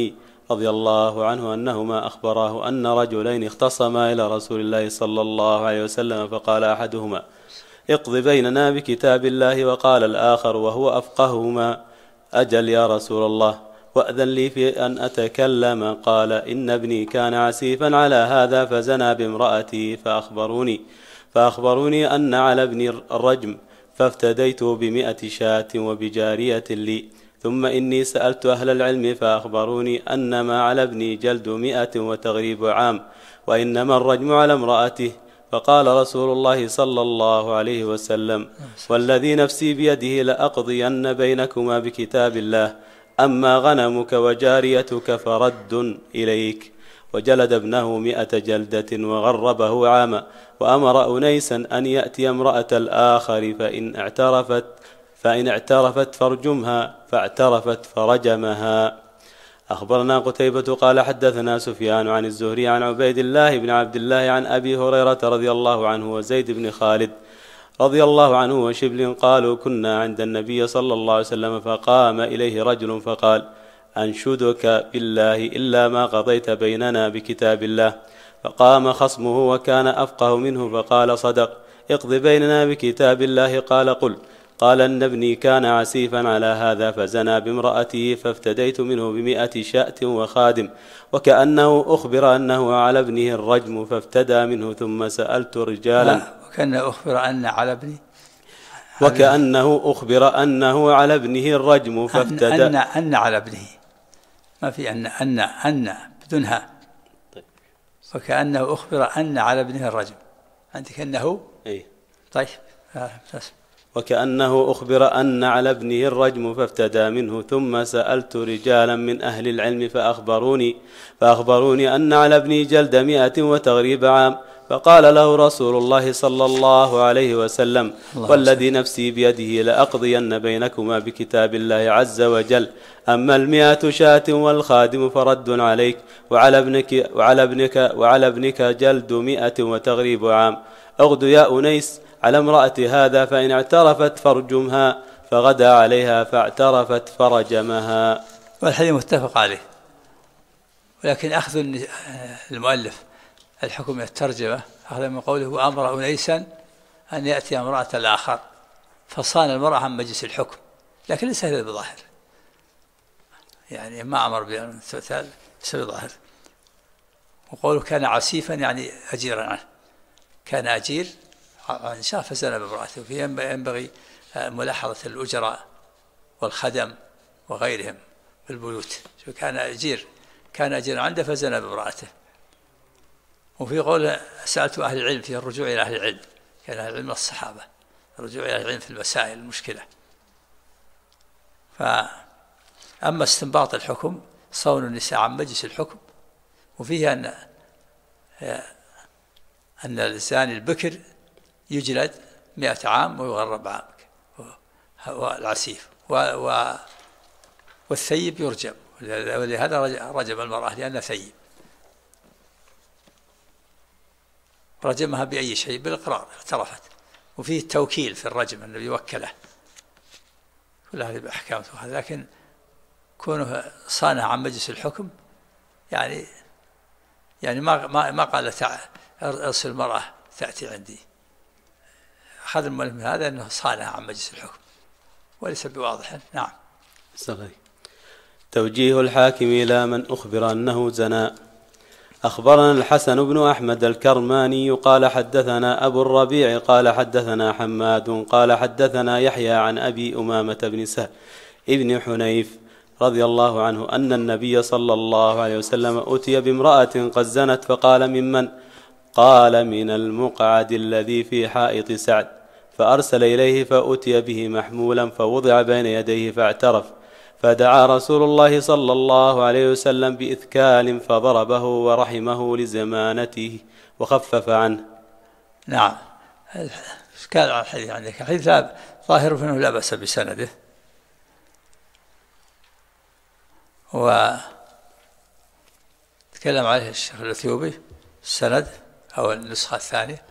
رضي الله عنه أنهما أخبراه أن رجلين اختصما إلى رسول الله صلى الله عليه وسلم، فقال أحدهما: اقض بيننا بكتاب الله، وقال الآخر وهو أفقههما: أجل يا رسول الله، وأذن لي في أن أتكلم. قال: إن ابني كان عسيفا على هذا فزنى بامرأتي، فأخبروني أن على ابني الرجم، فافتديته ب100 شاة وبجارية لي. ثم إني سألت أهل العلم فأخبروني أن ما على ابني جلد 100 وتغريب عام، وإنما الرجم على امرأته. فقال رسول الله صلى الله عليه وسلم: والذي نفسي بيده لأقضين بينكما بكتاب الله، أما غنمك وجاريتك فرد إليك. وجلد ابنه 100 جلدة وغربه عاما، وأمر أنيسا أن يأتي امرأة الآخر فإن اعترفت فارجمها، فاعترفت فرجمها. أخبرنا قتيبة قال حدثنا سفيان عن الزهري عن عبيد الله بن عبد الله عن أبي هريرة رضي الله عنه وزيد بن خالد رضي الله عنه وشبل قالوا: كنا عند النبي صلى الله عليه وسلم، فقام إليه رجل فقال: أنشدك بالله إلا ما قضيت بيننا بكتاب الله. فقام خصمه وكان أفقه منه فقال: صدق، اقض بيننا بكتاب الله. قال: قل. قال: إن ابني كان عسيفا على هذا فزنى بامرأته، فافتديت منه ب100 شاة وخادم. وكأنه أخبر أنه على ابنه الرجم فافتدى منه، ثم سألت رجالا. وكأنه أخبر أن على ابنه وكأنه أخبر أنه على ابنه الرجم فافتدى. أن على ابنه، ما في أن بدونها. وكأنه أخبر أن على ابنه الرجم، عندك أنه. طيب. وكأنه أخبر أن على ابنه الرجم فافتدى منه. ثم سألت رجالا من أهل العلم فأخبروني أن على ابني جلد 100 وتغريب عام. فقال له رسول الله صلى الله عليه وسلم: والذي نفسي بيده لأقضين بينكما بكتاب الله عز وجل، أما 100 شاة والخادم فرد عليك، وعلى ابنك جلد 100 وتغريب عام. اغد يا أنيس على امرأة هذا، فإن اعترفت فارجمها. فغدا عليها فاعترفت فرجمها. والحديث متفق عليه، ولكن أخذ المؤلف الحكم من الترجمة أخذ من قوله: وأمر أنيسا أن يأتي امرأة الآخر، فصان المرأة عن مجلس الحكم، لكن ليس هذا بظاهر، يعني ما أمر بالتمثال ليس بظاهر. وقوله كان عسيفا يعني أجيرا عنه، كان أجير عن شاء فزنى بامرأته. ينبغي ملاحظة الأجراء والخدم وغيرهم بالبيوت. كان أجيرا عنده فزنى بامرأته. وفي قول سألت أهل العلم في الرجوع إلى أهل العلم، كان أهل العلم الصحابة، الرجوع إلى أهل العلم في المسائل المشكلة. فأما استنباط الحكم صون النساء عن مجلس الحكم، وفيه أن الزاني البكر يجلد 100 عام ويغرب عام، والعسيف والثيب يرجم، ولهذا رجم المرأة لأنها ثيب، رجمها بأي شيء؟ بالإقرار، اعترفت. وفيه التوكيل في الرجم، النبي يوكله، كل هذه بأحكام. لكن كونه صانها عن مجلس الحكم يعني ما قال ارسل المرأة تأتي عندي. أخذ المؤلف من هذا أنه صانها عن مجلس الحكم، وليس بواضح. نعم. صحيح. توجيه الحاكم إلى من أخبر أنه زنى. أخبرنا الحسن بن أحمد الكرماني قال حدثنا أبو الربيع قال حدثنا حماد قال حدثنا يحيى عن أبي أمامة بن سهل ابن حنيف رضي الله عنه أن النبي صلى الله عليه وسلم أتي بامرأة قد زنت، فقال: ممن؟ قال: من المقعد الذي في حائط سعد. فأرسل إليه فأتي به محمولا، فوضع بين يديه فاعترف، فدعا رسول الله صلى الله عليه وسلم بإثكال فضربه ورحمه لزمانته وخفف عنه. نعم. إثكال على الحديث عندك الحديث ظاهر أنه لا بأس بسنده، وتكلم عليه الشيخ الأثيوبي السند أو النسخة الثانية.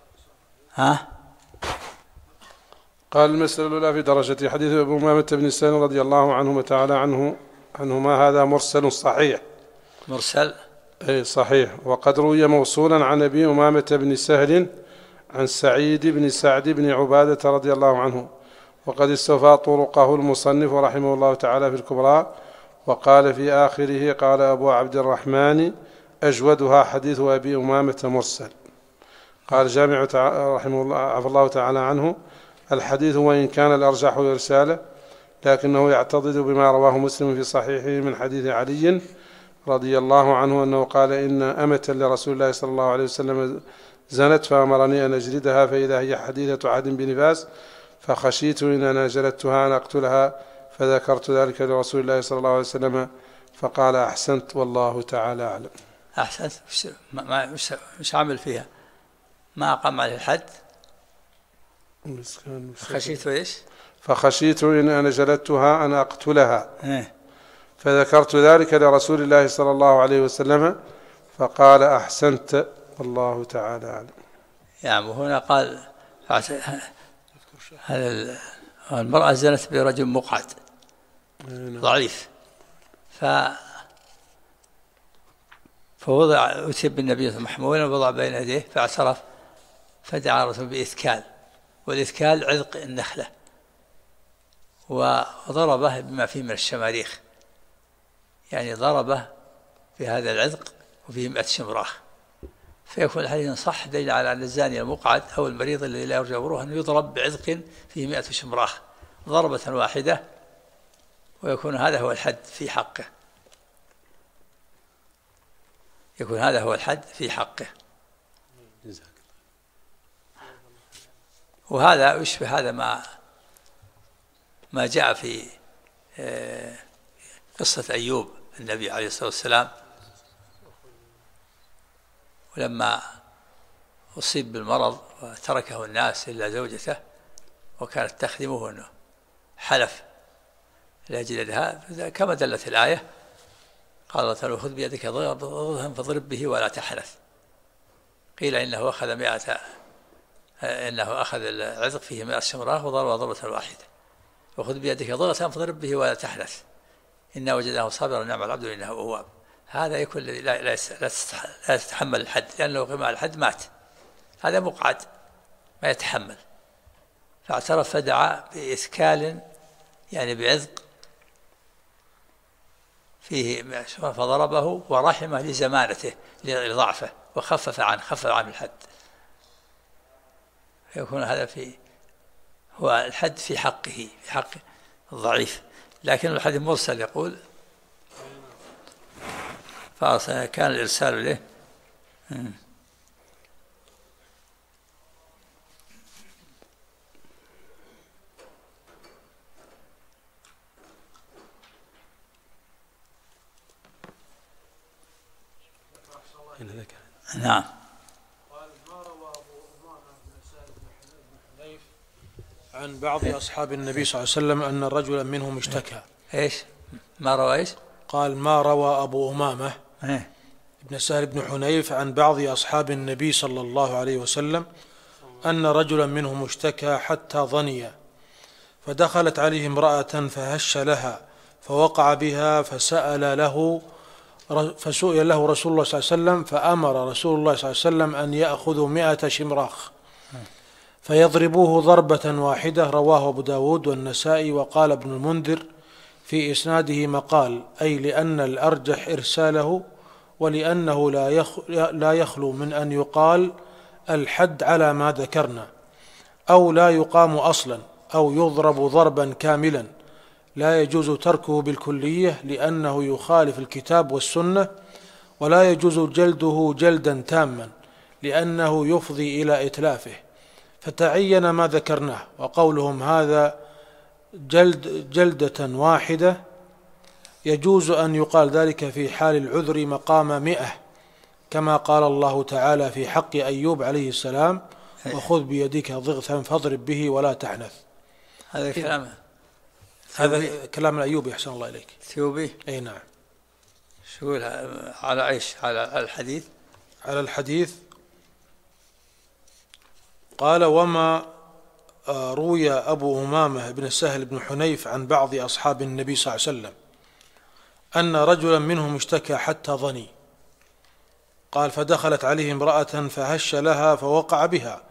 قال: المسألة الأولى في درجة حديث أبو أمامة بن سهل رضي الله عنهما تعالى عنهما هذا مرسل صحيح مرسل. أي صحيح. وقد روي موصولا عن أبي أمامة بن سهل عن سعيد بن سعد بن عبادة رضي الله عنه، وقد استوفى طرقه المصنف رحمه الله تعالى في الكبرى، وقال في آخره: قال أبو عبد الرحمن: أجودها حديث أبي أمامة مرسل. قال جامع رحمه الله عفى الله تعالى عنه: الحديث وإن كان الأرجح إرساله، لكنه يعتضد بما رواه مسلم في صحيحه من حديث علي رضي الله عنه أنه قال: إن أمة لرسول الله صلى الله عليه وسلم زنت فأمرني أن أجلدها فإذا هي حديثة عهد بنفاس، فخشيت إن أنا جلدتها أن أقتلها، فذكرت ذلك لرسول الله صلى الله عليه وسلم فقال: أحسنت والله تعالى أعلم. أحسنت. مش عمل فيها؟ ما أقام عليه الحد. خشيت إيش؟ فخشيت إن أنا جلدتها أن أقتلها، فذكرت ذلك لرسول الله صلى الله عليه وسلم فقال: أحسنت والله تعالى أعلم. يعني هنا قال المرأة زنت برجل مقعد ضعيف، فوضع أتي بالنبي محمولا ووضع بين يديه فاعترف، فدعا الرسول بإثكال، والإثكال عذق النخلة، وضربه بما فيه من الشماريخ، يعني ضربه في هذا العذق وفيه 100 شمراخ، فيكون الحديث صح دليل على أن الزاني المقعد أو المريض الذي لا يرجى بروه أنه يضرب بعذق فيه 100 شمراخ ضربة واحدة، ويكون هذا هو الحد في حقه، يكون هذا هو الحد في حقه. وهذا يشبه هذا ما جاء في قصة أيوب النبي عليه الصلاة والسلام، ولما أصيب بالمرض وتركه الناس إلا زوجته وكانت تخدمه أنه حلف لأجلدها، كما دلت الآية. قال الله تعالى: خذ بيدك ضغطا فاضرب به ولا تحنث. قيل إنه أخذ العذق فيه 100 شمراخ وضرب ضربة واحدة. وخذ بيدك ضغطا فاضرب به ولا تحنث إنا وجدناه صابرا نعم العبد إنه أواب. هذا يكون الذي لا يتحمل الحد، لأنه قمع الحد مات، هذا مقعد ما يتحمل، فاعترف فدعا بإثكال يعني بعذق فيه، فضربه ورحمه لزمانته لضعفه وخفف عنه الحد، فيكون هذا هو الحد في حقه، في حق الضعيف. لكن الحديث مرسل يقول فكان الإرسال له نعم. قال: ما روى أبو أمامة بن سهل بن حنيف عن بعض أصحاب النبي صلى الله عليه وسلم أن رجلا منهم اشتكى. إيش؟ ما روى إيش؟ قال: ما روى أبو أمامة بن سهل بن حنيف عن بعض أصحاب النبي صلى الله عليه وسلم أن رجلا منهم اشتكى حتى ظني، فدخلت عليه امرأة فهش لها فوقع بها، فسئل له رسول الله صلى الله عليه وسلم، فأمر رسول الله صلى الله عليه وسلم أن يأخذوا 100 شمراخ فيضربوه ضربة واحدة. رواه أبو داود والنسائي. وقال ابن المنذر في إسناده مقال، أي لأن الأرجح إرساله، ولأنه لا يخلو من أن يقال الحد على ما ذكرنا، أو لا يقام أصلا، أو يضرب ضربا كاملا لا يجوز تركه بالكلية لأنه يخالف الكتاب والسنة، ولا يجوز جلده جلدا تاما لأنه يفضي إلى إتلافه، فتعين ما ذكرناه. وقولهم هذا جلدة واحدة يجوز أن يقال ذلك في حال العذر مقام 100، كما قال الله تعالى في حق أيوب عليه السلام: وخذ بيدك ضغثا فاضرب به ولا تحنث. هذا كلامه، هذا كلام الأيوب. يحسن الله إليك. ثيوبي. أي نعم. شو على إيش؟ على الحديث. على الحديث. قال: وما روي أبو أمامة بن سهل بن حنيف عن بعض أصحاب النبي صلى الله عليه وسلم أن رجلا منهم اشتكى حتى ظني، قال فدخلت عليه امرأة فهش لها فوقع بها،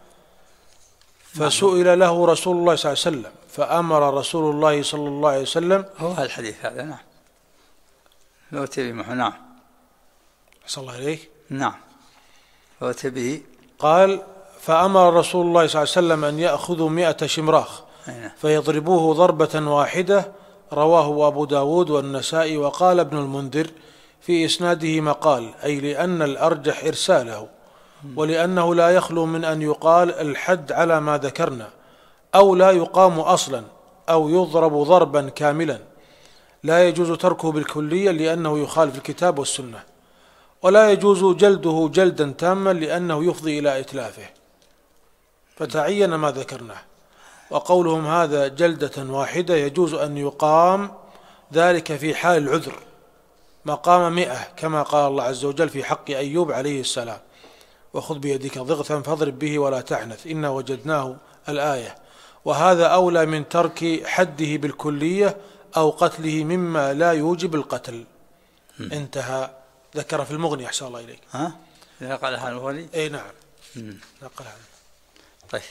فسئل له رسول الله صلى الله عليه وسلم فأمر رسول الله صلى الله عليه وسلم. هو الحديث هذا نعم، لو تبي نعم أحسن الله إليك. نعم لو تبي. قال فأمر رسول الله صلى الله عليه وسلم أن يأخذوا 100 شمراخ فيضربوه ضربة واحدة، رواه أبو داود والنسائي. وقال ابن المنذر في إسناده مقال، أي لأن الأرجح إرساله، ولأنه لا يخلو من أن يقال الحد على ما ذكرنا، أو لا يقام أصلا، أو يضرب ضربا كاملا، لا يجوز تركه بالكلية لأنه يخالف الكتاب والسنة، ولا يجوز جلده جلدا تاما لأنه يفضي إلى إتلافه، فتعين ما ذكرناه. وقولهم هذا جلدة واحدة يجوز أن يقام ذلك في حال العذر مقام 100، كما قال الله عز وجل في حق أيوب عليه السلام: وخذ بيدك ضغثا فاضرب به ولا تحنث إنا وجدناه، الآية. وهذا أولى من ترك حده بالكلية أو قتله مما لا يوجب القتل. انتهى. ذكر في المغني أحسن الله إليك. نقلها المغني. أي نعم نقلها. طيب.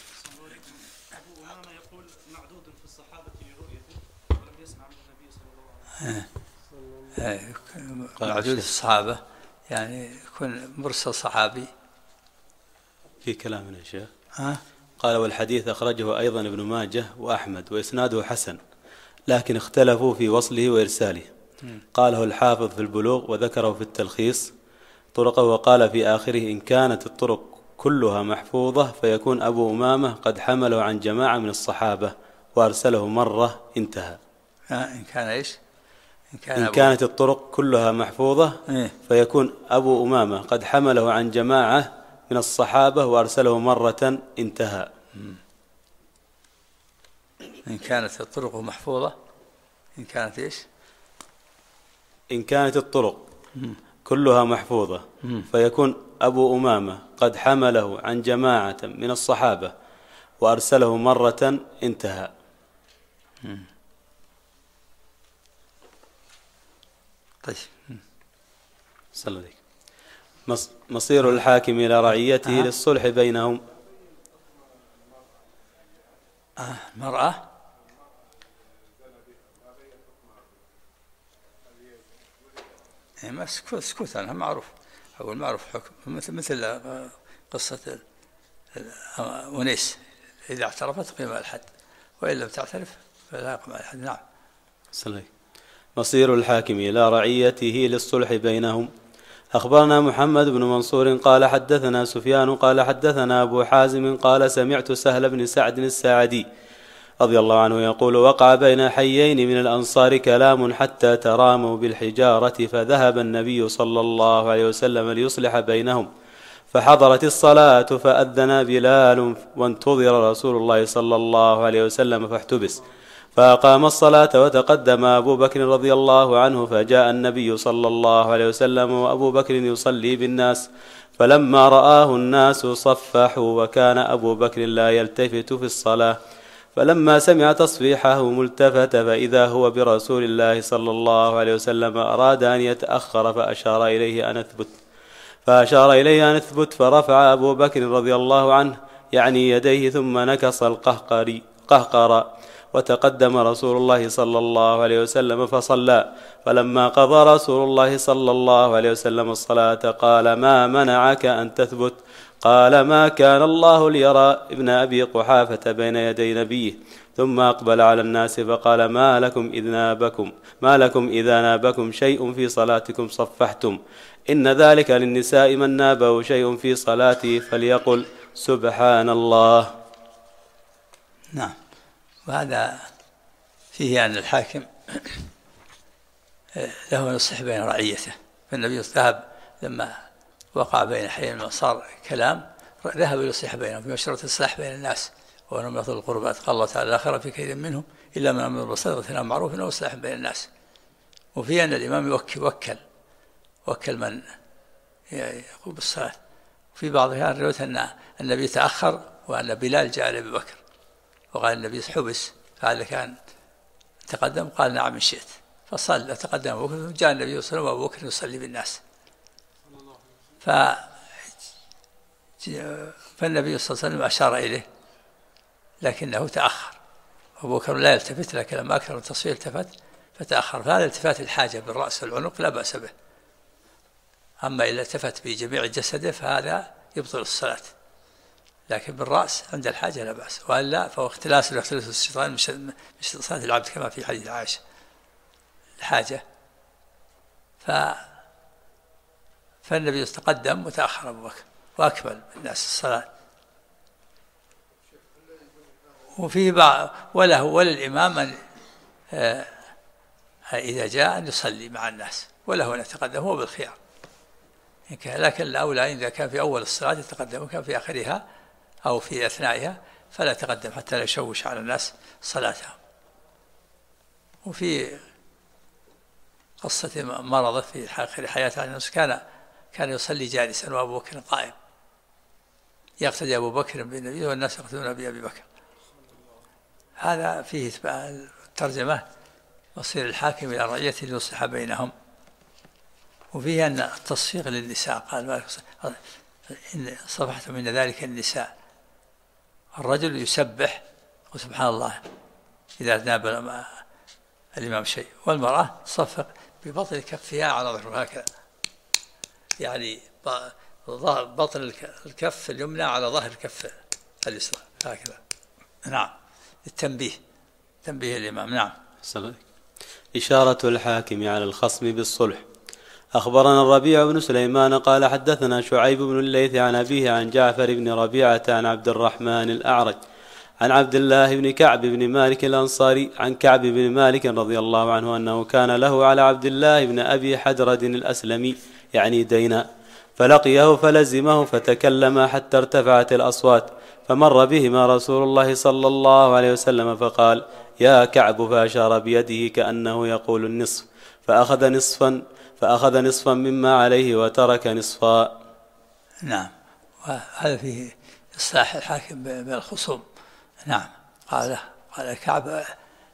يقول معدود في الصحابة لرؤيته ولم يسمع من النبي صلى الله عليه وسلم. معدود في الصحابة يعني يكون مرسل صحابي. في كلامنا يا شيخ. قال والحديث أخرجه أيضا ابن ماجه وأحمد وإسناده حسن، لكن اختلفوا في وصله وإرساله. قاله الحافظ في البلوغ وذكره في التلخيص طرقه، وقال في آخره: إن كانت الطرق كلها محفوظة فيكون أبو أمامة قد حمله عن جماعة من الصحابة وأرسله مرة. انتهى. إن كان إيش؟ إن كانت الطرق كلها محفوظة فيكون أبو أمامة قد حمله عن جماعة من الصحابة وأرسله مرة. انتهى. إن كانت الطرق محفوظة، إن كانت إيش؟ إن كانت الطرق كلها محفوظة فيكون أبو أمامة قد حمله عن جماعة من الصحابة وأرسله مرة. انتهى. طيب. صلى الله عليه. مصير الحاكم إلى رعيته للصلح بينهم. المرأة ما سكوت عنها معروف، أو المعروف حكم، مثل قصة ونيس، إذا اعترفت قيم الحد، وإن لم تعترف فلا قيم الحد. نعم. صلى. مصير الحاكم إلى رعيته للصلح بينهم. أخبرنا محمد بن منصور قال حدثنا سفيان قال حدثنا أبو حازم قال سمعت سهل بن سعد الساعدي رضي الله عنه يقول: وقع بين حيين من الأنصار كلام حتى تراموا بالحجارة، فذهب النبي صلى الله عليه وسلم ليصلح بينهم، فحضرت الصلاة فأذن بلال وانتظر رسول الله صلى الله عليه وسلم فاحتبس، فأقام الصلاة وتقدم أبو بكر رضي الله عنه، فجاء النبي صلى الله عليه وسلم وأبو بكر يصلي بالناس، فلما رآه الناس صفحوا، وكان أبو بكر لا يلتفت في الصلاة، فلما سمع تصفيحه ملتفت فإذا هو برسول الله صلى الله عليه وسلم، أراد أن يتأخر فأشار إليه أن أثبت، فرفع أبو بكر رضي الله عنه يعني يديه ثم نكص القهقر، وتقدم رسول الله صلى الله عليه وسلم فصلى، فلما قضى رسول الله صلى الله عليه وسلم الصلاة قال: ما منعك أن تثبت؟ قال: ما كان الله ليرى ابن أبي قحافة بين يدي نبيه. ثم أقبل على الناس فقال: ما لكم إذا نابكم شيء في صلاتكم صفحتم؟ إن ذلك للنساء، من نابه شيء في صلاته فليقل سبحان الله. نعم. وهذا فيه أن الحاكم له نصح بين رعيته، فالنبي ذهب لما وقع بين حين وصار كلام، ذهب ليصلح بينهم بمشروط الإصلاح بين الناس، وأنهم يأخذوا القربات. قال الله تعالى: لا خير في كثير منهم إلا من أمر بالصدقة وتنهى عن المعروف وإصلاح بين الناس. وفي أن الإمام وكل من يقوم بالصلاة. في بعض الأحيان رويت أن النبي تأخر وأن بلال جاء لأبي بكر وقال النبي حبس، فهذا كان تقدم قال: نعم إن شئت، فصلى تقدم أبو بكر، جاء النبي صلى الله عليه وسلم وأبو بكر يصلي بالناس. فالنبي صلى الله عليه وسلم أشار إليه لكنه تأخر، أبو بكر لا يلتفت، لكن لما أكثر التصوير التفت فتأخر. فهذا التفات الحاجة بالرأس والعنق لا بأس به، أما إذا التفت بجميع جسده فهذا يبطل الصلاة، لكن بالرأس عند الحاجة لا بأس، وإلا فهو اختلاس الشيطان مش صلاة العبد كما في حديث عائشة الحاجة. فالنبي تقدم وتأخر أبو بكر وأكمل الناس الصلاة. وفيه وله وللإمام أن إذا جاء أن يصلي مع الناس، وله أن يتقدم هو بالخيار، لكن الأولى إذا كان في أول الصلاة يتقدم، وكان في آخرها أو في أثنائها فلا يتقدم حتى لا يشوش على الناس صلاتهم. وفي قصة مرضه في آخر حياته عليه الصلاة كان يصلي جالسا وأبو بكر قائم، يقتدي أبو بكر بالنبي والناس يقتدون بأبي بكر. هذا فيه الترجمة مصير الحاكم إلى رعيته ليصلح بينهم. وفيه أن التصفيق للنساء، قال إن صفحت من ذلك النساء، الرجل يسبح وسبحان الله إذا ناب الإمام شيء، والمرأة تصفق ببطن كفها على ظهرها هكذا، يعني بطن الكف اليمنى على ظهر الكف اليسرى هكذا. نعم، التنبيه، تنبيه الإمام. نعم. إشارة الحاكم على الخصم بالصلح. أخبرنا الربيع بن سليمان قال حدثنا شعيب بن الليث عن أبيه عن جعفر بن ربيعة عن عبد الرحمن الأعرج عن عبد الله بن كعب بن مالك الأنصاري عن كعب بن مالك رضي الله عنه أنه كان له على عبد الله بن أبي حدرد الأسلمي يعني دينا، فلقيه فلزمه فتكلم حتى ارتفعت الأصوات، فمر بهما رسول الله صلى الله عليه وسلم فقال يا كعب، فأشار بيده كأنه يقول النصف، فأخذ نصفا مما عليه وترك نصفا. نعم، وهذا فيه إصلاح الحاكم بين الخصوم. نعم، قال كعب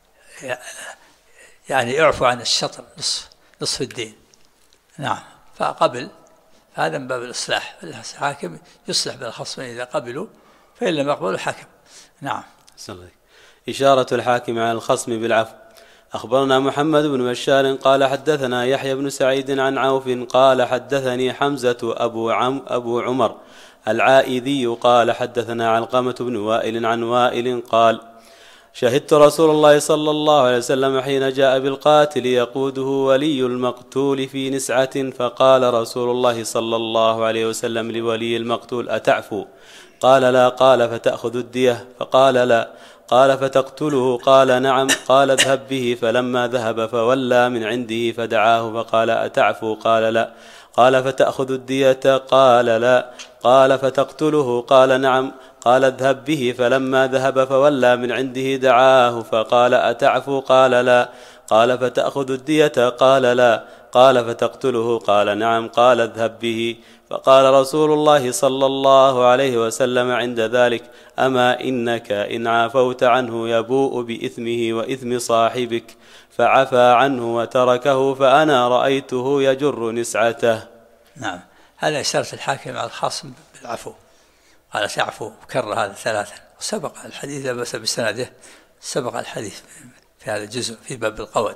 يعني اعفوا عن الشطر، نصف الدين. نعم، فقبل، فهذا من باب الإصلاح، الحاكم يصلح بين الخصمين إذا قبلوا، فإن لم يقبلوا حكم. نعم. إشارة الحاكم على الخصم بالعفو. أخبرنا محمد بن بشار قال حدثنا يحيى بن سعيد عن عوف قال حدثني حمزة أبو عمر العائذي قال حدثنا علقمة بن وائل عن وائل قال شهدت رسول الله صلى الله عليه وسلم حين جاء بالقاتل يقوده ولي المقتول في نسعة، فقال رسول الله صلى الله عليه وسلم لولي المقتول أتعفو؟ قال لا. قال فتأخذ الدية؟ فقال لا. قال فتقتله؟ قال نعم. قال اذهب به. فلما ذهب فولى من عنده فدعاه فقال أتعفو؟ قال لا. قال فتأخذ الدية؟ قال لا. قال فتقتله؟ قال نعم. قال اذهب به. فلما ذهب فولى من عنده دعاه فقال أتعفو؟ قال لا. قال فتأخذ الدية؟ قال لا. قال فتقتله؟ قال نعم. قال اذهب به. فقال رسول الله صلى الله عليه وسلم عند ذلك أما إنك إن عافوت عنه يبوء بإثمه وإثم صاحبك، فعفى عنه وتركه، فأنا رأيته يجر نسعته. نعم، هذا إشارة الحاكم على الخصم بالعفو، قال تعفو، كرر هذا ثلاثا، وسبق الحديث لا بأس بسنده، سبق الحديث في هذا الجزء في باب القود.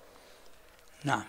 نعم.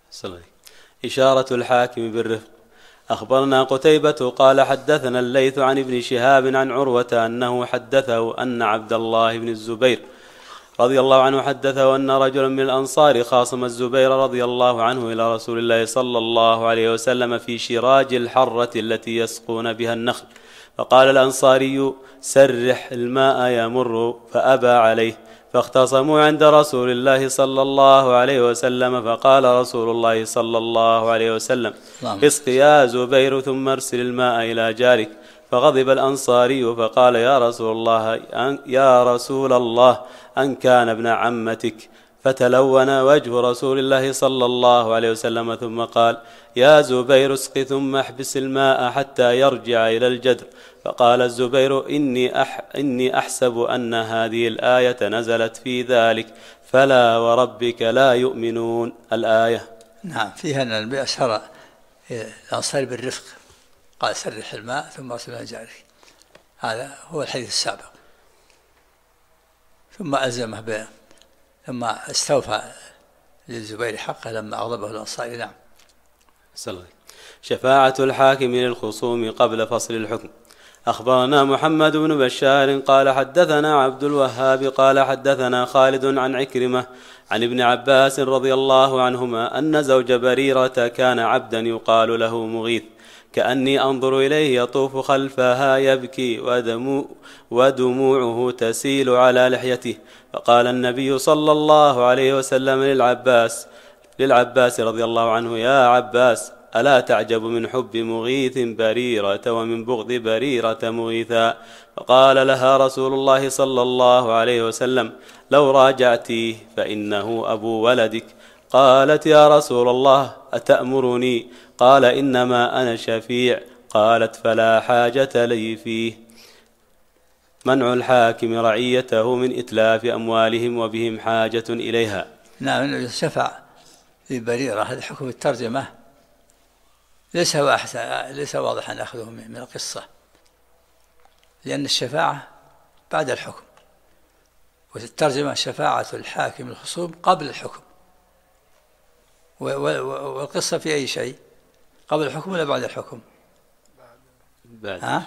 إشارة الحاكم بالرفق. أخبرنا قتيبة قال حدثنا الليث عن ابن شهاب عن عروة أنه حدثه أن عبد الله بن الزبير رضي الله عنه حدثه أن رجلا من الأنصار خاصم الزبير رضي الله عنه إلى رسول الله صلى الله عليه وسلم في شراج الحرة التي يسقون بها النخل، فقال الأنصاري سرح الماء يمر، فأبى عليه، فاختصموا عند رسول الله صلى الله عليه وسلم، فقال رسول الله صلى الله عليه وسلم اسق يا زبير ثم ارسل الماء إلى جارك، فغضب الأنصاري فقال يا رسول الله أن كان ابن عمتك، فتلون وجه رسول الله صلى الله عليه وسلم ثم قال: يا زبير اسق ثم احبس الماء حتى يرجع إلى الجدر. فقال الزبير: إني أحسب أن هذه الآية نزلت في ذلك، فلا وربك لا يؤمنون. الآية. نعم، فيها أن النبي أشار الأنصار بالرفق، قال: سرح الماء ثم أرسل إلى جارك. هذا هو الحديث السابق. ثم ألزمه لما استوفى للزبير حقه لما أغضبه الأنصاري. نعم. شفاعة الحاكم للخصوم قبل فصل الحكم. أخبرنا محمد بن بشار قال حدثنا عبد الوهاب قال حدثنا خالد عن عكرمة عن ابن عباس رضي الله عنهما أن زوج بريرة كان عبدا يقال له مغيث، كأني أنظر إليه يطوف خلفها يبكي ودموعه تسيل على لحيته. فقال النبي صلى الله عليه وسلم للعباس رضي الله عنه: يا عباس، ألا تعجب من حب مغيث بريرة ومن بغض بريرة مغيثا؟ فقال لها رسول الله صلى الله عليه وسلم: لو راجعتيه فإنه أبو ولدك. قالت: يا رسول الله، أتأمرني؟ قال: إنما أنا شفيع. قالت: فلا حاجة لي فيه. منع الحاكم رعيته من إتلاف أموالهم وبهم حاجة إليها. نعم، شفع لبريرة. هذا حكم الترجمة ليس واضحا نأخذه من القصة، لأن الشفاعة بعد الحكم، والترجمة شفاعة الحاكم الخصوم قبل الحكم. والقصة في أي شيء؟ قبل الحكم ولا بعد الحكم؟ بعد.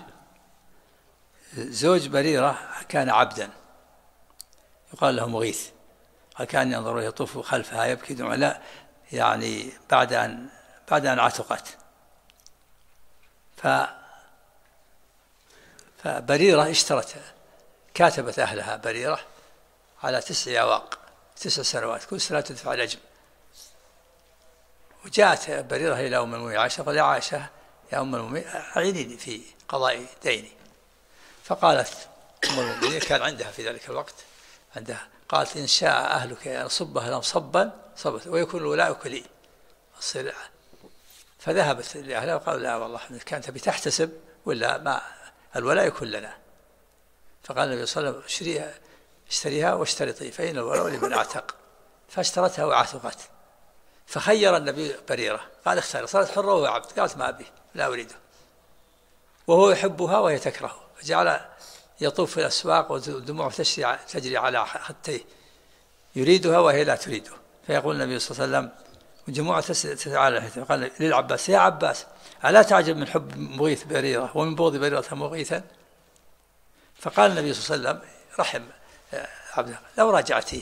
زوج بريرة كان عبدا يقال له مغيث، كان ينظر يطوف خلفها يبكي دموعا، لا يعني بعد أن عتقت. فبريرة اشترت، كاتبت أهلها بريرة على 9 أواق، 9 سنوات، كل سنة تدفع الأجر. وجاءت بريرة إلى أم المؤمنين عائشة، قال: يا عائشة يا أم المؤمنين، أعينيني في قضاء ديني. فقالت أم المؤمنين، كان عندها في ذلك الوقت عندها، قالت: إن شاء أهلك أن صبها لهم صبا صبت ويكون ولاؤك لي. فذهبت لأهلها وقالوا: لا والله كانت بتحتسب ولا ما الولاء يكون لنا. فقال النبي صلى الله عليه وسلم: اشتريها واشترطي فإن الولاء لمن اعتق. فاشترتها وعتقت. فخير النبي بريرة، قال: اختار، صارت حرة وهو عبد. قالت: ما أبي، لا أريده. وهو يحبها وهي تكرهه، فجعل يطوف في الأسواق ودموعه تجري على خديه، يريدها وهي لا تريده. فيقول النبي صلى الله عليه وسلم وجموعة تسعى، قال للعباس: يا عباس، ألا تعجب من حب مغيث بريرة ومن بغض بريرة مغيثا؟ فقال النبي صلى الله عليه وسلم رحم عبده: لو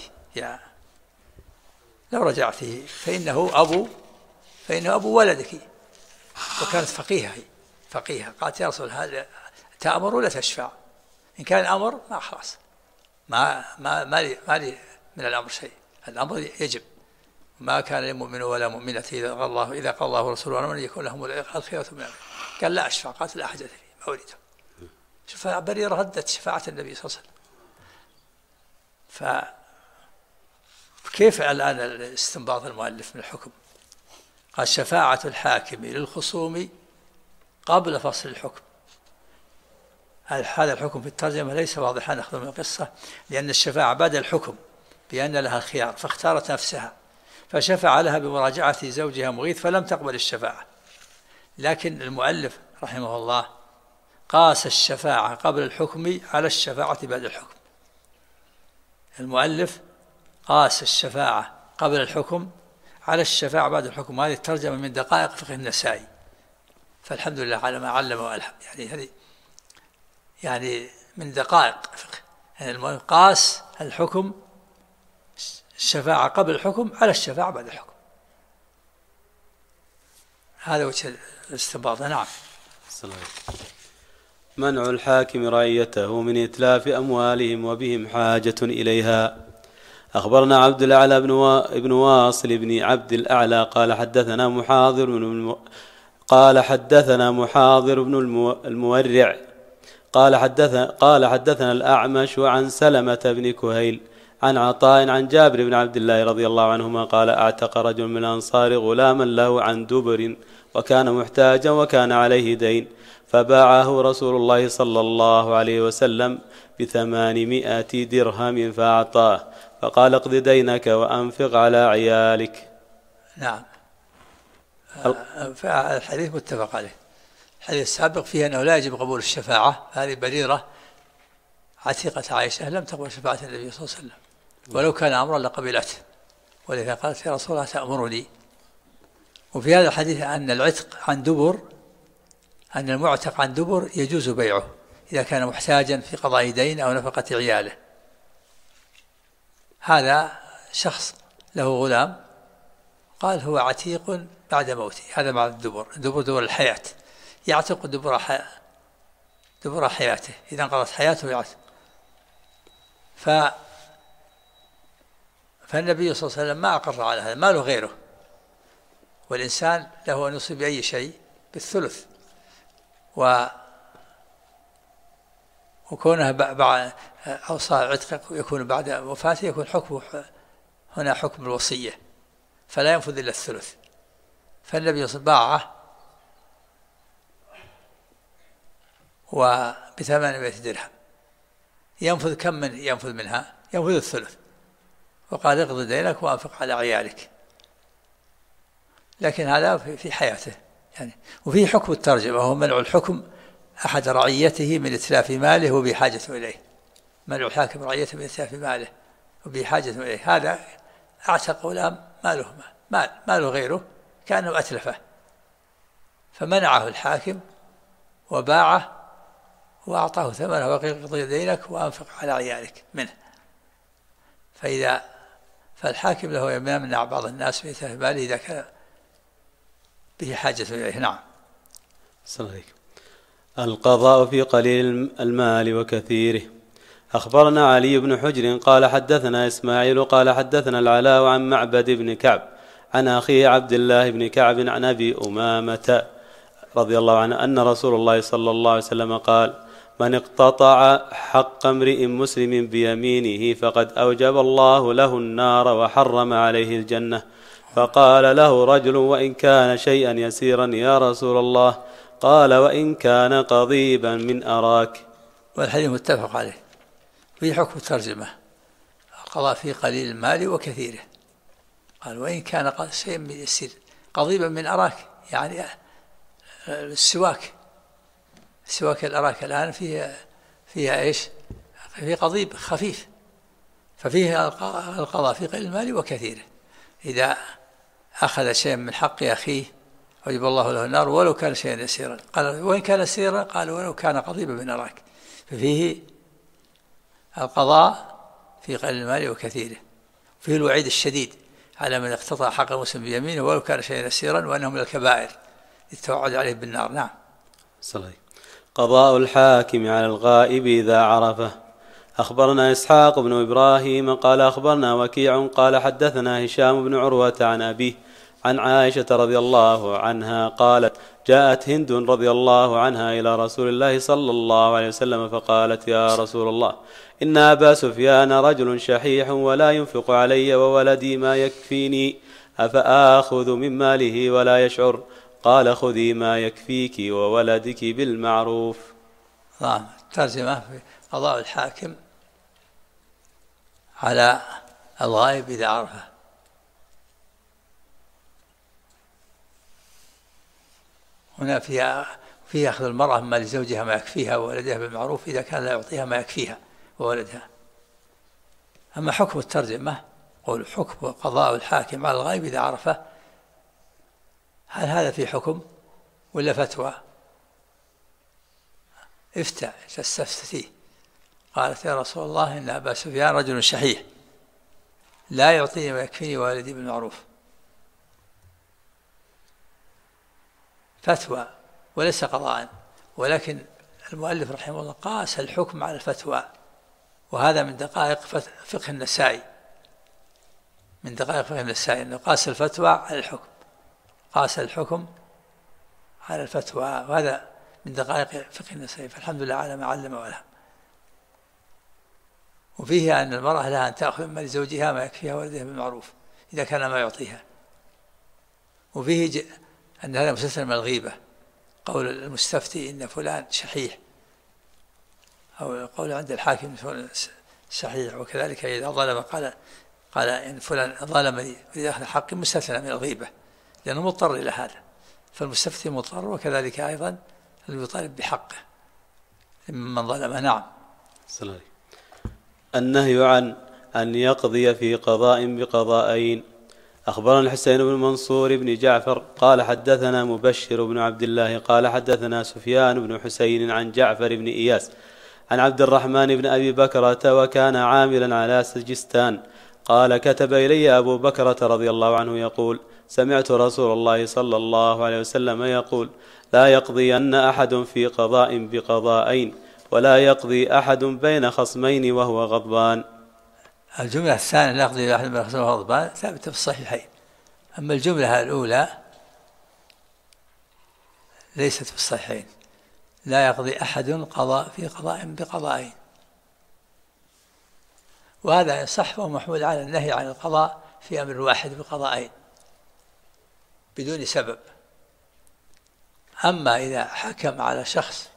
رجعته فإنه أبو ولدك. وكانت فقيهة. قالت: يا رسول الله، تأمر ولا تشفع؟ إن كان الأمر ما خلاص، ما لي من الأمر شيء، الأمر يجب. ما كان لمؤمن ولا مؤمنة إذا قال الله ورسوله أن يكون لهم الخيرة من أمرهم. قال: لا أشفع. قالت: لا حاجة فيه، ما أريده. شوف بريرة ردت شفاعة النبي صلى الله عليه وسلم. فكيف الآن الاستنباط المؤلف من الحكم؟ قال: شفاعة الحاكم للخصوم قبل فصل الحكم. هذا الحكم في الترجمة ليس واضحا نأخذ من القصة، لأن الشفاعة بعد الحكم بأن لها الخيار، فاختارت نفسها، فشفع لها بمراجعة زوجها مغيث فلم تقبل الشفاعة. لكن المؤلف رحمه الله قاس الشفاعة قبل الحكم على الشفاعة بعد الحكم. المؤلف قاس الشفاعة قبل الحكم على الشفاعة بعد الحكم. هذه الترجمة من دقائق فقه النسائي، فالحمد لله على ما علم وألهم. يعني من دقائق فقه. يعني المؤلف قاس الحكم، الشفاعة قبل الحكم على الشفاعة بعد الحكم. هذا وجه الاستنباط. نعم. منع الحاكم رعيته من إتلاف أموالهم وبهم حاجة إليها. أخبرنا عبد الأعلى بن واصل بن عبد الأعلى قال حدثنا محاضر بن المورع قال حدثنا الأعمش عن سلمة بن كهيل عن عطاء عن جابر بن عبد الله رضي الله عنهما قال اعتق رجل من الأنصار غلاما له عن دبر وكان محتاجا وكان عليه دين فباعه رسول الله صلى الله عليه وسلم ب800 درهم فأعطاه فقال اقض دينك وأنفق على عيالك. نعم. فالحديث متفق عليه. الحديث السابق فيه أنه لا يجب قبول الشفاعة. هذه بريرة عتيقة عائشة لم تقبل شفاعة النبي صلى الله عليه وسلم ولو كان أمرا لقبلته، ولذا قالت يا رسول الله تأمرني. وفي هذا الحديث أن العتق عن دبر، أن المعتق عن دبر يجوز بيعه إذا كان محتاجا في قضاء دين أو نفقة عياله. هذا شخص له غلام قال هو عتيق بعد موته، هذا مع الدبر. الدبر دبر الحياة، يعتق دبر حياته، إذا انقضت حياته يعتق. فالنبي صلى الله عليه وسلم ما أقر على هذا، ما له غيره، والإنسان له أن يصيب أي شيء بالثلث، وكونه بعد أوصى عتق يكون بعد وفاته يكون حكمه هنا حكم الوصية، فلا ينفذ إلا الثلث. فالنبي صلى الله عليه وسلم باعه ب800 درهم، ينفذ كم ينفذ منها؟ ينفذ الثلث، وقال اقضي دينك وأنفق على عيالك. لكن هذا في حياته يعني. وفيه حكم الترجمة وهو منع الحكم أحد رعيته من إتلاف ماله وبحاجة إليه. منع الحاكم رعيته من إتلاف ماله وبحاجة إليه، هذا أعتق غلام ما له غيره كأنه أتلفه، فمنعه الحاكم وباعه وأعطاه ثمنه وقال اقضي دينك وأنفق على عيالك منه. فالحاكم له يمنع بعض الناس من إتلاف ماله إذا كان به حاجة إليه. نعم. السلام عليكم. القضاء في قليل المال وكثيره. أخبرنا علي بن حجر قال حدثنا إسماعيل قال حدثنا العلاء عن معبد بن كعب عن أخيه عبد الله بن كعب عن أبي أمامة رضي الله عنه أن رسول الله صلى الله عليه وسلم قال من اقتطع حق امرئ مسلم بيمينه فقد أوجب الله له النار وحرم عليه الجنة. فقال له رجل وإن كان شيئا يسيرا يا رسول الله؟ قال وإن كان قضيبا من أراك. والحديث متفق عليه. في حكم الترجمة قضى في قليل المال وكثيره، قال وإن كان شيئا من يسير قضيبا من أراك، يعني السواك الأراك الآن فيها إيش؟ في قضيب خفيف، ففيه القضاء في قليل المال وكثيره. إذا أخذ شيئا من حق أخيه وجب الله له النار ولو كان شيئا يسيرا. قال وإن كان يسيرا؟ قال ولو كان قضيبا من أراك. ففيه القضاء في قليل المال وكثيره. فيه الوعيد الشديد على من اقتطع حق المسلم بيمينه ولو كان شيئا يسيرا وأنه من الكبائر التوعد عليه بالنار. نعم. صحيح. قضاء الحاكم على الغائب إذا عرفه. أخبرنا إسحاق بن إبراهيم قال أخبرنا وكيع قال حدثنا هشام بن عروة عن أبيه عن عائشة رضي الله عنها قالت جاءت هند رضي الله عنها إلى رسول الله صلى الله عليه وسلم فقالت يا رسول الله إن أبا سفيان رجل شحيح ولا ينفق علي وولدي ما يكفيني أفآخذ من ماله ولا يشعر؟ قال خذي ما يكفيك وولدك بالمعروف. ترجمة في قضاء الحاكم على الغائب إذا عرفه. هنا فيها أخذ المرأة مما لزوجها ما يكفيها وولدها بالمعروف إذا كان لا يعطيها ما يكفيها وولدها. أما حكم الترجمة قول حكم قضاء الحاكم على الغائب إذا عرفه، هل هذا في حكم ولا فتوى؟ تستفتيه. قالت يا رسول الله إن أبا سفيان رجل شحيح لا يعطيني ما يكفيني وولدي بالمعروف. فتوى وليس قضاء، ولكن المؤلف رحمه الله قاس الحكم على الفتوى، وهذا من دقائق فقه النسائي، من دقائق فقه النسائي أنه قاس الفتوى على الحكم، قاس الحكم على الفتوى، وهذا من دقائق فقه النسائي. فالحمد لله على ما علم وألهم. وفيه أن المرأة لها أن تأخذ من زوجها ما يكفيها ولدها بالمعروف إذا كان ما يعطيها. وفيه أن هذا مستثنى من الغيبة، قول المستفتي إن فلان شحيح، أو قول عند الحاكم فلان شحيح. وكذلك إذا ظلم قال إن فلان ظلمني إذا أخذ حقي، مستثنى من الغيبة لأنه مضطر إلى هذا، فالمستفتي مضطر، وكذلك أيضا اللي يطالب بحقه ممن ظلم. نعم. النهي عن أن يقضي في قضاء بقضاءين. أخبرنا الحسين بن منصور بن جعفر قال حدثنا مبشر بن عبد الله قال حدثنا سفيان بن حسين عن جعفر بن إياس عن عبد الرحمن بن أبي بكرة وكان عاملا على سجستان قال كتب إلي أبو بكرة رضي الله عنه يقول سمعت رسول الله صلى الله عليه وسلم يقول لا يقضين أحد في قضاء بقضاءين ولا يقضي أحد بين خصمين وهو غضبان. الجملة الثانية لا يقضي أحد بين خصمين وهو غضبان ثابتة في الصحيحين. أما الجملة الأولى ليست في الصحيحين، لا يقضي أحد قضاء في قضاء بقضاءين، وهذا يصح وهو محمول على النهي عن القضاء في أمر واحد بقضاءين بدون سبب. أما إذا حكم على شخص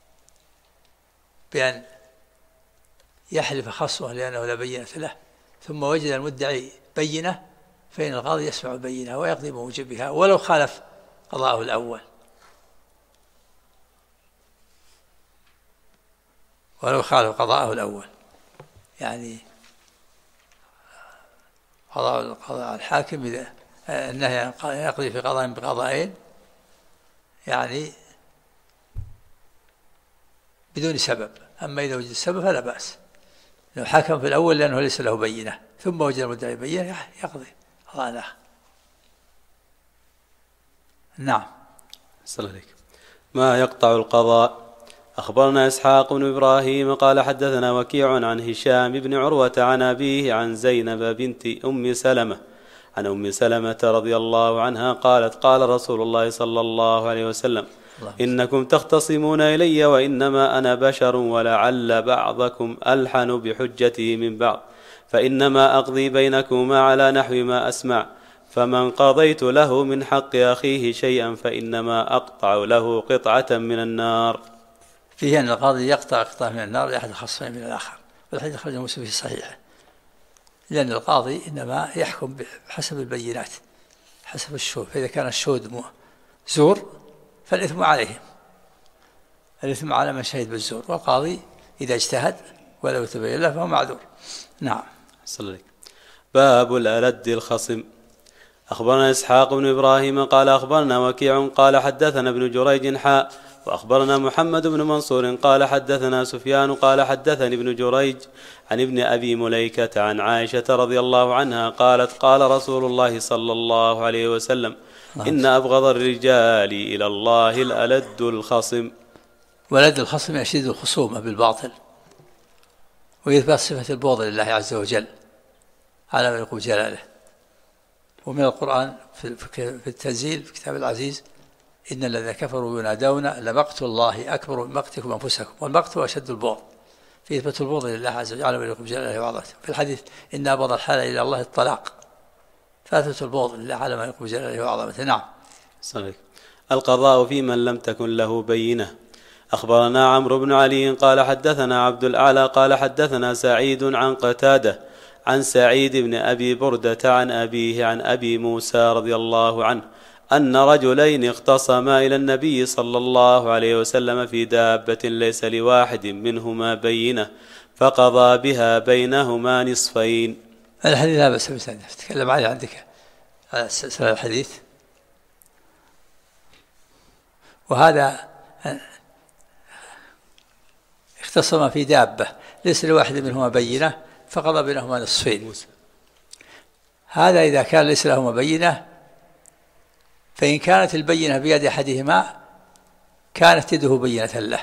بأن يحلف خصمه لأنه لا بينة له ثم وجد المدعي بينة، فإن القاضي يسمع البينة ويقضي بموجبها ولو خالف قضاءه الأول، ولو خالف قضاءه الأول. يعني قضاء الحاكم إذا النهي أن يقضي في قضاء بقضاءين يعني بدون سبب. أما إذا وجد السبب فلا بأس، لو حكم في الأول لأنه ليس له بينة ثم وجد المدعي بينة يقضي قضاء آخر. نعم. صلى عليك. ما يقطع القضاء. أخبرنا إسحاق بن إبراهيم قال حدثنا وكيع عن هشام بن عروة عن أبيه عن زينب بنت أم سلمة عن أم سلمة رضي الله عنها قالت قال رسول الله صلى الله عليه وسلم إنكم تختصمون إلي وإنما أنا بشر ولعل بعضكم ألحن بحجته من بعض، فإنما أقضي بينكما على نحو ما أسمع، فمن قضيت له من حق أخيه شيئا فإنما أقطع له قطعة من النار. فيه أن القاضي يقطع قطعة من النار لأحد الخصمين من الآخر، والحديث أخرجه مسلم في صحيحه، لأن القاضي إنما يحكم بحسب البينات حسب الشهود، فإذا كان الشهود زور فالإثم عليهم، الإثم على من شهد بالزور، والقاضي إذا اجتهد ولو تبين له فهو معذور. نعم. صلى الله. باب الألد الخصم. أخبرنا إسحاق بن إبراهيم قال أخبرنا وكيع قال حدثنا ابن جريج حاء وأخبرنا محمد بن منصور قال حدثنا سفيان قال حدثني ابن جريج عن ابن أبي مليكة عن عائشة رضي الله عنها قالت قال رسول الله صلى الله عليه وسلم إن أبغض الرجال إلى الله الألد الخصم. ولد الخصم يشد الخصومة بالباطل ويثبت صفة البغض لله عز وجل على ما يقول جلاله. ومن القرآن في التنزيل في كتاب العزيز إن الذين كفروا ينادون لمقت الله أكبر من مقتكم أنفسكم، والمقت أشد البغض، في إثبات البغض لله عز وجل على ما يقول جلاله وعظمته. في الحديث إن أبغض الحلال إلى الله الطلاق، فأثبت البغض لله على ما يقول جلاله وعظمته. نعم. صحيح. القضاء في من لم تكن له بينة. أخبرنا عمرو بن علي قال حدثنا عبد الأعلى قال حدثنا سعيد عن قتادة عن سعيد بن أبي بردة عن أبيه عن أبي موسى رضي الله عنه أن رجلين اختصما إلى النبي صلى الله عليه وسلم في دابة ليس لواحد منهما بينة فقضى بها بينهما نصفين. الحديث لا بأس به، تتكلم عليه عندك على سلسلة الحديث. وهذا اختصم في دابة ليس لواحد منهما بينة فقضى بينهما نصفين. هذا إذا كان ليس لهما بينة، فإن كانت البينة بيد أحدهما كانت يده بينة له،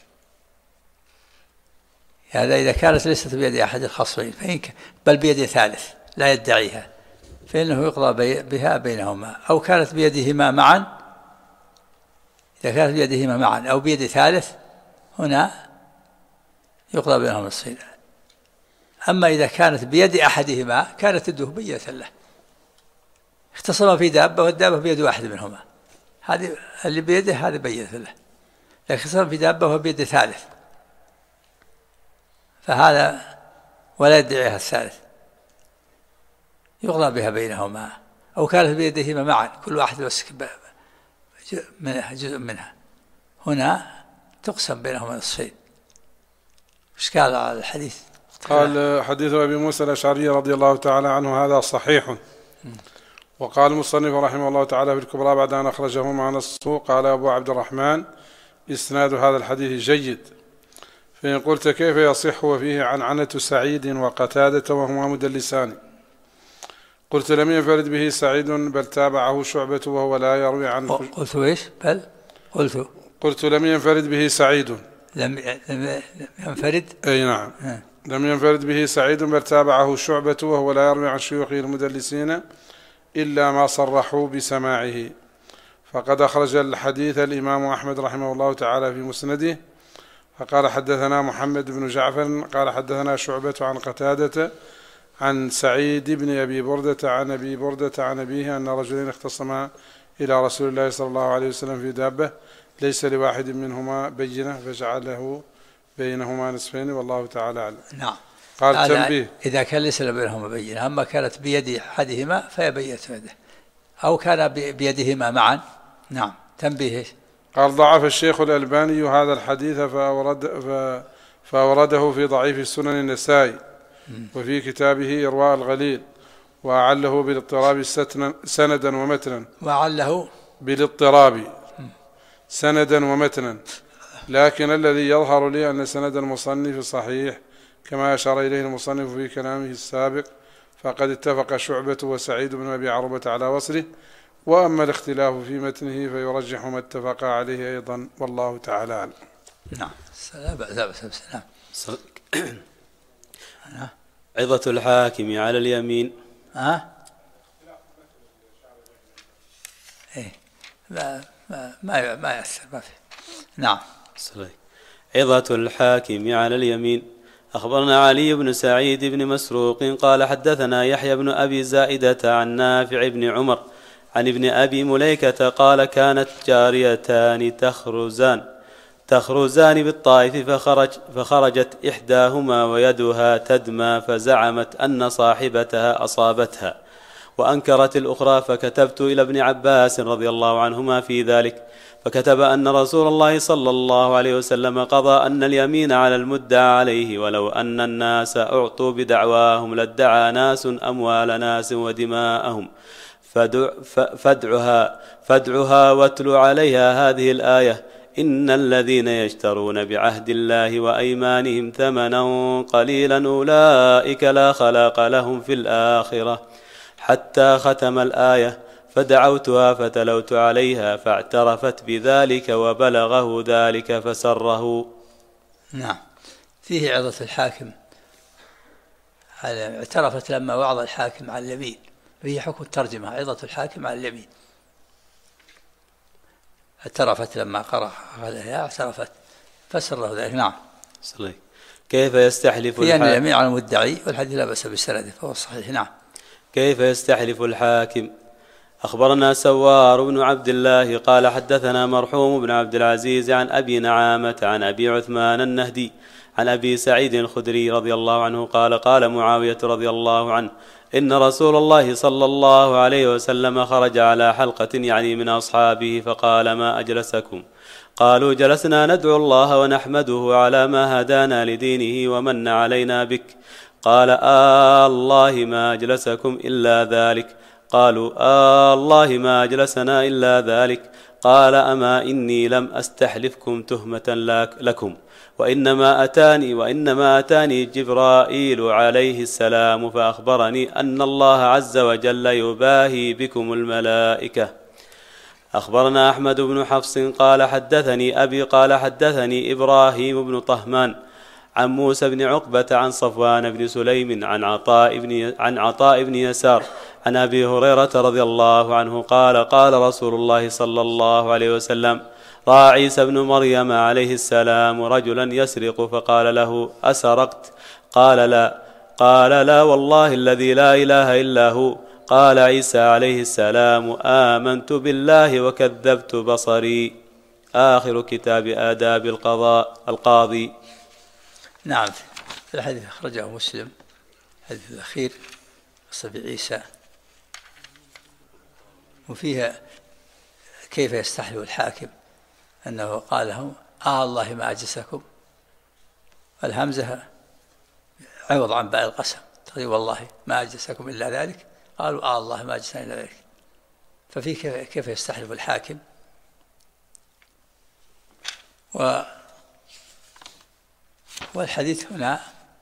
هذا إذا كانت ليست بيد أحد الخصمين بل بيد ثالث لا يدعيها فإنه يقضى بها بينهما، أو كانت بيدهما معا، إذا كانت بيدهما معا أو بيد ثالث هنا يقضى بينهما نصفين. أما إذا كانت بيد أحدهما كانت يده بينة له. اختصم في دابة والدابة بيد واحد منهما، هذه اللي بيده هذا بينة له. لكن اختصم في دابة وهو بيد ثالث، فهذا ولا يدعيها الثالث، يقضى بها بينهما. أو كانت بيدهما معا كل واحد يمسك جزء منها، هنا تقسم بينهما نصفين. إشكال على الحديث. قال حديث أبي موسى الأشعري رضي الله تعالى عنه هذا صحيح. وقال المصنف رحمه الله تعالى في الكبرى بعد أن أخرجه مع نصه، قال أبو عبد الرحمن إسناد هذا الحديث جيد. فإن قلت كيف يصح وفيه عنعنة سعيد وقتادة وهما مدلسان؟ قلت لم ينفرد به سعيد بل تابعه شعبة وهو لا يروي عنه. قلت ايش؟ بل قلت لم ينفرد به سعيد. لم ينفرد، أي نعم. لم ينفرد به سعيد بل تابعه شعبة وهو لا يروي عن شيوخه المدلسين إلا ما صرحوا بسماعه. فقد أخرج الحديث الإمام أحمد رحمه الله تعالى في مسنده، فقال حدثنا محمد بن جعفر قال حدثنا شعبة عن قتادة عن سعيد بن أبي بردة عن أبي بردة عن أبيه أن رجلين اختصما إلى رسول الله صلى الله عليه وسلم في دابة ليس لواحد منهما بينة فجعله بينهما نصفين والله تعالى أعلم. نعم. قال تنبيه: إذا كان ليس بينهما بينة، أما كانت بيد أحدهما فهي بينة يده، أو كان بيدهما معا. نعم. تنبيه: قال ضعف الشيخ الألباني هذا الحديث فأورده في ضعيف سنن النسائي وفي كتابه إرواء الغليل، وأعله بالاضطراب سندا ومتنا. وأعله بالاضطراب سندا ومتنا، لكن الذي يظهر لي أن سند المصنف صحيح كما أشار إليه المصنف في كلامه السابق، فقد اتفق شعبة وسعيد بن أبي عروبة على وصله، وأما الاختلاف في متنه فيرجح ما اتفق عليه أيضا، والله تعالى أعلم. نعم. عظة الحاكم على اليمين. إيه ما يأثر، ما في. نعم. عظة الحاكم على اليمين. أخبرنا علي بن سعيد بن مسروق قال حدثنا يحيى بن أبي زائدة عن نافع بن عمر عن ابن أبي مليكة قال كانت جاريتان تخرزان بالطائف فخرجت إحداهما ويدها تدمى فزعمت أن صاحبتها أصابتها وأنكرت الأخرى، فكتبت إلى ابن عباس رضي الله عنهما في ذلك، فكتب أن رسول الله صلى الله عليه وسلم قضى أن اليمين على المدعى عليه، ولو أن الناس أعطوا بدعواهم لادعى ناس أموال ناس ودماءهم، فادعها واتل عليها هذه الآية: إن الذين يشترون بعهد الله وأيمانهم ثمنا قليلا أولئك لا خلاق لهم في الآخرة، حتى ختم الآية. فدعوتها فتلوت عليها فاعترفت بذلك وبلغه ذلك فسره. نعم. فيه عظة الحاكم، اعترفت لما وعظ الحاكم على اليمين، فيه حكم الترجمة: عظة الحاكم على اليمين. اعترفت لما قرأ عليها، اعترفت فسره ذلك. نعم. كيف يستحلف الحاكم؟ يعني اليمين على المدعي، والحديث لا بأس بسنده فهو صحيح. نعم. كيف يستحلف الحاكم؟ أخبرنا سوار بن عبد الله قال حدثنا مرحوم بن عبد العزيز عن أبي نعامة عن أبي عثمان النهدي عن أبي سعيد الخدري رضي الله عنه قال قال معاوية رضي الله عنه: إن رسول الله صلى الله عليه وسلم خرج على حلقة يعني من أصحابه فقال: ما أجلسكم؟ قالوا: جلسنا ندعو الله ونحمده على ما هدانا لدينه ومن علينا بك. قال: الله ما أجلسكم إلا ذلك. قالوا: الله ما أجلسنا إلا ذلك. قال: أما إني لم أستحلفكم تهمة لكم، وإنما أتاني جبرائيل عليه السلام فأخبرني أن الله عز وجل يباهي بكم الملائكة. أخبرنا أحمد بن حفص قال حدثني أبي قال حدثني إبراهيم بن طهمان عن موسى بن عقبة عن صفوان بن سليم عن عطاء بن يسار عن أبي هريرة رضي الله عنه قال قال رسول الله صلى الله عليه وسلم: رأى عيسى بن مريم عليه السلام رجلا يسرق فقال له: أسرقت؟ قال: لا. قال لا والله الذي لا إله إلا هو. قال عيسى عليه السلام آمنت بالله وكذبت بصري. آخر كتاب آداب القاضي. نعم، في الحديث أخرجه مسلم، الحديث الأخير قصة عيسى، وفيها كيف يستحلف الحاكم أنه قال لهم الله ما أجسكم، الهمزة عوض عن باء القسم، تقول والله ما أجسكم إلا ذلك، قالوا الله ما أجسنا إلا ذلك. ففي كيف يستحلف الحاكم. والحديث هنا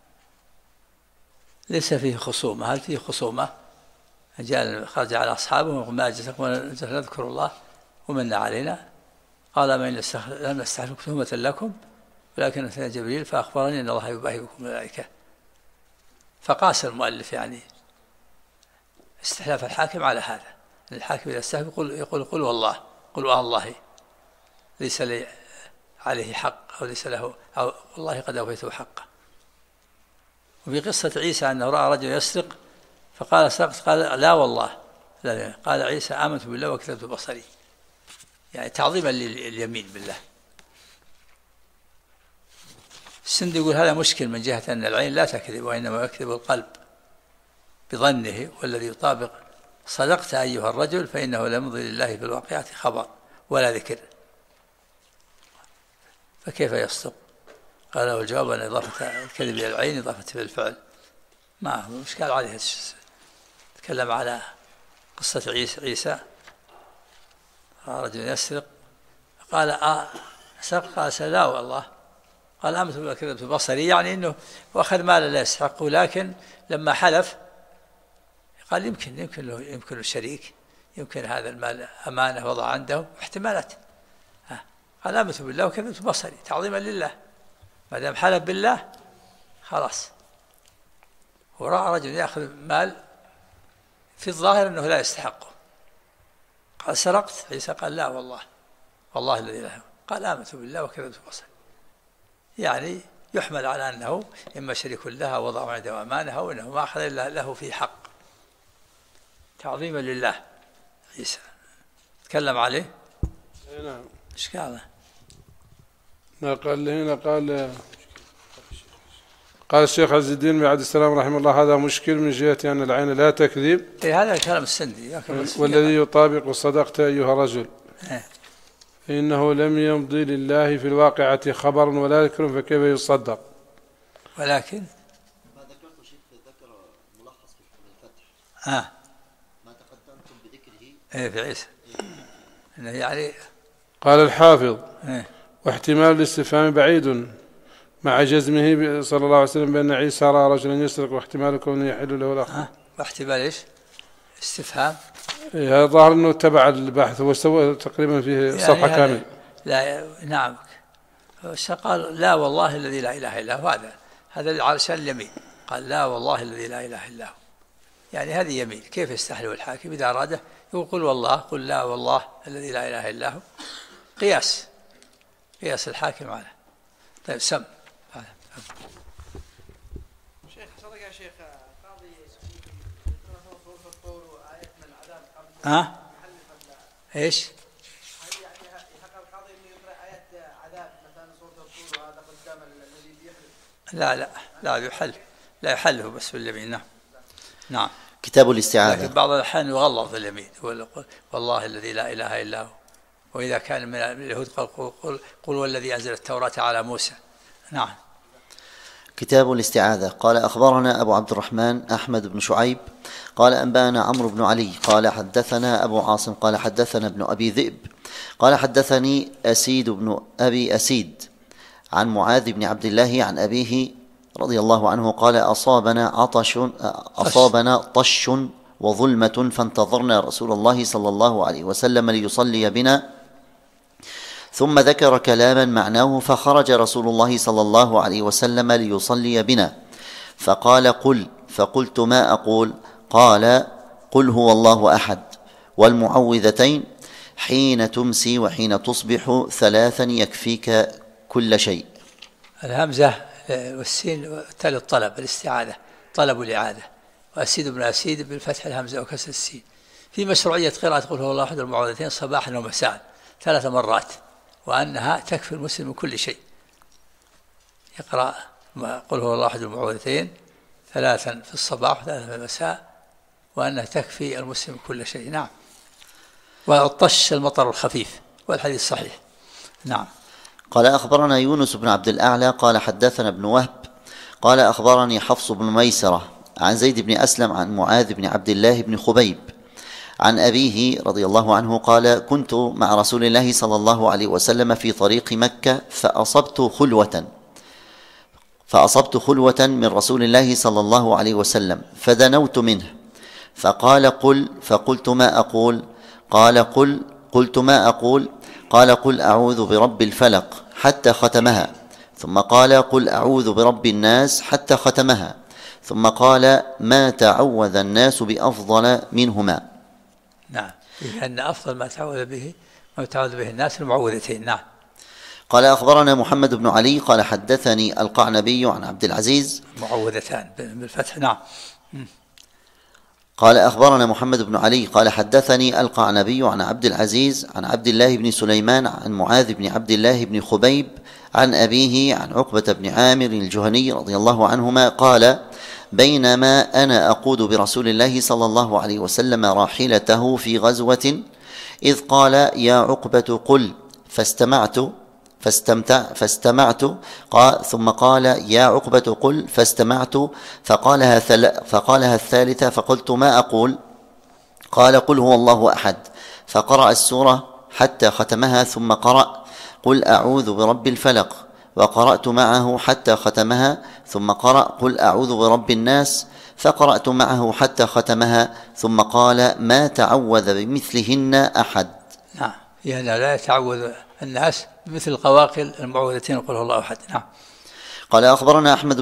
ليس فيه خصومة. هل فيه خصومة؟ خرج على أصحابه وقال ما أجسكم نذكر الله ومنا علينا، قال ما إن لم نستحلف تهمة لكم ولكن أتاني جبريل فأخبرني أن الله يباهي بكم الملائكة. فقاس المؤلف يعني استحلاف الحاكم على هذا. الحاكم إذا استحلف يقول قل والله، قل الله ليس لي عليه حق أو ليس له، أو والله قد أوفيته حقه. وفي قصة عيسى أنه رأى رجل يسرق فقال سرقت، قال لا والله لا. قال عيسى آمنت بالله وكذبت بصري، يعني تعظيما لليمين بالله. السندي يقول هذا مشكل من جهة أن العين لا تكذب وإنما يكذب القلب بظنه، والذي يطابق صدقت أيها الرجل فإنه لم يمضي لله في الواقعات خبر ولا ذكر، فكيف يصدق؟ قال له الجواب أن إضافة الكذب إلى العين إضافة بالفعل، ما هو إشكال عليه. تكلم على قصة عيسى رجل يسرق قال سرق، قال لا والله، قال آمنت بالله وكذبت بصري، يعني أنه وأخذ مالا لا يستحقه، لكن لما حلف قال يمكن له شريك، يمكن هذا المال أمانة وضع عنده احتمالات. قال آمنت بالله وكذبت بصري تعظيما لله، ما دام حلف بالله خلاص. ورأى رجل يأخذ مال في الظاهر أنه لا يستحقه، قال سرقت، عيسى قال لا والله الذي لا، قال آمنت بالله وكذبت بصري، يعني يحمل على أنه إما شريك لها وضع عنده أمانة أو أنه ما أخذ إلا له في حق تعظيما لله. عيسى تكلم عليه. نعم. إيش قال؟ ما قال هنا قال الشيخ عز الدين بن عبد السلام رحمه الله هذا مشكل من جهة أن العين لا تكذب. هذا كلام السندي. والذي يطابق صدقت أيها الرجل فإنه لم يمضي لله في الواقعة خبر ولا ذكر، فكيف يصدق؟ ولكن ما ذكرته شيخ ذكر ملخص في الفتح ما تقدمتم بذكره في عيسى يعني. قال الحافظ واحتمال الاستفهام بعيد مع جزمه صلى الله عليه وسلم بأن عيسى رأى رجلا يسرق، واحتمال كونه يحل له الأخذ. واحتمال إيش؟ استفهام. هذا ظاهر أنه تبع البحث وسوى تقريبا فيه يعني صفحة كامل. لا نعم، قال لا والله الذي لا إله إلا هو، هذا علشان اليمين، قال لا والله الذي لا إله إلا هو، يعني هذه يمين. كيف يستحلف الحاكم إذا أراده يقول قل والله، قل لا والله الذي لا إله إلا هو، قياس الحاكم على. طيب سم شيخ صدق يا شيخ قاضي صورة الطور وآية من العذاب ايش؟ هل يعني يحق القاضي انه يقرأ آية عذاب مثلا صورة الطور وهذا قدام الذي بيحلف؟ لا لا يحله بس باليمين. نعم. كتاب الاستعاذة. لكن بعض الأحيان يغلظ اليمين، والله الذي لا إله إلا هو. وإذا كان من اليهود قل والذي أنزل التوراة على موسى. نعم. كتاب الاستعاذة. قال أخبرنا أبو عبد الرحمن أحمد بن شعيب قال أنبانا عمرو بن علي قال حدثنا أبو عاصم قال حدثنا ابن أبي ذئب قال حدثني أسيد بن أبي أسيد عن معاذ بن عبد الله عن أبيه رضي الله عنه قال أصابنا طش وظلمة فانتظرنا رسول الله صلى الله عليه وسلم ليصلي بنا، ثم ذكر كلاما معناه فخرج رسول الله صلى الله عليه وسلم ليصلي بنا فقال قل، فقلت ما أقول؟ قال قل هو الله أحد والمعوذتين حين تمسي وحين تصبح 3 يكفيك كل شيء. الهمزة والسين تل الطلب الاستعاذة، طلب الإعادة، وأسيد بن أسيد بالفتح الهمزة وكسر السين. في مشروعية قراءة قل هو الله أحد المعوذتين صباحا ومساء 3 مرات، وأنها تكفي المسلم من كل شيء. يقرأ قل هو الله أحد المعوذتين 3 في الصباح و3 في المساء، وأنها تكفي المسلم كل شيء. نعم. وطش المطر الخفيف، والحديث صحيح. نعم. قال أخبرنا يونس بن عبد الأعلى قال حدثنا ابن وهب قال أخبرني حفص بن ميسرة عن زيد بن أسلم عن معاذ بن عبد الله بن خبيب عن أبيه رضي الله عنه قال كنت مع رسول الله صلى الله عليه وسلم في طريق مكة فأصبت خلوة من رسول الله صلى الله عليه وسلم فدنوت منه فقال قل، فقلت ما أقول؟ قال قل، قلت ما أقول؟ قال قل أعوذ برب الفلق حتى ختمها، ثم قال قل أعوذ برب الناس حتى ختمها، ثم قال ما تعوذ الناس بأفضل منهما. نعم، لأن أفضل ما تعوذ به الناس المعوذتين. نعم. قال أخبرنا محمد بن علي قال حدثني القعنبي عن عبد العزيز معوذتان بالفتح. نعم. قال أخبرنا محمد بن علي قال حدثني القعنبي عن عبد العزيز عن عبد الله بن سليمان عن معاذ بن عبد الله بن خبيب عن أبيه عن عقبة بن عامر الجهني رضي الله عنهما قال بينما أنا أقود برسول الله صلى الله عليه وسلم راحلته في غزوة إذ قال يا عقبة قل فاستمعت ثم قال يا عقبة قل فاستمعت فقالها الثالثة فقلت ما أقول؟ قال قل هو الله أحد، فقرأ السورة حتى ختمها ثم قرأ قل أعوذ برب الفلق، وقرأت معه حتى ختمها ثم قرأ قل أعوذ برب الناس، فقرأت معه حتى ختمها ثم قال ما تعوذ بمثلهن أحد. نعم، يعني لا يتعوذ الناس مثل قواقل المعوذتين قل هو الله أحد. نعم. قال أخبرنا أحمد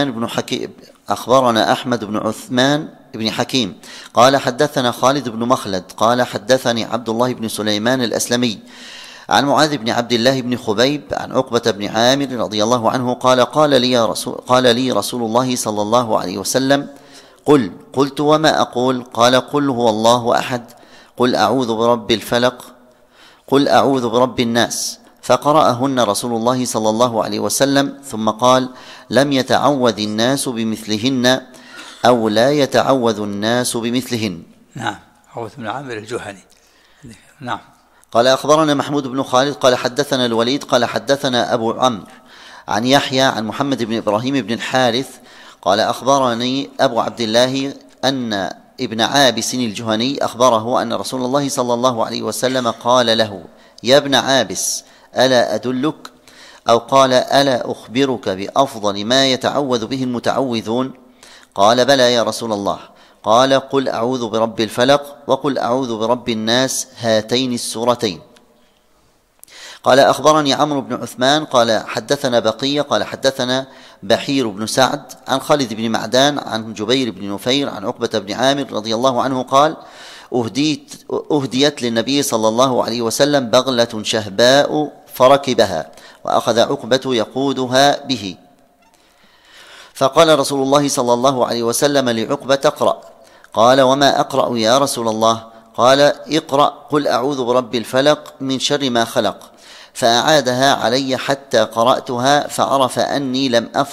بن عثمان بن حكيم قال حدثنا خالد بن مخلد قال حدثني عبد الله بن سليمان الأسلمي عن معاذ بن عبد الله بن خبيب عن عقبة بن عامر رضي الله عنه قال لي رسول الله صلى الله عليه وسلم قل، قلت وما أقول؟ قال قل هو الله أحد، قل أعوذ برب الفلق، قل أعوذ برب الناس، فقرأهن رسول الله صلى الله عليه وسلم ثم قال لم يتعوذ الناس بمثلهن أو لا يتعوذ الناس بمثلهن. نعم. عقبة بن عامر الجهني. نعم. قال أخبرنا محمود بن خالد قال حدثنا الوليد قال حدثنا أبو عمرو عن يحيى عن محمد بن إبراهيم بن الحارث قال أخبرني أبو عبد الله أن ابن عابس الجهني أخبره أن رسول الله صلى الله عليه وسلم قال له يا ابن عابس ألا أدلك؟ أو قال ألا أخبرك بأفضل ما يتعوذ به المتعوذون؟ قال بلى يا رسول الله. قال قل أعوذ برب الفلق وقل أعوذ برب الناس، هاتين السورتين. قال أخبرني عمرو بن عثمان قال حدثنا بقية قال حدثنا بحير بن سعد عن خالد بن معدان عن جبير بن نفير عن عقبة بن عامر رضي الله عنه قال أهديت للنبي صلى الله عليه وسلم بغلة شهباء فركبها وأخذ عقبة يقودها به، فقال رسول الله صلى الله عليه وسلم لعقبة اقرأ. قال وما أقرأ يا رسول الله؟ قال اقرأ قل أعوذ برب الفلق من شر ما خلق، فأعادها علي حتى قرأتها فعرف أني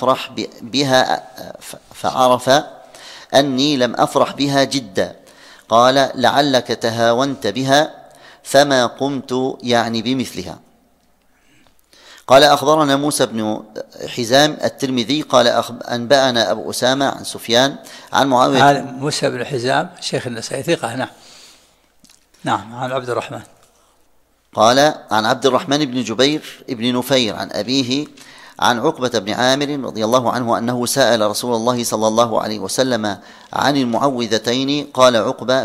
لم أفرح بها جدا. قال لعلك تهاونت بها فما قمت يعني بمثلها. قال أخبرنا موسى بن حزام الترمذي قال أنبأنا أبو أسامة عن سفيان عن معاوية. موسى بن حزام شيخ النسائي ثقة. نعم. عن عبد الرحمن قال عن عبد الرحمن بن جبير بن نفير عن أبيه عن عقبة بن عامر رضي الله عنه أنه سأل رسول الله صلى الله عليه وسلم عن المعوذتين قال عقبة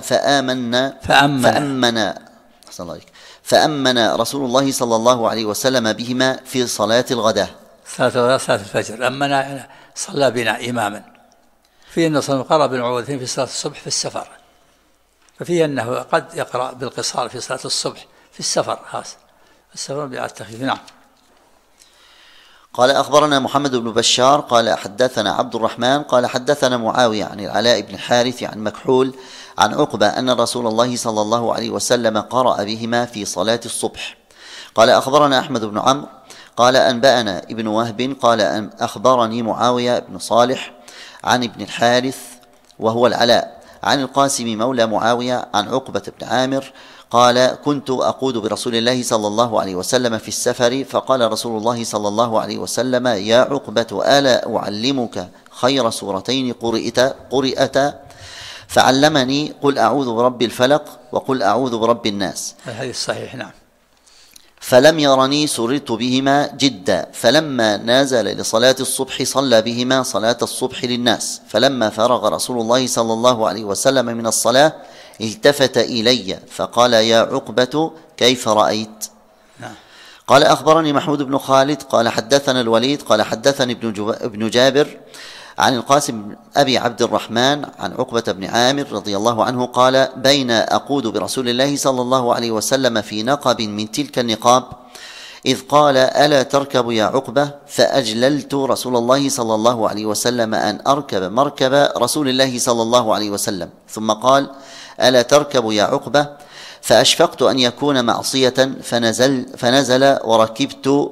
فأمن رسول الله صلى الله عليه وسلم بهما في صلاة الغداة. صلاة الفجر. أمنا صلى بنا إماما في أنه قرأ بالمعوذتين في صلاة الصبح في السفر، ففيه أنه قد يقرأ بالقصار في صلاة الصبح في السفر خاص السفر بلا التخفيف. نعم. قال أخبرنا محمد بن بشار قال حدثنا عبد الرحمن قال حدثنا معاوية عن العلاء بن الحارث عن مكحول عن عقبة أن رسول الله صلى الله عليه وسلم قرأ بهما في صلاة الصبح. قال أخبرنا أحمد بن عمرو قال أنبأنا ابن وهب قال أخبرني معاوية بن صالح عن ابن الحارث وهو العلاء عن القاسم مولى معاوية عن عقبة بن عامر قال كنت أقود برسول الله صلى الله عليه وسلم في السفر فقال رسول الله صلى الله عليه وسلم يا عقبة ألا أعلمك خير سورتين قرئتا فعلمني قل أعوذ برب الفلق وقل أعوذ برب الناس. الحديث صحيح. نعم. فلم يرني سررت بهما جدا فلما نازل لصلاة الصبح صلى بهما صلاة الصبح للناس فلما فرغ رسول الله صلى الله عليه وسلم من الصلاة التفت إلي فقال يا عقبة كيف رأيت؟ قال أخبرني محمود بن خالد قال حدثنا الوليد قال حدثني ابن جابر عن القاسم أبي عبد الرحمن عن عقبة بن عامر رضي الله عنه قال بين أقود برسول الله صلى الله عليه وسلم في نقب من تلك النقاب إذ قال ألا تركب يا عقبة فأجللت رسول الله صلى الله عليه وسلم أن أركب مركب رسول الله صلى الله عليه وسلم ثم قال ألا تركب يا عقبة فأشفقت أن يكون معصية فنزل وركبت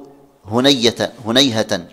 هنيهة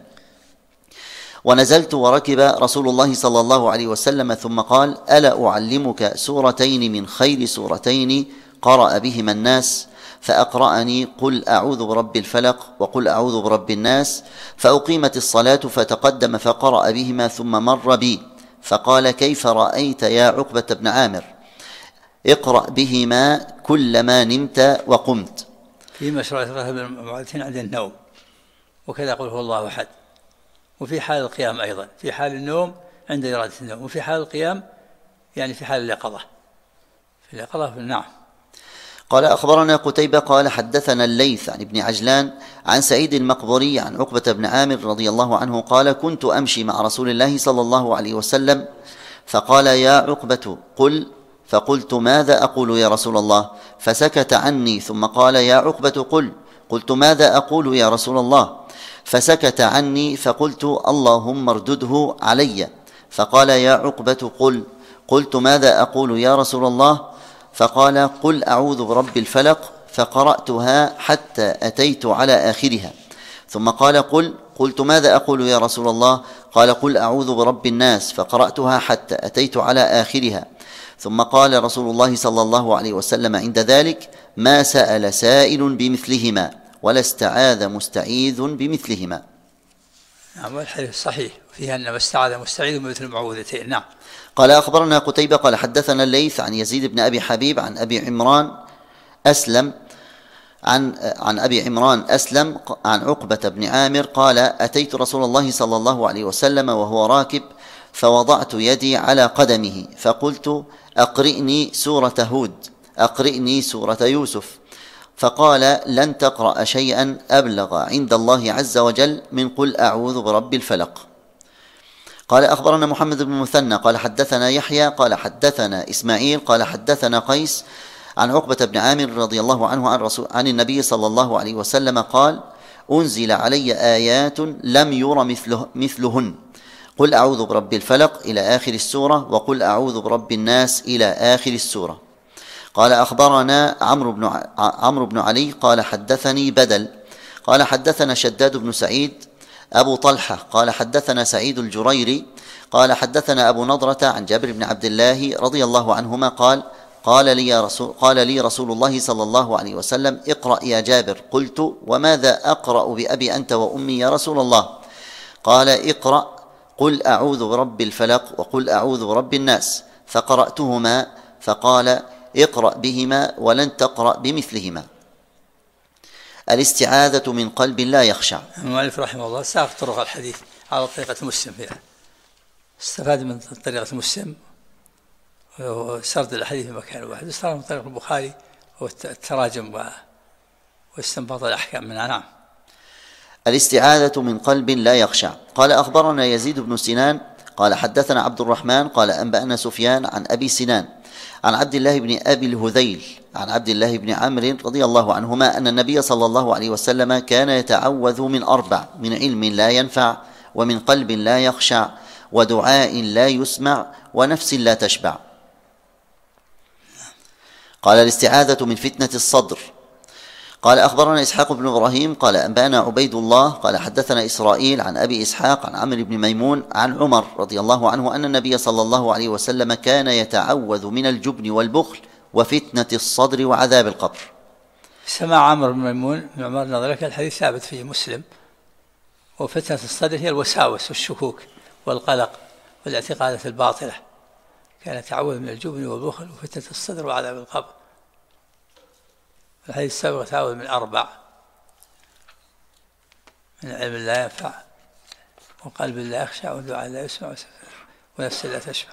ونزلت وركب رسول الله صلى الله عليه وسلم ثم قال ألا أعلمك سورتين من خير سورتين قرأ بهما الناس فأقرأني قل أعوذ برب الفلق وقل أعوذ برب الناس فأقيمت الصلاة فتقدم فقرأ بهما ثم مر بي فقال كيف رأيت يا عقبة بن عامر اقرأ بهما كلما نمت وقمت. في مشروع المعوذتين عند النوم وكذا قل هو الله أحد وفي حال القيام أيضا في حال النوم عند إرادة النوم وفي حال القيام يعني في حال اليقظة في اليقظة. نعم. قال أخبرنا قتيبة قال حدثنا الليث عن ابن عجلان عن سعيد المقبري عن عقبة بن عامر رضي الله عنه قال كنت أمشي مع رسول الله صلى الله عليه وسلم فقال يا عقبة قل فقلت ماذا أقول يا رسول الله فسكت عني ثم قال يا عقبة قل قلت ماذا أقول يا رسول الله فسكت عني فقلت اللهم اردده علي فقال يا عقبة قل قلت ماذا أقول يا رسول الله فقال قل أعوذ برب الفلق فقرأتها حتى أتيت على آخرها ثم قال قل قلت ماذا أقول يا رسول الله قال قل أعوذ برب الناس فقرأتها حتى أتيت على آخرها ثم قال رسول الله صلى الله عليه وسلم عند ذلك ما سأل سائل بمثلهما ولا استعاذ مستعيذ بمثلهما. نعم. والحديث صحيح فيها أن استعاذ مستعيذ بمثل المعوذتين. نعم. قال أخبرنا قتيبة قال حدثنا الليث عن يزيد بن أبي حبيب عن أبي عمران أسلم عن أبي عمران أسلم عن عقبة بن عامر قال أتيت رسول الله صلى الله عليه وسلم وهو راكب فوضعت يدي على قدمه فقلت أقرئني سورة هود أقرئني سورة يوسف فقال لن تقرأ شيئا أبلغ عند الله عز وجل من قل أعوذ برب الفلق. قال أخبرنا محمد بن المثنى قال حدثنا يحيى قال حدثنا إسماعيل قال حدثنا قيس عن عقبة بن عامر رضي الله عنه عن النبي صلى الله عليه وسلم قال أنزل علي آيات لم ير مثلهن قل أعوذ برب الفلق إلى آخر السورة وقل أعوذ برب الناس إلى آخر السورة. قال أخبرنا عمرو بن علي قال حدثني بدل قال حدثنا شداد بن سعيد أبو طلحة قال حدثنا سعيد الجريري قال حدثنا أبو نضرة عن جابر بن عبد الله رضي الله عنهما قال لي رسول الله صلى الله عليه وسلم اقرأ يا جابر قلت وماذا أقرأ بأبي أنت وأمي يا رسول الله قال اقرأ قل أعوذ برب الفلق وقل أعوذ برب الناس فقرأتهما فقال اقرأ بهما ولن تقرأ بمثلهما. الاستعاذة من قلب لا يخشع. المؤلف رحمه الله ساق طرق الحديث على طريقة مسلم فيها استفاد من طريقة مسلم وسرد الحديث في مكان واحد واستفاد من طريق البخاري والتراجم واستنباط الأحكام منها. نعم. الاستعاذة من قلب لا يخشع. قال أخبرنا يزيد بن سنان قال حدثنا عبد الرحمن قال أنبأنا سفيان عن أبي سنان عن عبد الله بن أبي الهذيل عن عبد الله بن عمرو رضي الله عنهما أن النبي صلى الله عليه وسلم كان يتعوذ من 4: من علم لا ينفع، ومن قلب لا يخشع، ودعاء لا يسمع، ونفس لا تشبع. قال الاستعاذة من فتنة الصدر. قال أخبرنا إسحاق بن إبراهيم قال أنبأنا عبيد الله قال حدثنا إسرائيل عن أبي إسحاق عن عمرو بن ميمون عن عمر رضي الله عنه أن النبي صلى الله عليه وسلم كان يتعوذ من الجبن والبخل وفتنة الصدر وعذاب القبر. سمع عمرو بن ميمون من عمر نظر لك الحديث ثابت في مسلم. وفتنة الصدر هي الوساوس والشكوك والقلق والاعتقادات الباطلة. كان يتعوذ من الجبن والبخل وفتنة الصدر وعذاب القبر. الحديث السابق يتعوذ من 4: من علم لا ينفع، وقلب لا يخشع، ودعاء لا يسمع، ونفس لا تشبع.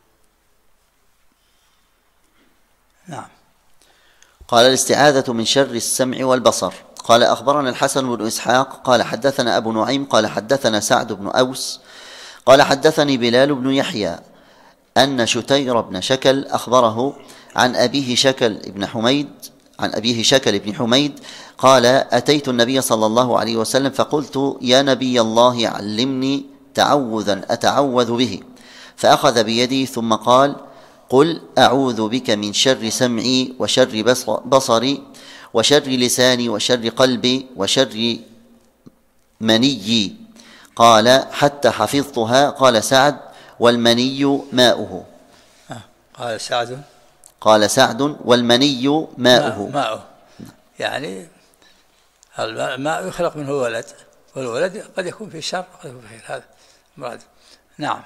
نعم. قال الاستعاذة من شر السمع والبصر. قال أخبرنا الحسن بن إسحاق قال حدثنا أبو نعيم قال حدثنا سعد بن أوس قال حدثني بلال بن يحيى أن شتير بن شكل أخبره عن أبيه شكل بن حميد قال أتيت النبي صلى الله عليه وسلم فقلت يا نبي الله علمني تعوذا أتعوذ به، فأخذ بيدي ثم قال قل أعوذ بك من شر سمعي وشر بصري وشر لساني وشر قلبي وشر منيي. قال حتى حفظتها. قال سعد والمني ماؤه. قال سعد والمني ماؤه. يعني الماء يخلق منه ولد، والولد قد يكون في شر وقد يكون في خير. هذا مراد. نعم.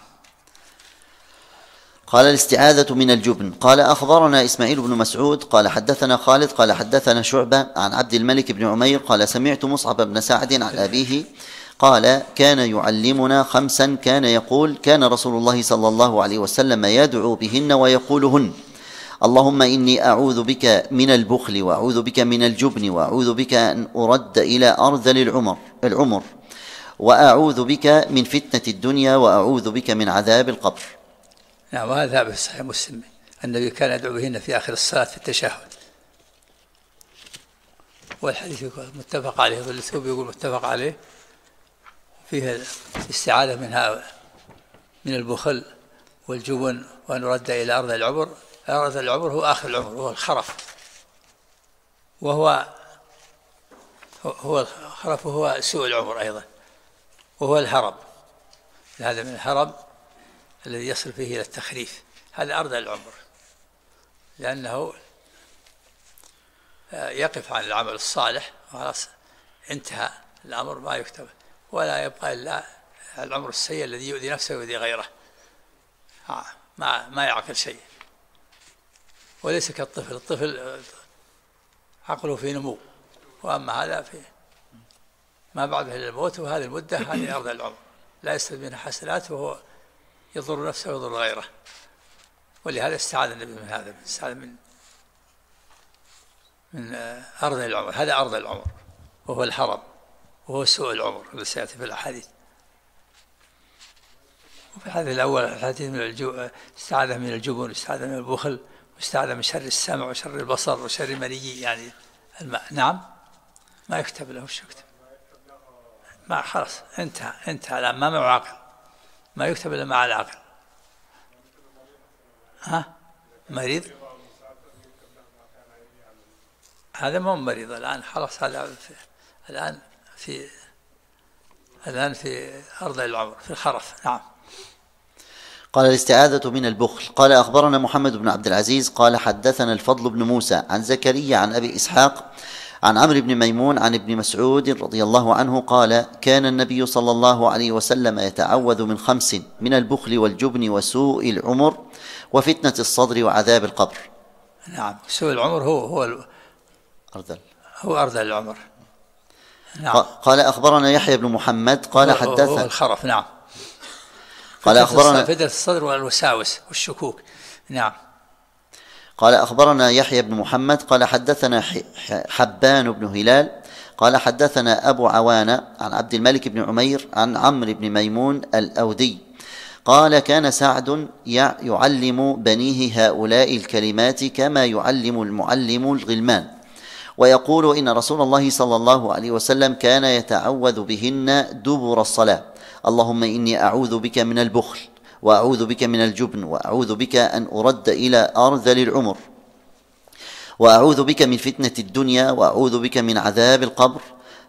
قال الاستعاذة من الجبن. قال أخبرنا إسماعيل بن مسعود قال حدثنا خالد قال حدثنا شعبة عن عبد الملك بن عمير قال سمعت مصعب بن سعد عن أبيه قال كان يعلمنا 5 كان يقول كان رسول الله صلى الله عليه وسلم يدعو بهن ويقولهن: اللهم إني أعوذ بك من البخل، وأعوذ بك من الجبن، وأعوذ بك أن أرد إلى أرذل العمر، وأعوذ بك من فتنة الدنيا، وأعوذ بك من عذاب القبر. نعم. وهذا في صحيح مسلم النبي كان يدعو بهن في آخر الصلاة في التشهد. والحديث متفق عليه، والثوب يقول متفق عليه، فيها الاستعاذة من البخل والجبن، وأن نرد إلى أرض العمر. أرض العمر هو آخر العمر، وهو الخرف، وهو الخرف، وهو سوء العمر أيضا، وهو الهرب. هذا من الهرب الذي يصل فيه إلى التخريف. هذا أرض العمر، لأنه يقف عن العمل الصالح وخلاص انتهى الأمر، ما يكتب، ولا يبقى إلا العمر السيء الذي يؤذي نفسه ويؤذي غيره، ما يعقل شيء. وليس كالطفل، الطفل عقله في نمو، وأما هذا في ما بعده إلى الموت، وهذه المدة هذه أرض العمر لا يستفيد منها حسنات، وهو يضر نفسه ويضر غيره. ولهذا استعاذ النبي من هذا، استعاذ من أرض العمر. هذا أرض العمر، وهو الحرم، وهو سوء العمر الذي سيأتي في الأحاديث. وفي الحديث الأول الحديث من استعاذ من الجبن، استعاذ من البخل، واستعاذ من شر السمع وشر البصر وشر المني، يعني الماء. نعم. ما يكتب له، وش يكتب؟ ما خلاص انتهى الآن، ما معه عقل، ما يكتب إلا مع العقل. مريض؟ هذا مو مريض الآن، خلاص هذا الآن في أرض العمر، في الخرف. نعم. قال الاستعاذة من البخل. قال أخبرنا محمد بن عبد العزيز قال حدثنا الفضل بن موسى عن زكريا عن أبي إسحاق عن عمرو بن ميمون عن ابن مسعود رضي الله عنه قال كان النبي صلى الله عليه وسلم يتعوذ من 5: من البخل والجبن وسوء العمر وفتنة الصدر وعذاب القبر. نعم. سوء العمر هو أرذل العمر. نعم. قال أخبرنا يحيى بن محمد قال حدثنا هو الخرف. نعم. قال أخبرنا فتنة الصدر والوساوس والشكوك. نعم. قال أخبرنا يحيى بن محمد قال حدثنا حبان بن هلال قال حدثنا أبو عوانة عن عبد الملك بن عمير عن عمرو بن ميمون الأودي قال كان سعد يعلم بنيه هؤلاء الكلمات كما يعلم المعلم الغلمان، ويقول إن رسول الله صلى الله عليه وسلم كان يتعوذ بهن دبر الصلاة: اللهم إني أعوذ بك من البخل، وأعوذ بك من الجبن، وأعوذ بك أن أرد إلى أرذل العمر، وأعوذ بك من فتنة الدنيا، وأعوذ بك من عذاب القبر.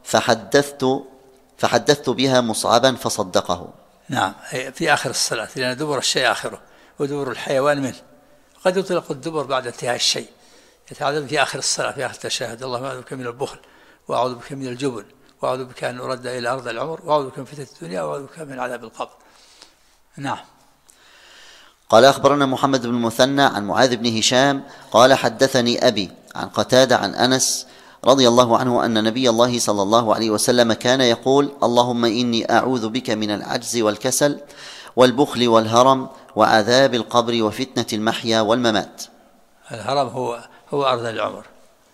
فحدثت بها مصعبا فصدقه. نعم، في آخر الصلاة، لأن دبر الشيء آخره، ودبر الحيوان منه. قد يطلق الدبر بعد انتهاء الشيء، يتعلم في آخر الصلاة، في آخر التشهد: اللهم أعوذ بك من البخل، وأعوذ بك من الجبن، وأعوذ بك أن أرد إلى أرض العمر، وأعوذ بك من فتنة الدنيا، وأعوذ بك من عذاب القبر. نعم. قال أخبرنا محمد بن المثنى عن معاذ بن هشام قال حدثني أبي عن قتادة عن أنس رضي الله عنه أن نبي الله صلى الله عليه وسلم كان يقول: اللهم إني أعوذ بك من العجز والكسل والبخل والهرم وعذاب القبر وفتنة المحيا والممات. الهرم هو أرض العمر،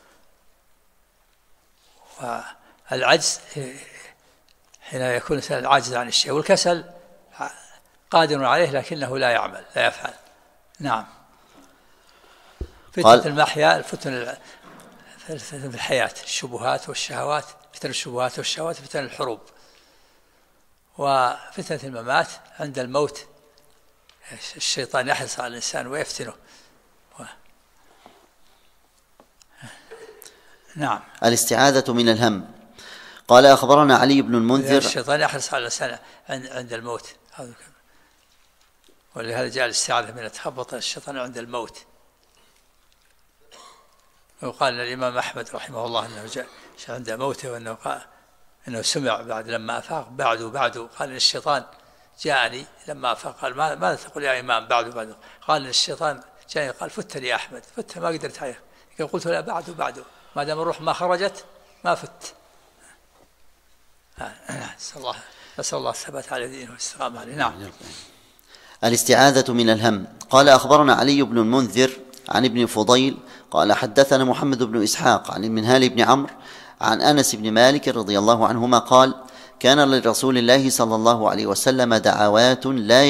والعجز حين يكون الإنسان عاجز عن الشيء، والكسل قادر عليه لكنه لا يعمل، لا يفعل. نعم. فتنة المحيا، الفتن في الحياة، الشبهات والشهوات، فتن الشبهات والشهوات، فتن الحروب، وفتنة الممات عند الموت، الشيطان يحرص على الإنسان ويفتنه. نعم. الاستعاذة من الهم. قال أخبرنا علي بن المنذر: الشيطان يحرص على الإنسان عند الموت، ولهذا جاء الاستعاذة من تخبط الشيطان عند الموت. وقال الإمام أحمد رحمه الله أنه جاء عند موته، وأنه قال أنه سمع بعد لما أفاق بعد قال الشيطان جاءني لما أفاق. قال: ماذا تقول يا إمام بعد؟ قال الشيطان جاءني، قال: فت لي أحمد، فت ما قدرت عليه. قلت لا، بعد ما دام الروح ما خرجت ما فت. نسأل الله الثبات على دينه والاستقامة عليه. نعم. الاستعاذة من الهم. قال أخبرنا علي بن المنذر عن ابن فضيل قال حدثنا محمد بن إسحاق عن المنهال بن عمرو عن أنس بن مالك رضي الله عنهما قال: كان لرسول الله صلى الله عليه وسلم دعوات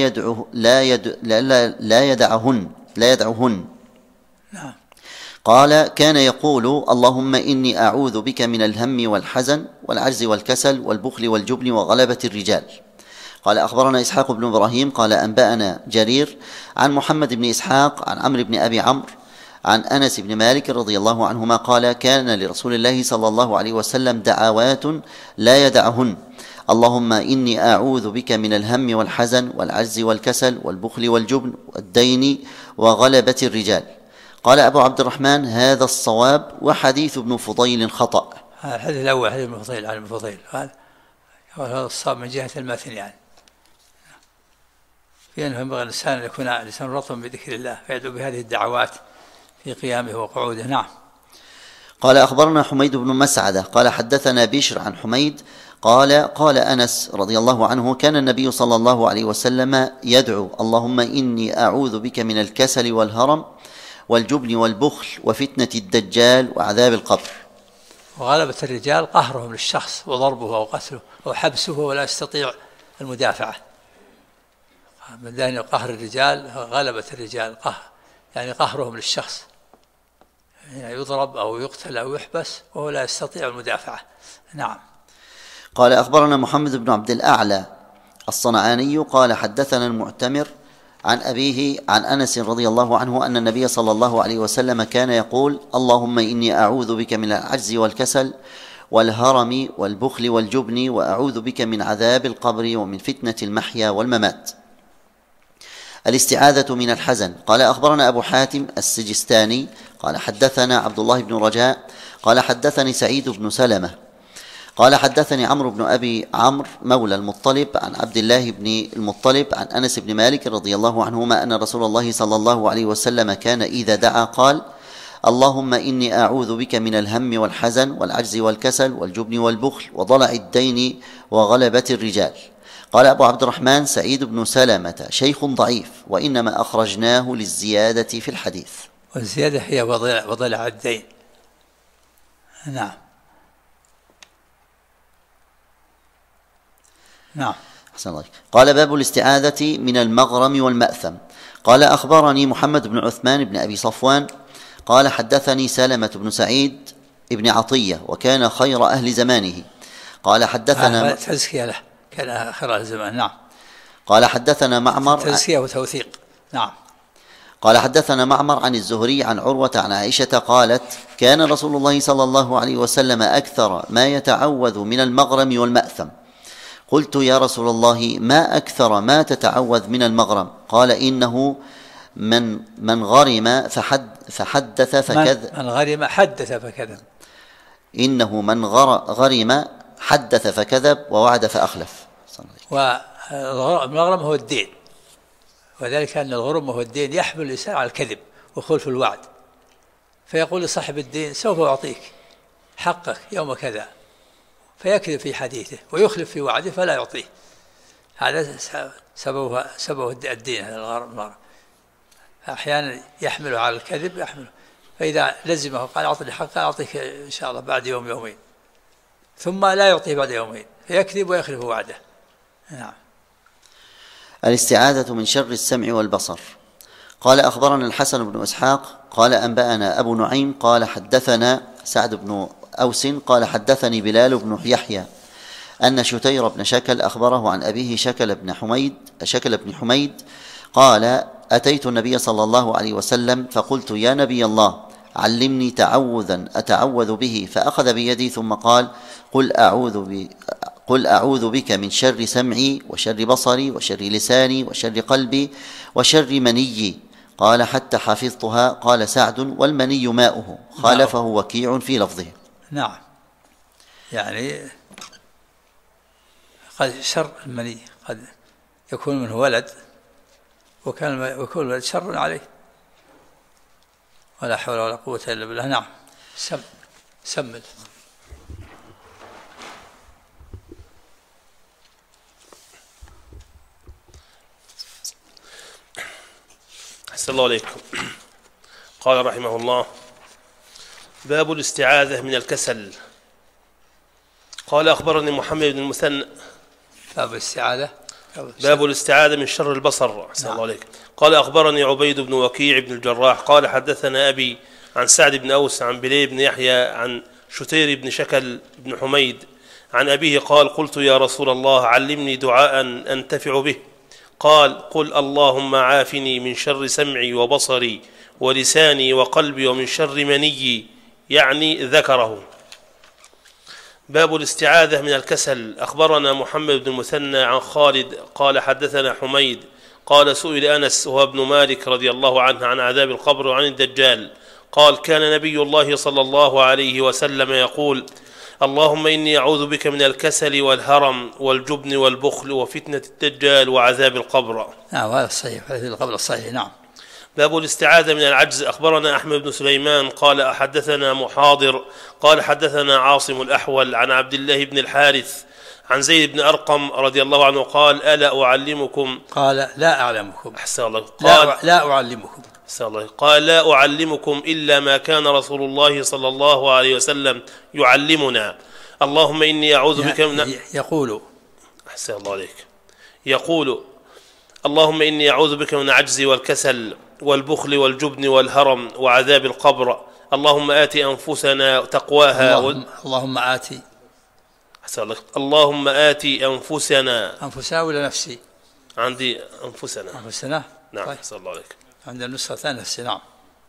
لا يدعهن. نعم. قال: كان يقول: اللهم إني أعوذ بك من الهم والحزن والعجز والكسل والبخل والجبن وغلبة الرجال. قال أخبرنا إسحاق بن إبراهيم قال أنبأنا جرير عن محمد بن إسحاق عن عمرو بن أبي عمرو عن أنس بن مالك رضي الله عنهما قال: كان لرسول الله صلى الله عليه وسلم دعوات لا يدعهن: اللهم إني أعوذ بك من الهم والحزن والعجز والكسل والبخل والجبن والدين وغلبة الرجال. قال أبو عبد الرحمن: هذا الصواب، وحديث ابن فضيل خطأ. الحديث الأول حديث ابن فضيل عن ابن فضيل، هذا الصواب من جهة المتن، يعني في أنه ينبغي الإنسان أن يكون لسان رطبا بذكر الله، فيدعو بهذه الدعوات في قيامه وقعوده. نعم. قال أخبرنا حميد بن مسعدة قال حدثنا بشر عن حميد قال أنس رضي الله عنه: كان النبي صلى الله عليه وسلم يدعو: اللهم إني أعوذ بك من الكسل والهرم والجبن والبخل وفتنة الدجال وعذاب القبر. وغلبة الرجال قهرهم للشخص وضربه أو قتله أو حبسه ولا يستطيع المدافعة. من ذلك قهر الرجال غلبة الرجال، يعني قهرهم للشخص، يعني يضرب أو يقتل أو يحبس وهو لا يستطيع المدافعة. نعم. قال أخبرنا محمد بن عبد الأعلى الصنعاني قال حدثنا المعتمر عن أبيه عن أنس رضي الله عنه أن النبي صلى الله عليه وسلم كان يقول: اللهم إني أعوذ بك من العجز والكسل والهرم والبخل والجبن، وأعوذ بك من عذاب القبر ومن فتنة المحيا والممات. الاستعاذة من الحزن. قال أخبرنا أبو حاتم السجستاني قال حدثنا عبد الله بن رجاء قال حدثني سعيد بن سلمة قال حدثني عمرو بن أبي عمرو مولى المطلب عن عبد الله بن المطلب عن أنس بن مالك رضي الله عنهما أن رسول الله صلى الله عليه وسلم كان إذا دعا قال: اللهم إني أعوذ بك من الهم والحزن والعجز والكسل والجبن والبخل وضلع الدين وغلبة الرجال. قال أبو عبد الرحمن: سعيد بن سلمة شيخ ضعيف، وإنما أخرجناه للزيادة في الحديث. والزيادة هي وضلع الدين. نعم. نعم. أحسن الله. قال باب الاستعاذة من المغرم والمأثم. قال أخبرني محمد بن عثمان بن أبي صفوان قال حدثني سلمة بن سعيد ابن عطية وكان خير أهل زمانه قال حدثنا تزكية له، كان خير أهل زمان. نعم. قال حدثنا معمر تزكية وتوثيق. نعم. قال حدثنا معمر عن الزهري عن عروة عن عائشة قالت كان رسول الله صلى الله عليه وسلم أكثر ما يتعوذ من المغرم والمأثم. قلت يا رسول الله ما أكثر ما تتعوذ من المغرم؟ قال إنه من غرم فحدث فكذب. من غرم حدث فكذب. إنه من غرم حدث فكذب ووعد فأخلف. والمغرم هو الدين، وذلك أن الغرم هو الدين يحمل الإنسان على الكذب وخلف الوعد، فيقول لصاحب الدين سوف أعطيك حقك يوم كذا، فيكذب في حديثه ويخلف في وعده فلا يعطيه. هذا سببه الدين. هذا الغرم أحيانا يحمله على الكذب، فإذا لزمه قال أعطني حقك أعطيك إن شاء الله بعد يوم يومين، ثم لا يعطيه بعد يومين فيكذب ويخلف وعده. نعم. الاستعاذة من شر السمع والبصر. قال أخبرنا الحسن بن إسحاق قال أنبأنا أبو نعيم قال حدثنا سعد بن أوس قال حدثني بلال بن يحيى أن شتير بن شكل أخبره عن أبيه شكل بن حميد قال أتيت النبي صلى الله عليه وسلم فقلت يا نبي الله علمني تعوذا أتعوذ به، فأخذ بيدي ثم قال قل أعوذ بك من شر سمعي وشر بصري وشر لساني وشر قلبي وشر مني. قال حتى حفظتها. قال سعد والمني ماؤه. خالفه وكيع في لفظه. نعم. يعني قد شر المني قد يكون منه ولد ويكون الولد شر عليه، ولا حول ولا قوة إلا بالله. نعم. سمل. أحسن الله عليكم. قال رحمه الله باب الاستعاذة من الكسل. قال أخبرني محمد بن المثنى. باب الاستعاذة من شر البصر. أحسن الله عليكم. قال أخبرني عبيد بن وكيع بن الجراح قال حدثنا أبي عن سعد بن أوس عن بلال بن يحيى عن شتير بن شكل بن حميد عن أبيه قال قلت يا رسول الله علمني دعاء أنتفع به. قال قل اللهم عافني من شر سمعي وبصري ولساني وقلبي ومن شر مني، يعني ذكره. باب الاستعاذة من الكسل. أخبرنا محمد بن المثنى عن خالد قال حدثنا حميد قال سئل أنس وهو ابن مالك رضي الله عنه عن عذاب القبر وعن الدجال قال كان نبي الله صلى الله عليه وسلم يقول اللهم إني أعوذ بك من الكسل والهرم والجبن والبخل وفتنة الدجال وعذاب القبر. نعم هذا الصحيح، هذا القبر الصحيح. نعم. باب الاستعاذة من العجز. أخبرنا أحمد بن سليمان قال حدثنا محاضر قال حدثنا عاصم الأحول عن عبد الله بن الحارث عن زيد بن أرقم رضي الله عنه قال ألا أعلمكم. قال لا أعلمكم. أحسن الله. قال لا أعلمكم. أحسن الله. قال لا أعلمكم إلا ما كان رسول الله صلى الله عليه وسلم يعلمنا. اللهم إني أعوذ بك من يقول. أحسن الله عليك. يقول اللهم إني أعوذ بك من العجز والكسل والبخل والجبن والهرم وعذاب القبر. اللهم آت أنفسنا تقواها. اللهم آتي. اللهم آت أنفسنا ولا نفسي؟ عندي أنفسنا. نعم. طيب. صلى الله عليك. عند النسخة ثانية نفسي. نعم.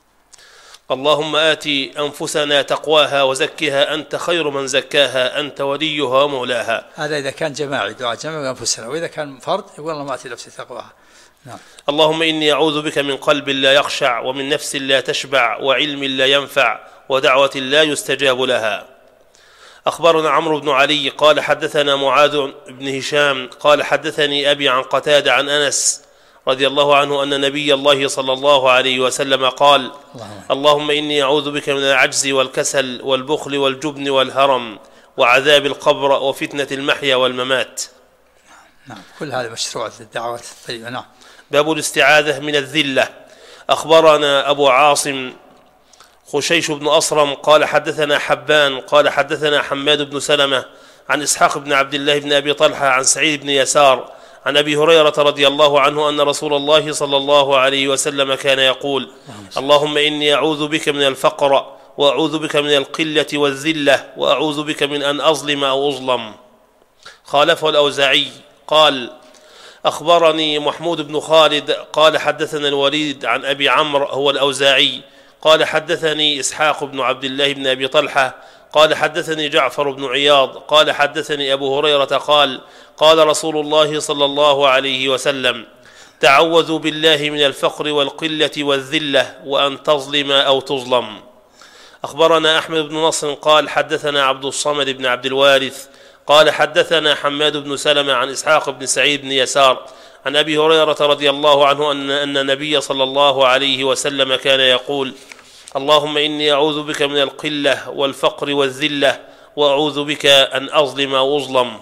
اللهم آت أنفسنا تقواها وزكها أنت خير من زكاها أنت وليها ومولاها. هذا إذا كان جماعي دعاء جماعي أنفسنا، وإذا كان فرد يقول اللهم آت نفسي تقواها. نعم. اللهم إني أعوذ بك من قلب لا يخشع ومن نفس لا تشبع وعلم لا ينفع ودعوة لا يستجاب لها. أخبرنا عمرو بن علي قال حدثنا معاذ بن هشام قال حدثني أبي عن قتادة عن أنس رضي الله عنه أن نبي الله صلى الله عليه وسلم قال اللهم إني أعوذ بك من العجز والكسل والبخل والجبن والهرم وعذاب القبر وفتنة المحيا والممات. نعم. كل هذا مشروع الدعوات الطيبة. نعم. باب الاستعاذة من الذلة. أخبرنا أبو عاصم خشيش بن أصرم قال حدثنا حبان قال حدثنا حماد بن سلمة عن إسحاق بن عبد الله بن أبي طلحة عن سعيد بن يسار عن أبي هريرة رضي الله عنه أن رسول الله صلى الله عليه وسلم كان يقول: اللهم إني أعوذ بك من الفقر، وأعوذ بك من القلة والذلة، وأعوذ بك من أن أظلم أو أظلم. خالفه الأوزاعي قال: أخبرني محمود بن خالد قال حدثنا الوليد عن أبي عمرو هو الأوزاعي قال حدثني إسحاق بن عبد الله بن أبي طلحة قال حدثني جعفر بن عياض قال حدثني أبو هريرة قال: قال رسول الله صلى الله عليه وسلم: تعوذوا بالله من الفقر والقلة والذلة وأن تظلم أو تظلم. أخبرنا أحمد بن نصر قال حدثنا عبد الصمد بن عبد الوارث قال حدثنا حماد بن سلمة عن إسحاق بن سعيد بن يسار عن أبي هريرة رضي الله عنه أن النبي صلى الله عليه وسلم كان يقول: اللهم إني أعوذ بك من القلة والفقر والذلة، وأعوذ بك أن أظلم أو أظلم.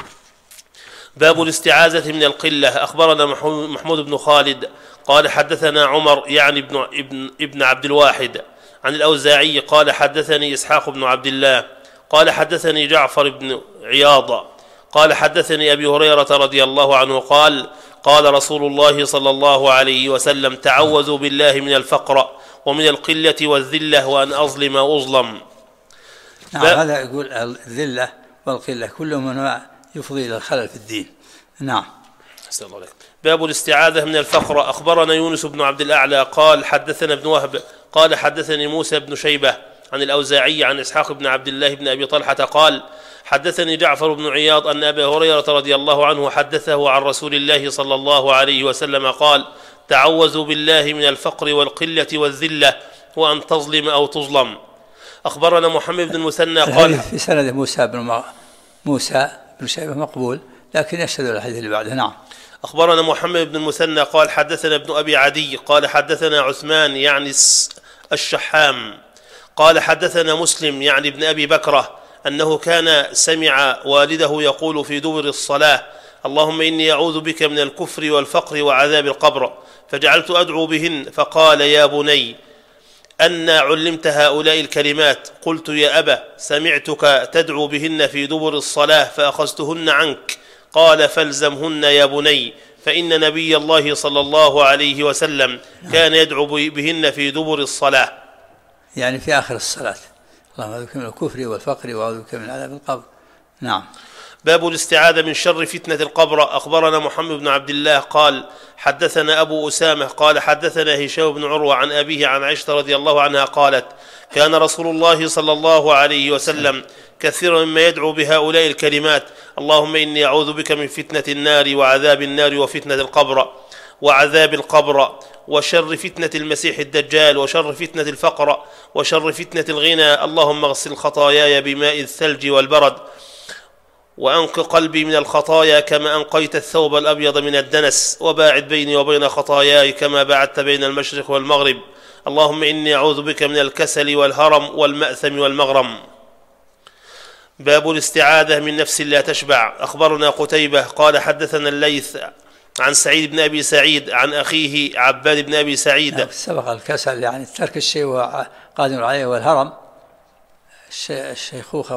باب الاستعاذة من القلة. أخبرنا محمود بن خالد قال حدثنا عمر يعني ابن عبد الواحد عن الأوزاعي قال حدثني إسحاق بن عبد الله قال حدثني جعفر بن عياض قال حدثني أبي هريرة رضي الله عنه قال: قال رسول الله صلى الله عليه وسلم: تعوذوا بالله من الفقر ومن القلة والذلة وأن أظلم وأظلم. نعم، هذا يقول الذلة والقلة كلهم أنواع يفضي إلى الخلل في الدين. نعم. باب الاستعاذة من الفقر. أخبرنا يونس بن عبد الأعلى قال حدثنا ابن وهب قال حدثني موسى بن شيبة عن الأوزاعي عن إسحاق بن عبد الله بن أبي طلحة قال حدثني جعفر بن عياض أن أبا هريرة رضي الله عنه حدثه عن رسول الله صلى الله عليه وسلم قال: تعوذوا بالله من الفقر والقلة والذلة وأن تظلم أو تظلم. أخبرنا محمد بن المثنى قال في سند موسى بن شيبة مقبول، لكن يشهد الحديث اللي بعده. نعم. أخبرنا محمد بن المثنى قال حدثنا ابن أبي عدي قال حدثنا عثمان يعني الشحام قال حدثنا مسلم يعني ابن أبي بكرة أنه كان سمع والده يقول في دبر الصلاة: اللهم إني أعوذ بك من الكفر والفقر وعذاب القبر، فجعلت أدعو بهن. فقال: يا بني أن علمت هؤلاء الكلمات؟ قلت: يا أبا سمعتك تدعو بهن في دبر الصلاة فأخذتهن عنك. قال: فالزمهن يا بني، فإن نبي الله صلى الله عليه وسلم كان يدعو بهن في دبر الصلاة، يعني في آخر الصلاة: اللهم أعوذ بك من الكفر والفقر وأعوذ بك من عذاب القبر. نعم. باب الاستعاذة من شر فتنة القبر. أخبرنا محمد بن عبد الله قال حدثنا أبو أسامة قال حدثنا هشام بن عروة عن أبيه عن عائشة رضي الله عنها قالت: كان رسول الله صلى الله عليه وسلم كثيرا مما يدعو بهؤلاء الكلمات: اللهم إني أعوذ بك من فتنة النار وعذاب النار وفتنة القبر وعذاب القبر وشر فتنة المسيح الدجال وشر فتنة الفقر وشر فتنة الغنى، اللهم اغسل خطاياي بماء الثلج والبرد، وأنق قلبي من الخطايا كما أنقيت الثوب الأبيض من الدنس، وباعد بيني وبين خطاياي كما باعدت بين المشرق والمغرب، اللهم إني أعوذ بك من الكسل والهرم والمأثم والمغرم. باب الاستعاذة من نفس لا تشبع. أخبرنا قتيبة قال حدثنا الليث عن سعيد بن أبي سعيد عن أخيه عباد بن أبي سعيد. سبق الكسل يعني ترك الشيء وقادر عليه، والهرم الشيخوخة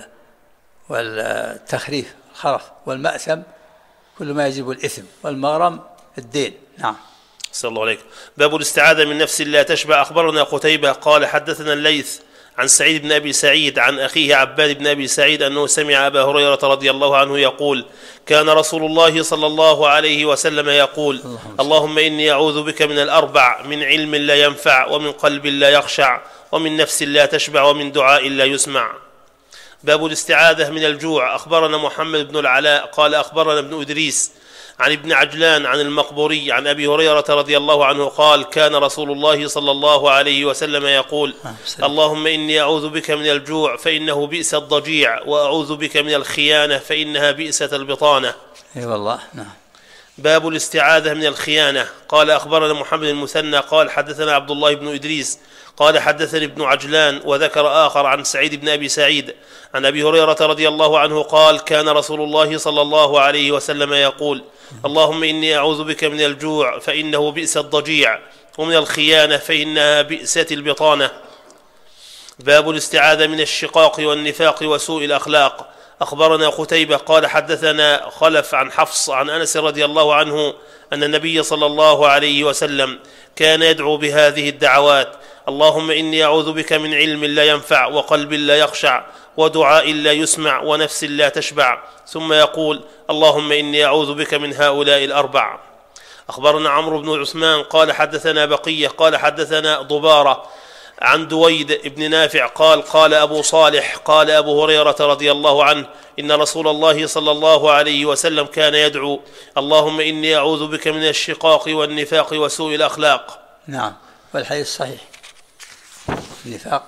والتخريف الخرف، والمأثم كل ما يجب الإثم، والمغرم الدين. نعم. صلى الله عليك. باب الاستعاذة من نفس لا تشبع. أخبرنا قتيبة قال حدثنا الليث عن سعيد بن أبي سعيد عن أخيه عباد بن أبي سعيد أنه سمع أبا هريرة رضي الله عنه يقول: كان رسول الله صلى الله عليه وسلم يقول: اللهم إني أعوذ بك من الأربع: من علم لا ينفع، ومن قلب لا يخشع، ومن نفس لا تشبع، ومن دعاء لا يسمع. باب الاستعاذة من الجوع. أخبرنا محمد بن العلاء قال أخبرنا ابن إدريس عن ابن عجلان عن المقبوري عن أبي هريرة رضي الله عنه قال: كان رسول الله صلى الله عليه وسلم يقول: اللهم إني أعوذ بك من الجوع فإنه بئس الضجيع، وأعوذ بك من الخيانة فإنها بئست البطانة. أي والله. نعم. باب الاستعاذة من الخيانة. قال أخبرنا محمد المثنى قال حدثنا عبد الله بن إدريس قال حدثني ابن عجلان، وذكر آخر عن سعيد بن أبي سعيد عن أبي هريرة رضي الله عنه قال: كان رسول الله صلى الله عليه وسلم يقول: اللهم إني أعوذ بك من الجوع فإنه بئس الضجيع، ومن الخيانة فإنها بئست البطانة. باب الاستعاذة من الشقاق والنفاق وسوء الأخلاق. أخبرنا قتيبة قال حدثنا خلف عن حفص عن أنس رضي الله عنه أن النبي صلى الله عليه وسلم كان يدعو بهذه الدعوات: اللهم إني أعوذ بك من علم لا ينفع وقلب لا يخشع ودعاء لا يسمع ونفس لا تشبع، ثم يقول: اللهم إني أعوذ بك من هؤلاء الأربع. أخبرنا عمرو بن عثمان قال حدثنا بقية قال حدثنا ضبارة عن دويد بن نافع قال أبو صالح قال أبو هريرة رضي الله عنه: إن رسول الله صلى الله عليه وسلم كان يدعو: اللهم إني أعوذ بك من الشقاق والنفاق وسوء الأخلاق. نعم، والحديث صحيح. النفاق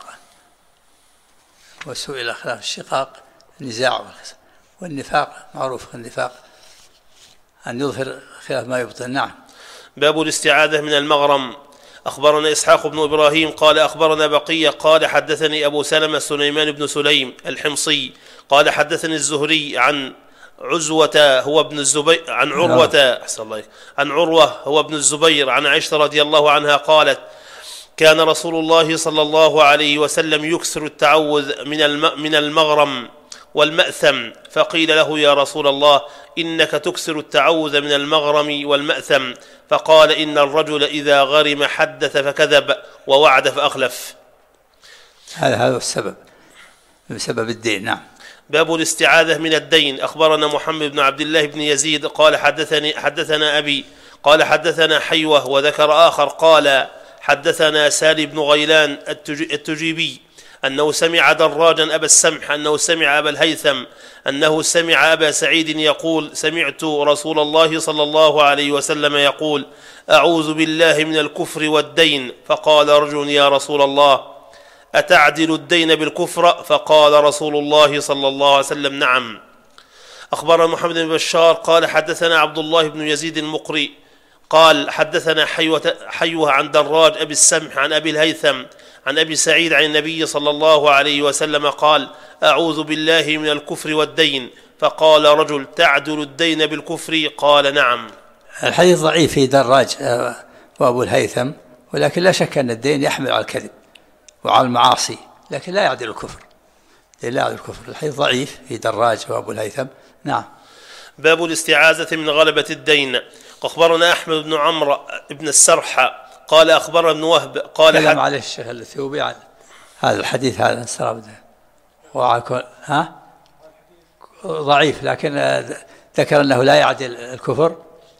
وسوء الأخلاق، الشقاق النزاع، والنفاق معروف النفاق أن يظهر خلاف ما يبطن. نعم. باب الاستعاذة من المغرم. أخبرنا إسحاق بن إبراهيم قال أخبرنا بقية قال حدثني أبو سلمة سليمان بن سليم الحمصي قال حدثني الزهري عن عزوة هو ابن الزبير عن عروة هو ابن الزبير عن عائشة رضي الله عنها قالت: كان رسول الله صلى الله عليه وسلم يكثر التعوذ من المغرم والمأثم، فقيل له: يا رسول الله إنك تكثر التعوذ من المغرم والمأثم، فقال: إن الرجل إذا غرم حدث فكذب ووعد فأخلف. هذا السبب، بسبب الدين. نعم. باب الاستعاذة من الدين. أخبرنا محمد بن عبد الله بن يزيد قال حدثنا أبي قال حدثنا حيوة، وذكر آخر قال حدثنا سالي بن غيلان التجيبي أنه سمع دراجا أبا السمح أنه سمع أبا الهيثم أنه سمع أبا سعيد يقول: سمعت رسول الله صلى الله عليه وسلم يقول: أعوذ بالله من الكفر والدين. فقال رجل: يا رسول الله أتعدل الدين بالكفر؟ فقال رسول الله صلى الله عليه وسلم: نعم. أخبرنا محمد بن بشار قال حدثنا عبد الله بن يزيد المقري قال حدثنا حيوة عن دراج أبي السمح عن أبي الهيثم عن أبي سعيد عن النبي صلى الله عليه وسلم قال: أعوذ بالله من الكفر والدين. فقال رجل: تعدل الدين بالكفر؟ قال: نعم. الحديث ضعيف في دراج وأبو الهيثم، ولكن لا شك أن الدين يحمل على الكذب وعلى المعاصي، لكن لا يعدل الكفر. لا يعدل الكفر. الحديث ضعيف في دراج وأبو الهيثم. نعم. باب الاستعاذة من غلبة الدين. أخبرنا أحمد بن عمرو بن السرح قال أخبرنا ابن وهب قال كلام عليه الشيخ الثيوبي عن هذا الحديث، هذا ضعيف، لكن ذكر أنه لا يعدل الكفر.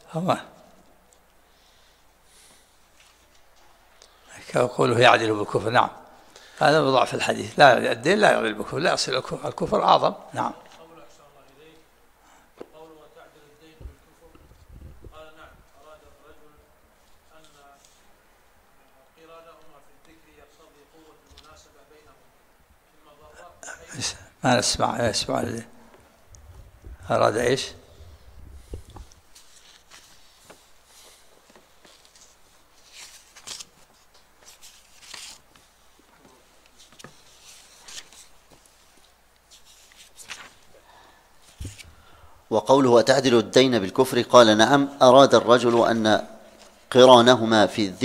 كقوله يعدل بالكفر. نعم، هذا ضعف الحديث. لا، الدين لا يعدل بالكفر، لا يصل الكفر أعظم. نعم. ما نسمع أراد إيش؟ وقوله أتعدل الدين بالكفر قال: نعم. أراد الرجل أن قرانهما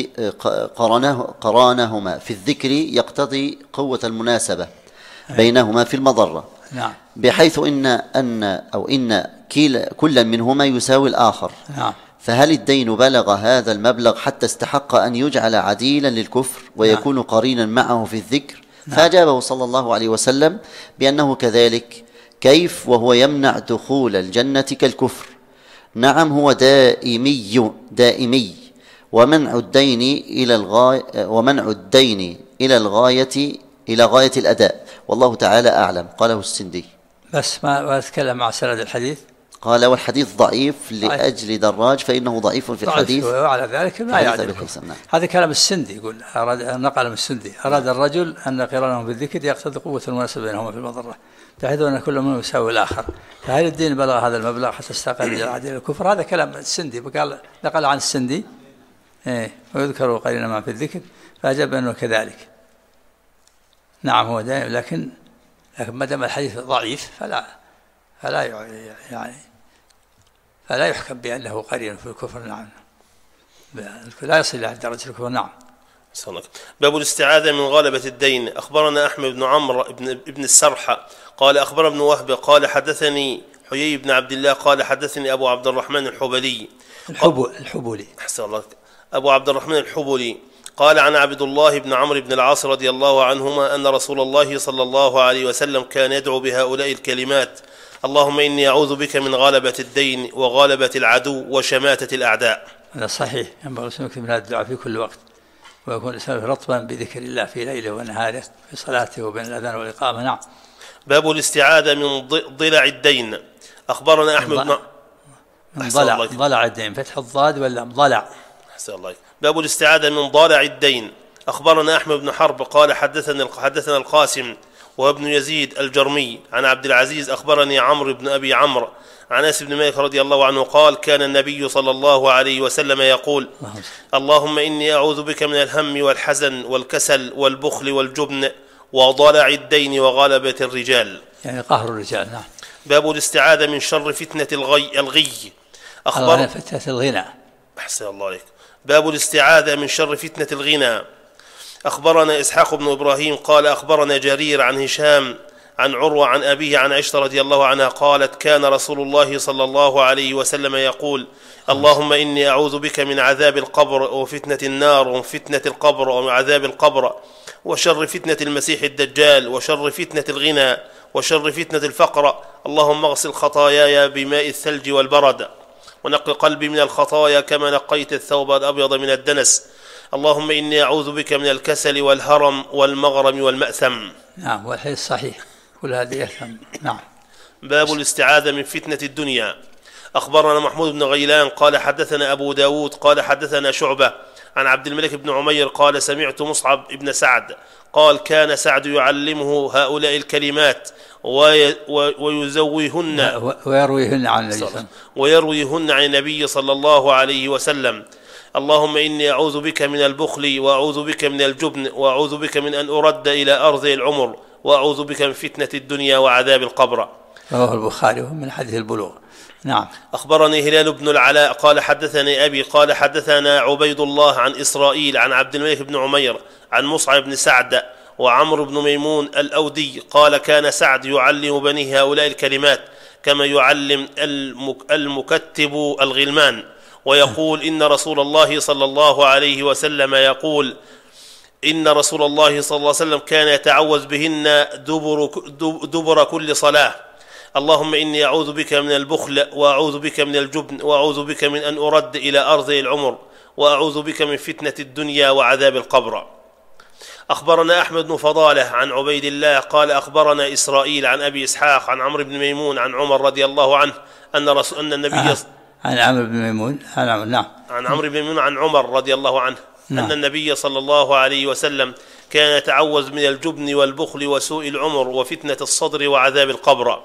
في الذكر يقتضي قوة المناسبة بينهما في المضرة. نعم. بحيث إن كل منهما يساوي الآخر. نعم. فهل الدين بلغ هذا المبلغ حتى استحق أن يجعل عديلا للكفر ويكون قرينا معه في الذكر؟ فأجابه صلى الله عليه وسلم بأنه كذلك. كيف وهو يمنع دخول الجنة كالكفر؟ نعم، هو دائمي ومنع الدين إلى غاية الأداء، والله تعالى أعلم. قاله السندي. بس ما أتكلم مع سند الحديث. قال: والحديث ضعيف لأجل دراج فإنه ضعيف في الحديث، وعلى ذلك ما يعدل. هذا كلام السندي، يقول نقل من السندي: أراد الرجل أن قرانهم بالذكر يقتضي قوة المناسبة بينهما في المضرة، بحيث أن كل منهم يساوي الآخر. فهل الدين بلغ هذا المبلغ حتى استقل عديل الكفر؟ هذا كلام السندي، نقل عن السندي. ويذكر قرينا ما في الذكر، فأجاب أنه كذلك. نعم، هو دائم، لكن ما دام الحديث ضعيف فلا يحكم بأنه قرين في الكفر. نعم، لا يصل إلى درجة الكفر. نعم. باب الاستعاذة من غلبة الدين. أخبرنا أحمد بن عمرو بن السرح قال أخبر ابن وهب قال حدثني حيي بن عبد الله قال حدثني أبو عبد الرحمن الحبلي الحبولي أحسن الله أبو عبد الرحمن الحبلي قال عن عبد الله بن عمرو بن العاص رضي الله عنهما أن رسول الله صلى الله عليه وسلم كان يدعو بهؤلاء الكلمات: اللهم إني أعوذ بك من غلبة الدين وغلبة العدو وشماتة الأعداء. هذا صحيح، ينبغي أن يكثر من هذا الدعاء في كل وقت، ويكون الإنسان رطبا بذكر الله في ليله ونهاره في صلاته وبين الأذان والإقامة. نعم. باب الاستعاذة من ضلع الدين. أخبرنا أحمد بن ضلع الدين، فتح الضاد ولا ضلع؟ أحسن الله. باب الاستعاذة من ضلع الدين. أخبرنا أحمد بن حرب قال حدثنا القاسم وابن يزيد الجرمي عن عبد العزيز أخبرني عمرو بن أبي عمرو عن أنس بن مالك رضي الله عنه قال: كان النبي صلى الله عليه وسلم يقول: اللهم إني أعوذ بك من الهم والحزن والكسل والبخل والجبن وضلع الدين وغلبة الرجال، يعني قهر الرجال. نعم. باب الاستعاذة من شر فتنة الغي. فتنة الغنى. أحسن الله عليك. باب الاستعاذة من شر فتنة الغنى. أخبرنا إسحاق بن إبراهيم قال أخبرنا جرير عن هشام عن عروة عن أبيه عن عائشة رضي الله عنها قالت: كان رسول الله صلى الله عليه وسلم يقول: اللهم إني أعوذ بك من عذاب القبر وفتنة النار وفتنة القبر وعذاب القبر وشر فتنة المسيح الدجال وشر فتنة الغنى وشر فتنة الفقر. اللهم اغسل خطاياي بماء الثلج والبرد ونقل قلبي من الخطايا كما نقيت الثوب الأبيض من الدنس. اللهم إني أعوذ بك من الكسل والهرم والمغرم والمأثم. نعم، والحديث صحيح، كل هذه يفهم. نعم. باب الاستعاذة من فتنة الدنيا. أخبرنا محمود بن غيلان قال حدثنا أبو داود قال حدثنا شعبة عن عبد الملك بن عمير قال: سمعت مصعب بن سعد قال: كان سعد يعلمه هؤلاء الكلمات ويرويهن عن النبي صلى الله عليه وسلم: اللهم إني أعوذ بك من البخل وأعوذ بك من الجبن وأعوذ بك من أن أرد إلى أرض العمر وأعوذ بك من فتنة الدنيا وعذاب القبر. رواه البخاري من حديث البلوغ. نعم. أخبرني هلال بن العلاء قال حدثني أبي قال حدثنا عبيد الله عن إسرائيل عن عبد الملك بن عمير عن مصعب بن سعد وعمرو بن ميمون الأودي قال: كان سعد يعلم بنيه هؤلاء الكلمات كما يعلم المكتب الغلمان، ويقول: إن رسول الله صلى الله عليه وسلم يقول: إن رسول الله صلى الله عليه وسلم كان يتعوذ بهن دبر كل صلاة. اللهم إني أعوذ بك من البخل وأعوذ بك من الجبن وأعوذ بك من أن أرد إلى أرض العمر وأعوذ بك من فتنة الدنيا وعذاب القبر. أخبرنا أحمد بن فضالة عن عبيد الله قال أخبرنا إسرائيل عن أبي إسحاق عن عمرو بن ميمون عن عمر رضي الله عنه أن النبي عن عمرو بن ميمون نعم عن عمرو بن ميمون عن عمر رضي الله عنه أن النبي صلى الله عليه وسلم كان يتعوذ من الجبن والبخل وسوء العمر وفتنة الصدر وعذاب القبر.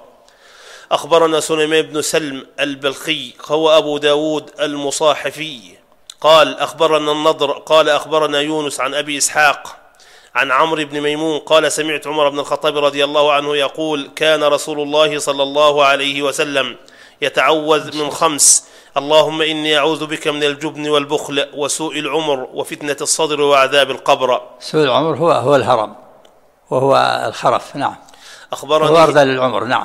أخبرنا سليمان بن سلم البلخي هو أبو داود المصاحفي قال أخبرنا النضر قال أخبرنا يونس عن أبي إسحاق عن عمرو بن ميمون قال: سمعت عمر بن الخطاب رضي الله عنه يقول: كان رسول الله صلى الله عليه وسلم يتعوذ من 5: اللهم إني أعوذ بك من الجبن والبخل وسوء العمر وفتنة الصدر وعذاب القبر. سوء العمر هو الهرم وهو الخرف. نعم. أخبرني هو أرذل العمر. نعم.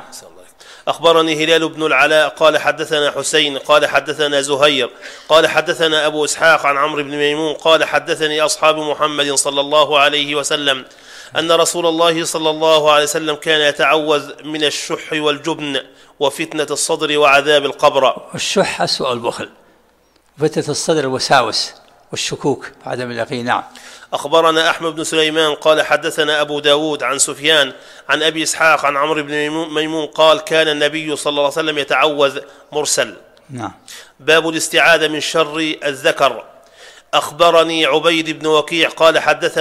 أخبرني هلال بن العلاء قال حدثنا حسين قال حدثنا زهير قال حدثنا أبو إسحاق عن عمرو بن ميمون قال حدثني أصحاب محمد صلى الله عليه وسلم أن رسول الله صلى الله عليه وسلم كان يتعوذ من الشح والجبن وفتنة الصدر وعذاب القبر. والشح أسوأ البخل، وفتنة الصدر الوساوس والشكوك وعدم اليقين. نعم. أخبرنا أحمد بن سليمان قال حدثنا أبو داود عن سفيان عن أبي إسحاق عن عمرو بن ميمون قال: كان النبي صلى الله عليه وسلم يتعوذ مرسل. نعم. باب الاستعاذة من شر الذكر. أخبرني عبيد بن وكيع قال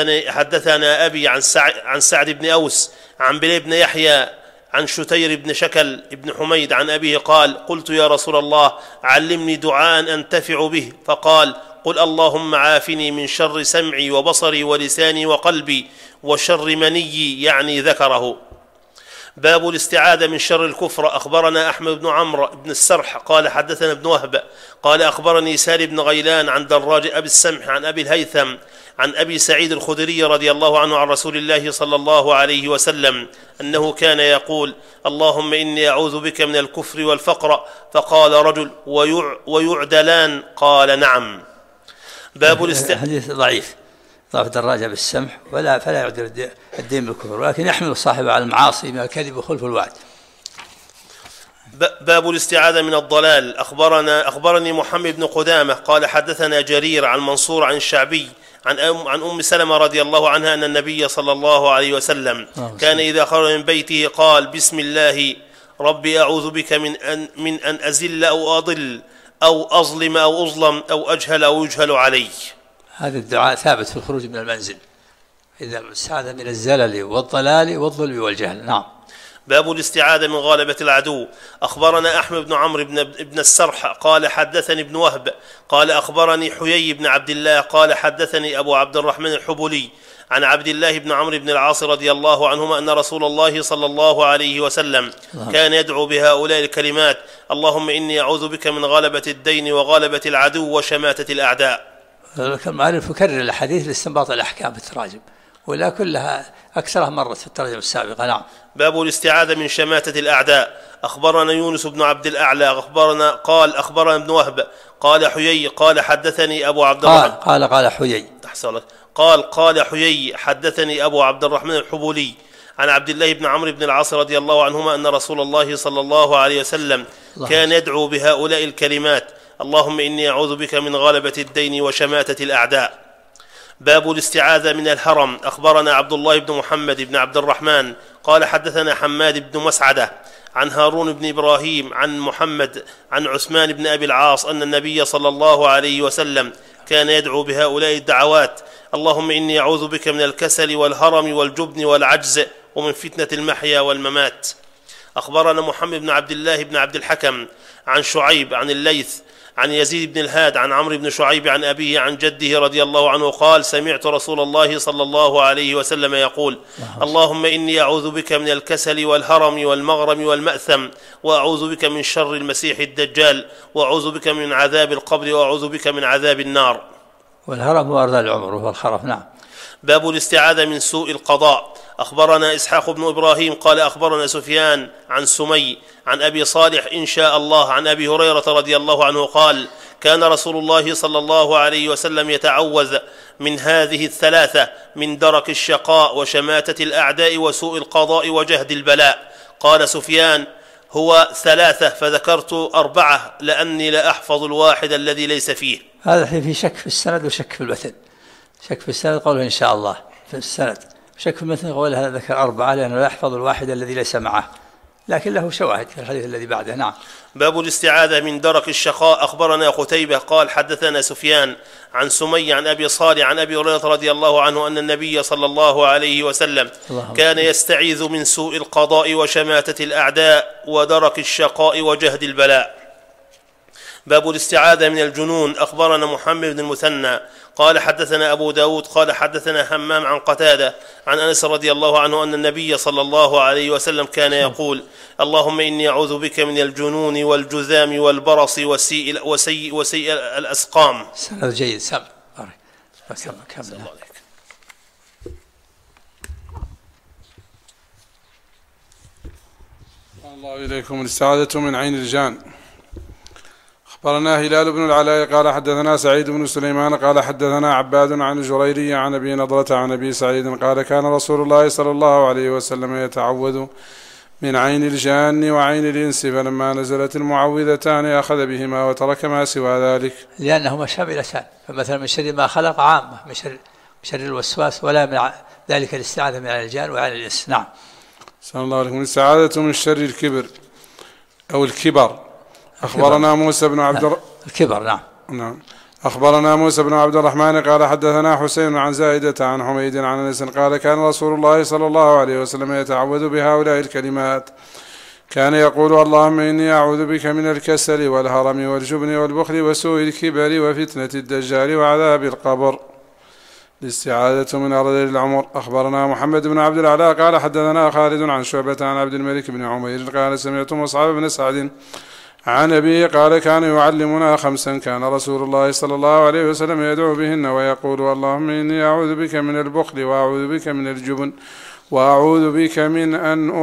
حدثنا أبي عن سعد بن أوس عن بلي بن يحيى عن شتير بن شكل بن حميد عن أبيه قال: قلت يا رسول الله علمني دعاء أنتفع به، فقال: قل اللهم عافني من شر سمعي وبصري ولساني وقلبي وشر مني، يعني ذكره. باب الاستعاذة من شر الكفر. أخبرنا أحمد بن عمرو بن السرح قال حدثنا ابن وهب قال أخبرني سالم بن غيلان عن دراج أبي السمح عن أبي الهيثم عن أبي سعيد الخدري رضي الله عنه عن رسول الله صلى الله عليه وسلم أنه كان يقول: اللهم إني أعوذ بك من الكفر والفقر. فقال رجل: ويعدلان؟ قال: نعم. باب حديث ضعيف، ضعف الدراجة بالسمح فلا يعدل الدين بالكفر، ولكن يحمل صاحبه على المعاصي من الكذب وخلف الوعد. باب الاستعاذة من الضلال. أخبرني محمد بن قدامة قال حدثنا جرير عن منصور عن الشعبي عن أم سلمة رضي الله عنها أن النبي صلى الله عليه وسلم كان إذا خرج من بيته قال: بسم الله ربي أعوذ بك من أن أزل أو أضل أو أظلم أو أظلم أو أجهل أو يجهل علي. هذا الدعاء ثابت في الخروج من المنزل، إذا استعاذ من الزلل والضلال والظلم والجهل. نعم. باب الاستعاذة من غالبة العدو. أخبرنا أحمد بن عمرو بن السرح قال حدثني ابن وهب قال أخبرني حيي بن عبد الله قال حدثني أبو عبد الرحمن الحبولي عن عبد الله بن عمرو بن العاص رضي الله عنهما أن رسول الله صلى الله عليه وسلم كان يدعو بهؤلاء الكلمات: اللهم إني أعوذ بك من غلبة الدين وغلبة العدو وشماتة الأعداء. المعرف يكرر الحديث لاستنباط الأحكام في التراجم، ولا كلها أكثرها مرت في الترجمة السابقة. نعم. باب الاستعاذة من شماتة الأعداء. أخبرنا يونس بن عبد الأعلى أخبرنا ابن وهب قال حيي قال حدثني أبو عبد الرحمن قال حيي حدثني أبو عبد الرحمن الحبولي عن عبد الله بن عمرو بن العاص رضي الله عنهما أن رسول الله صلى الله عليه وسلم كان يدعو بهؤلاء الكلمات: اللهم إني أعوذ بك من غلبة الدين وشماتة الأعداء. باب الاستعاذة من الهرم. أخبرنا عبد الله بن محمد بن عبد الرحمن قال حدثنا حماد بن مسعدة عن هارون بن إبراهيم عن محمد عن عثمان بن أبي العاص أن النبي صلى الله عليه وسلم كان يدعو بهؤلاء الدعوات: اللهم إني أعوذ بك من الكسل والهرم والجبن والعجز ومن فتنة المحيا والممات. أخبرنا محمد بن عبد الله بن عبد الحكم عن شعيب عن الليث عن يزيد بن الهاد عن عمرو بن شعيب عن أبيه عن جده رضي الله عنه قال: سمعت رسول الله صلى الله عليه وسلم يقول: اللهم إني أعوذ بك من الكسل والهرم والمغرم والمأثم، وأعوذ بك من شر المسيح الدجال، وأعوذ بك من عذاب القبر، وأعوذ بك من عذاب النار. والهرم هو أرذل العمر وهو الخرف. نعم. باب الاستعاذة من سوء القضاء. أخبرنا إسحاق بن إبراهيم قال أخبرنا سفيان عن سمي عن أبي صالح إن شاء الله عن أبي هريرة رضي الله عنه قال: كان رسول الله صلى الله عليه وسلم يتعوذ من هذه الثلاثة: من درك الشقاء وشماتة الأعداء وسوء القضاء وجهد البلاء. قال سفيان: هو ثلاثة، فذكرت أربعة لأني لا أحفظ الواحد الذي ليس فيه. هذا في شك في السند وشك في المتن. شك في السند قوله إن شاء الله في السند، شك في المتن قوله هذا ذكر أربعة لأنه لا يحفظ الواحد الذي ليس معه، لكن له شواهد في الحديث الذي بعده. نعم. باب الاستعاذة من درك الشقاء. أخبرنا قتيبة قال حدثنا سفيان عن سمي عن أبي صالح عن أبي هريرة رضي الله عنه أن النبي صلى الله عليه وسلم كان يستعيذ من سوء القضاء وشماتة الأعداء ودرك الشقاء وجهد البلاء. باب الاستعاذة من الجنون. أخبرنا محمد بن المثنى قال حدثنا أبو داود قال حدثنا همام عن قتادة عن أنس رضي الله عنه أن النبي صلى الله عليه وسلم كان يقول: اللهم إني أعوذ بك من الجنون والجذام والبرص وسيء الأسقام. سند جيد. سم الله إليكم. الاستعاذة من عين الجان. أخبرنا هلال بن العلاء قال حدثنا سعيد بن سليمان قال حدثنا عباد عن الجريري عن أبي نضرة عن أبي سعيد قال: كان رسول الله صلى الله عليه وسلم يتعوذ من عين الجان وعين الإنس، فلما نزلت المعوذتان أخذ بهما وترك ما سوى ذلك، لأنهما شاملتان. فمثلا من شر ما خلق عامة، من شر الوسواس، ولا من ذلك الاستعاذة من عين الجان وعين الإنس. نعم. صلى الله عليه وسلم. الاستعاذة من شر الكبر أو الكبر. أخبرنا موسى بن عبد الكبر. نعم. أخبرنا موسى بن عبد الرحمن قال حدثنا حسين عن زائدة عن حميد عن أنس قال: كان رسول الله صلى الله عليه وسلم يتعوذ بهؤلاء الكلمات. كان يقول: اللهم إني أعوذ بك من الكسل والهرم والجبن والبخل وسوء الكبر وفتنة الدجال وعذاب القبر. الاستعاذة من أرذل العمر. أخبرنا محمد بن عبد الأعلى قال حدثنا خالد عن شعبة عن عبد الملك بن عمير قال: سمعت مصعب بن سعد عن أبيه قال كان يعلمنا 5 كان رسول الله صلى الله عليه وسلم يدعو بهن ويقول اللهم إني أعوذ بك من البخل وأعوذ بك من الجبن وأعوذ بك من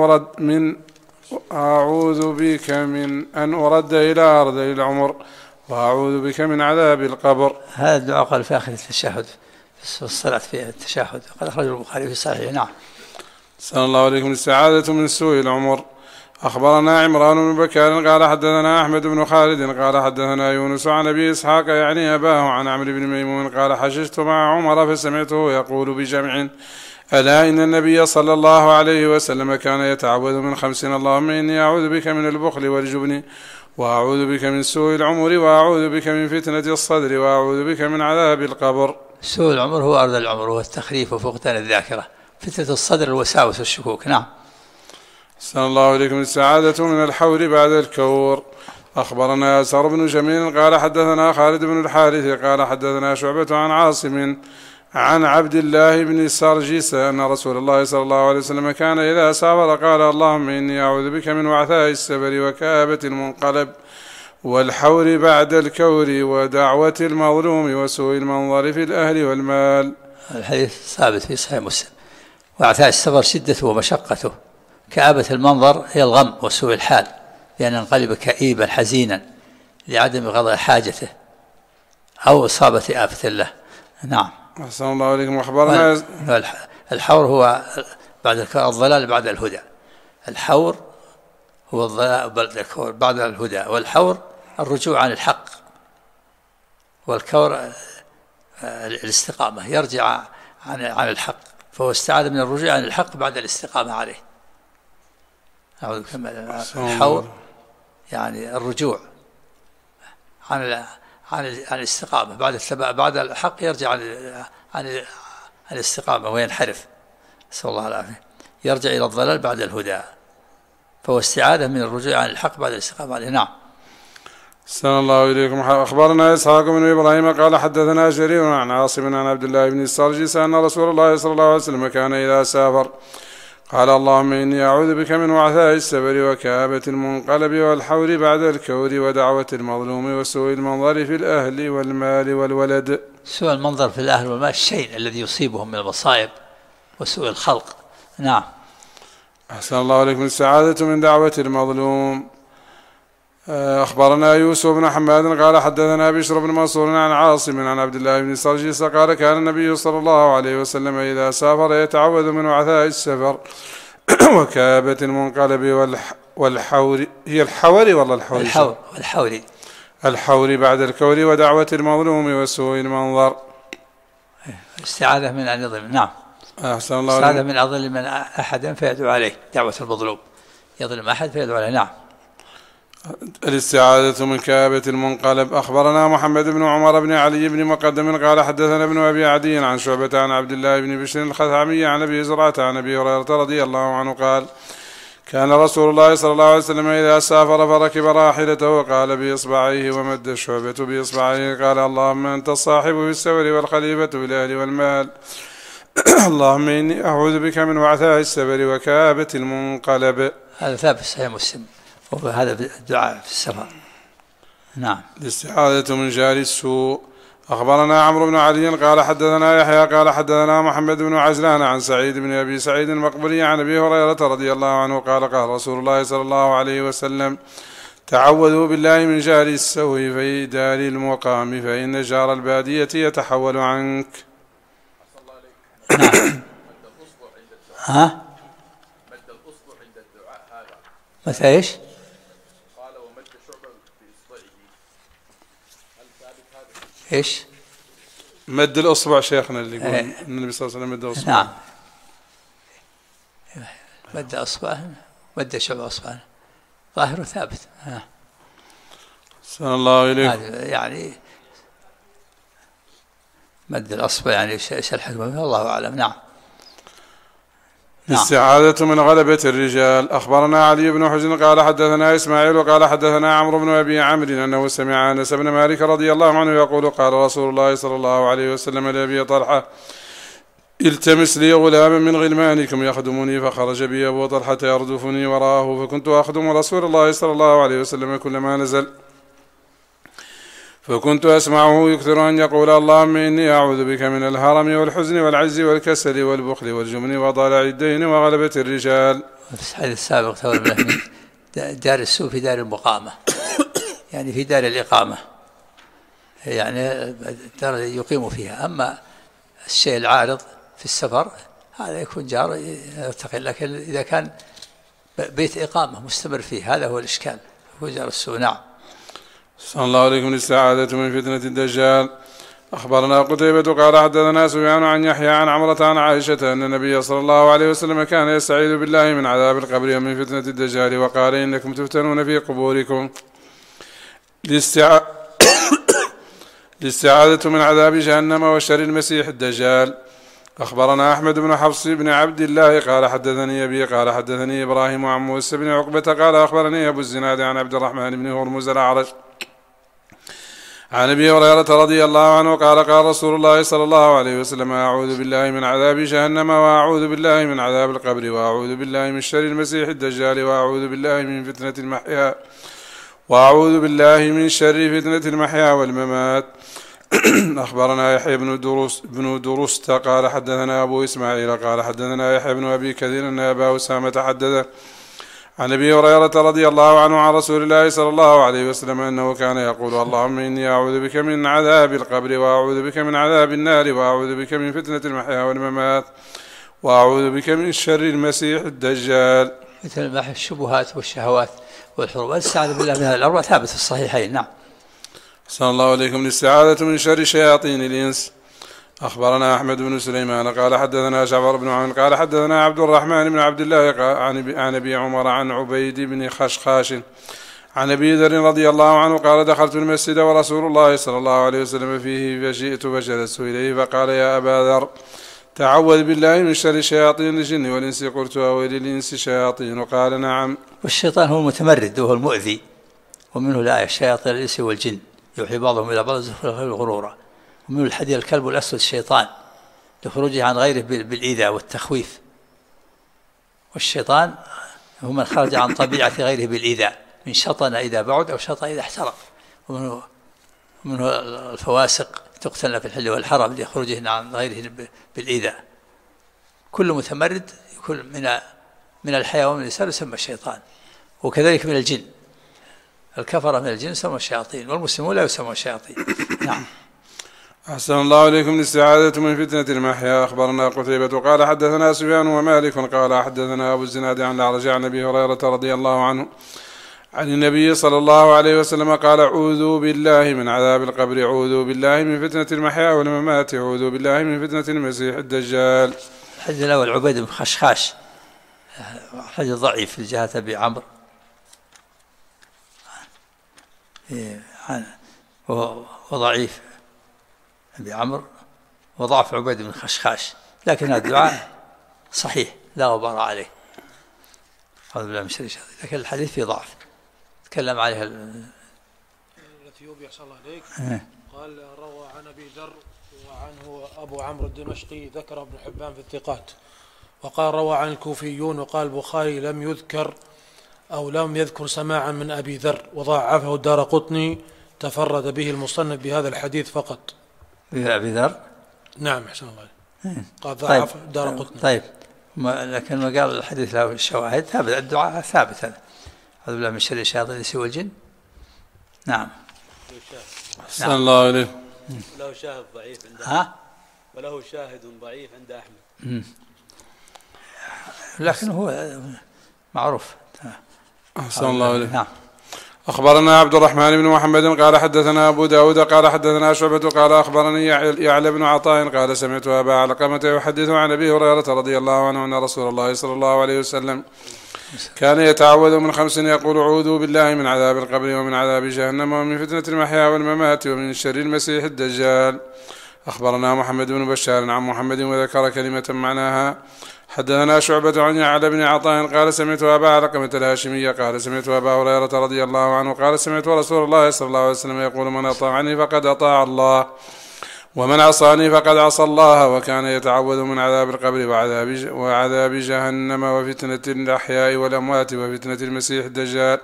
أن أرد إلى أرض العمر وأعوذ بك من عذاب القبر. هذا الدعاء قال في آخر التشهد في الصلاة في التشهد قد أخرجه البخاري في صحيحه. نعم. صلى الله عليكم. الاستعاذة من سوء العمر. أخبرنا عمران بن بكار قال حدثنا أحمد بن خالد قال حدثنا يونس عن أبي إسحاق يعني أباه عن عمرو بن ميمون قال حججت مع عمر فسمعته يقول بجمع ألا إن النبي صلى الله عليه وسلم كان يتعوذ من 5 اللهم إني أعوذ بك من البخل والجبن وأعوذ بك من سوء العمر وأعوذ بك من فتنة الصدر وأعوذ بك من عذاب القبر. سوء العمر هو أرذل العمر والتخريف وفقدان الذاكرة. فتنة الصدر الوساوس والشكوك. نعم. صلى الله عليكم. السعادة من الحور بعد الكور. أخبرنا يسار بن جميل قال حدثنا خالد بن الحارث قال حدثنا شعبة عن عاصم عن عبد الله بن سرجس أن رسول الله صلى الله عليه وسلم كان إذا سافر قال اللهم إني أعوذ بك من وعثاء السفر وكآبة المنقلب والحور بعد الكور ودعوة المظلوم وسوء المنظر في الأهل والمال. الحديث ثابت في صحيح مسلم. وعثاء السفر شدته ومشقته. كآبة المنظر هي الغم وسوء الحال لأن ينقلب كئيبا حزينا لعدم قضاء حاجته أو إصابة آفة له. نعم. أحسن الله عليكم. وأخبرنا الحور هو بعد الضلال بعد الهدى. الحور هو الضلال بعد الهدى والحور الرجوع عن الحق والكور الاستقامة يرجع عن الحق فهو استعاذ من الرجوع عن الحق بعد الاستقامة عليه. الحور يعني الرجوع عن الاستقامة بعد الحق يرجع عن الاستقامة وينحرف. نسأل الله العافية. يرجع إلى الضلال بعد الهدى فهو استعاذة من الرجوع عن الحق بعد الاستقامة عليه. نعم. صلى الله إليكم. أخبرنا إسحاق بن إبراهيم قال حدثنا جرير عن عاصم عن عبد الله بن السرجس أن رسول الله صلى الله عليه وسلم كان إذا سافر قال اللهم إني أعوذ بك من وعثاء السفر وكآبة المنقلب والحور بعد الكور ودعوة المظلوم وسوء المنظر في الأهل والمال والولد. سوء المنظر في الأهل والمال الشيء الذي يصيبهم من المصائب وسوء الخلق. نعم. أحسن الله عليكم. السعادة من دعوة المظلوم. أخبرنا يوسف بن حماد قال حدثنا بشر بن منصور عن عاصم عن عبد الله بن سرجس قال كان النبي صلى الله عليه وسلم إذا سافر يتعوذ من وعثاء السفر وكآبة المنقلب والحور. هي الحور ولا الحور؟ الحور بعد الكور ودعوة المظلوم وسوء المنظر. استعاذة من أن يظلم. نعم. أحسن الله. استعاذة من أظلم من أحد فيدعو عليه. دعوة المظلوم يظلم أحد فيدعو عليه. نعم. الاستعاذة من كآبة المنقلب. أخبرنا محمد بن عمر بن علي بن مقدم قال حدثنا ابن أبي عدي عن شعبة عن عبد الله بن بشر الخثعمي عن أبي زرعة عن أبي هريرة رضي الله عنه قال كان رسول الله صلى الله عليه وسلم إذا سافر فركب راحلته قال بإصبعيه ومد الشعبة بإصبعيه قال اللهم أنت الصاحب في السفر والخليفة في الأهل والمال اللهم إني أعوذ بك من وعثاء السفر وكآبة المنقلب. هذا ثابت صحيح مسلم وهذا الدعاء في السفر. نعم. الاستعاذة من جاري السوء. أخبرنا عمرو بن علي قال حدثنا يحيى قال حدثنا محمد بن عجلان عن سعيد بن أبي سعيد المقبري عن أبي هريرة رضي الله عنه قال قال رسول الله صلى الله عليه وسلم تعوذوا بالله من جاري السوء في دار المقام فإن جار البادية يتحول عنك. نعم. ها؟ مد الأصبع عند الدعاء هذا متى ايش؟ قال ومد شعبة بإصبعه هل ثابت هذا؟ ايش؟ مد الأصبع شيخنا اللي يقول النبي صلى الله عليه وسلم مد الأصبع. نعم. مد أصبعه مد شعبة أصبعه ظاهر ثابت. صلى الله إليك. يعني مد الأصبع يعني ايش الحكمة الله أعلم. نعم. الاستعاذة من غلبة الرجال. أخبرنا علي بن حجر قال حدثنا إسماعيل قال حدثنا عمرو بن أبي عمرو أنه سمع أنس بن مالك رضي الله عنه يقول قال رسول الله صلى الله عليه وسلم لأبي طلحة التمس لي غلاما من غلمانكم يخدمني، فخرج بي أبو طلحة يردفني وراءه، فكنت أخدم رسول الله صلى الله عليه وسلم كلما نزل، فكنت أسمعه يكثر أن يقول اللهم إني أعوذ بك من الهرم والحزن والعجز والكسل والبخل والجبن وضلع الدين وغلبة الرجال. في الحديث السابق دار السوء في دار المقامة، يعني في دار الإقامة، يعني دار يقيم فيها. أما الشيء العارض في السفر هذا يكون جار يرتقي، لكن إذا كان بيت إقامة مستمر فيه هذا هو الإشكال، هو جار السوء. نعم. صلى الله عليكم. الاستعاذة من فتنة الدجال. أخبرنا قتيبة قال حدثنا سفيان عن يحيى عن عمرة عن عائشة أن النبي صلى الله عليه وسلم كان يستعيذ بالله من عذاب القبر ومن فتنة الدجال، وقال إنكم تفتنون في قبوركم. الاستعاذة من عذاب جهنم وشر المسيح الدجال. أخبرنا أحمد بن حفص بن عبد الله قال حدثني أبي قال حدثني إبراهيم عن موسى بن عقبة قال أخبرني أبو الزناد عن عبد الرحمن بن هرمز الأعرج عن أبي هريرة رضي الله عنه قال قال رسول الله صلى الله عليه وسلم أعوذ بالله من عذاب جهنم وأعوذ بالله من عذاب القبر وأعوذ بالله من شر المسيح الدجال وأعوذ بالله من فتنة المحيا وأعوذ بالله من شر فتنة المحيا والممات. أخبرنا يحيى بن درست قال حدثنا أبو إسماعيل قال حدثنا يحيى بن أبي كثير أن أبا أسامة حدث عن أبي هريرة رضي الله عنه عن رسول الله صلى الله عليه وسلم أنه كان يقول اللهم إني أعوذ بك من عذاب القبر وأعوذ بك من عذاب النار وأعوذ بك من فتنة المحيا والممات وأعوذ بك من شر المسيح الدجال. مثل محي الشبهات والشهوات والحروب. الاستعاذة بالله من هذه الأربعة ثابت في الصحيحين. نعم. صلى الله عليكم. الاستعاذة من شر شياطين الإنس. أخبرنا أحمد بن سليمان قال حدثنا جعفر بن عون قال حدثنا عبد الرحمن بن عبد الله عن أبي عمر عن عبيد بن خشخاش عن أبي ذر رضي الله عنه قال دخلت المسجد ورسول الله صلى الله عليه وسلم فيه فجئت فجلست إليه فقال يا أبا ذر تعوذ بالله من شر شياطين الجن والإنس. قلت أويل الإنس شياطين؟ قال نعم. والشيطان هو المتمرد وهو المؤذي، ومنه الآية شياطين الإنس والجن يوحي بعضهم إلى بعض الغرورة، ومنه الحديث الكلب الأسود الشيطان لخروجه عن غيره بالإيذاء والتخويف، والشيطان هو من خرج عن طبيعة غيره بالإيذاء، من شطن إذا بعد أو شطن إذا احترق. ومنه الفواسق تقتلن في الحل والحرم لخروجهن عن غيره بالإيذاء. كل متمرد كل من الحياة ومن الإنسان يسمى الشيطان، وكذلك من الجن. الكفرة من الجن يسمى الشياطين، والمسلمون لا يسمى الشياطين. نعم. أحسن الله عليكم. الاستعاذة من فتنة المحيا. أخبرنا قتيبة قال حدثنا سفيان ومالك قال حدثنا أبو الزناد عن الأعرج عن أبي هريرة رضي الله عنه عن النبي صلى الله عليه وسلم قال أعوذ بالله من عذاب القبر، أعوذ بالله من فتنة المحيا والممات، أعوذ بالله من فتنة المسيح الدجال. الحديث الأول عبيد بن خشخاش، حديث ضعيف في جهة أبي عمرو وضعيف أبي عمرو وضعف عبيد بن خشخاش، لكن هذا الدعاء صحيح لا غبار عليه. أعوذ بالله من شر الشيطان، لكن الحديث فيه ضعف تكلم عليها الأثيوبي أحسن الله عليك. قال روى عن أبي ذر وعنه أبو عمرو الدمشقي ذكر ابن حبان في الثقات، وقال روى عن الكوفيون، وقال البخاري لم يذكر أو لم يذكر سماعا من أبي ذر، وضعفه الدارقطني، تفرد به المصنف بهذا الحديث فقط. أبي ذر؟ نعم أحسن الله عليك. قال ضعف الدارقطني. طيب لكن ما قال الحديث له الشواهد ثابت، الدعاء ثابت هذا. أعوذ بالله من شر الشياطين الإنس والجن. نعم. أحسن الله عليه. وله شاهد ضعيف عند وله شاهد ضعيف عند أحمد. لكن هو معروف. أحسن الله عليه. نعم. أخبرنا عبد الرحمن بن محمد قال حدثنا أبو داود قال حدثنا شعبة قال أخبرني يعلى بن عطاء قال سمعت أبا علقمة يحدث عن أبي هريرة رضي الله عنه أن رسول الله صلى الله عليه وسلم كان يتعوذ من 5 يقول أعوذ بالله من عذاب القبر ومن عذاب جهنم ومن فتنة المحيا والممات ومن شر المسيح الدجال. أخبرنا محمد بن بشار عن محمد وذكر كلمة معناها. حدثنا شعبة عن يعلى بن عطاء قال سمعت أبا علقمة الهاشمية قال سمعت أبا هريرة رضي الله عنه قال سمعت رسول الله صلى الله عليه وسلم يقول من أطاعني فقد أطاع الله ومن عصاني فقد عصى الله. وكان يتعوذ من عذاب القبر وعذاب جهنم وفتنة الأحياء والأموات وفتنة المسيح الدجال.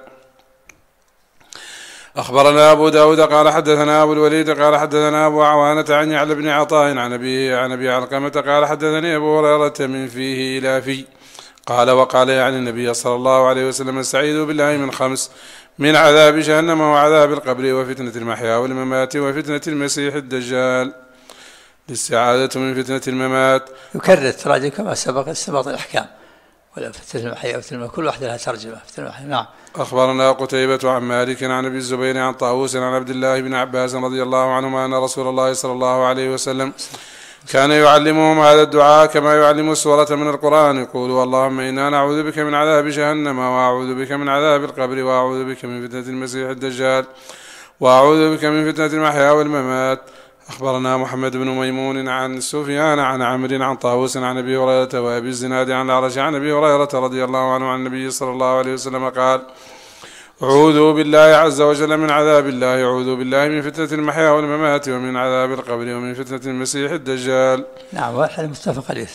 أخبرنا أبو داود قال حدثنا أبو الوليد قال حدثنا أبو عوانة عن يعلى بن عطاء عن أبي علقمة قال حدثني أبو هريرة من فيه إلى في قال وقال يعني النبي صلى الله عليه وسلم استعيذوا بالله من 5: من عذاب جهنم وعذاب القبر وفتنة المحيا والممات وفتنة المسيح الدجال. الاستعاذة من فتنة الممات. يكرر تراجع كما سبق الأحكام، ولا فتنة المحيا وفتنة الممات كل واحدة لها ترجمة. فتنة المحيا. نعم. أخبرنا قتيبة عن مالك عن أبي الزبير عن طاووس عن عبد الله بن عباس رضي الله عنهما أن رسول الله صلى الله عليه وسلم كان يعلمهم هذا الدعاء كما يعلم السورة من القرآن، يقول اللهم إنا نعوذ بك من عذاب جهنم وأعوذ بك من عذاب القبر وأعوذ بك من فتنة المسيح الدجال وأعوذ بك من فتنة المحيا والممات. أخبرنا محمد بن ميمون عن سفيان عن عمرو عن طاووس عن أبي هريرة وأبي الزناد عن الأعرج عن أبي هريرة رضي الله عنه عن النبي صلى الله عليه وسلم قال أعوذ بالله عز وجل من عذاب الله، أعوذ بالله من فتنة المحيا والممات ومن عذاب القبر ومن فتنة المسيح الدجال. نعم، وهذا متفق عليه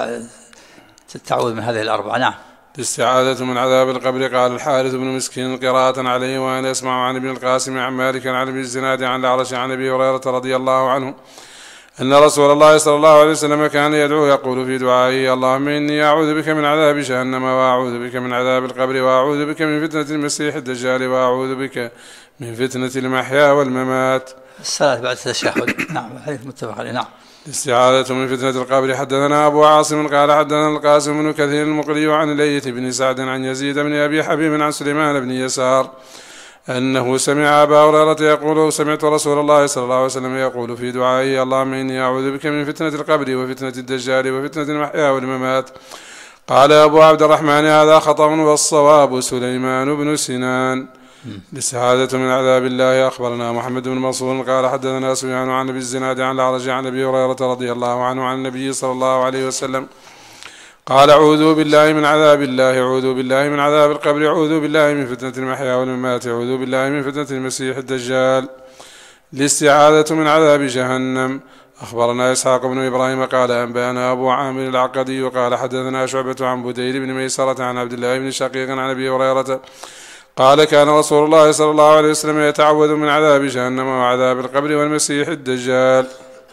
التعوذ من هذه الأربعة. نعم. الاستعاذة من عذاب القبر. قال الحارث بن مسكين قراءة عليه وأنا أسمع عن ابن القاسم عن مالك عن أبي الزناد عن الأعرج عن أبي هريرة رضي الله عنه أن رسول الله صلى الله عليه وسلم كان يدعو يقول في دعائه اللهم إني أعوذ بك من عذاب جهنم وأعوذ بك من عذاب القبر وأعوذ بك من فتنة المسيح الدجال وأعوذ بك من فتنة المحيا والممات. الصلاة بعد التشهد. نعم، حديث متفق عليه. نعم. الاستعاذة من فتنة القبر. حدثنا أبو عاصم قال حدثنا القاسم بن كثير المقري عن الليث بن سعد عن يزيد بن أبي حبيب عن سليمان بن يسار أنه سمع أبا هريرة يقول سمعت رسول الله صلى الله عليه وسلم يقول في دعائه اللهم إني أعوذ بك من فتنة القبر وفتنة الدجال وفتنة المحيا والممات. قال أبو عبد الرحمن هذا خطأ والصواب سليمان بن سنان. الاستعاذة من عذاب الله. أخبرنا محمد بن منصور قال حدثنا سفيان عن أبي الزناد عن الأعرج عن أبي هريرة رضي الله عنه عن النبي صلى الله عليه وسلم قال أعوذ بالله من عذاب الله، أعوذ بالله من عذاب القبر، أعوذ بالله من فتنة المحيا والممات، أعوذ بالله من فتنة المسيح الدجال. الاستعاذة من عذاب جهنم. أخبرنا إسحاق بن إبراهيم قال أنبأنا أبو عامر العقدي قال حدثنا شعبة عن بديل بن ميسرة عن عبد الله بن شقيق عن أبي هريرة قال كان رسول الله صلى الله عليه وسلم يتعوذ من عذاب جهنم وعذاب القبر والمسيح الدجال.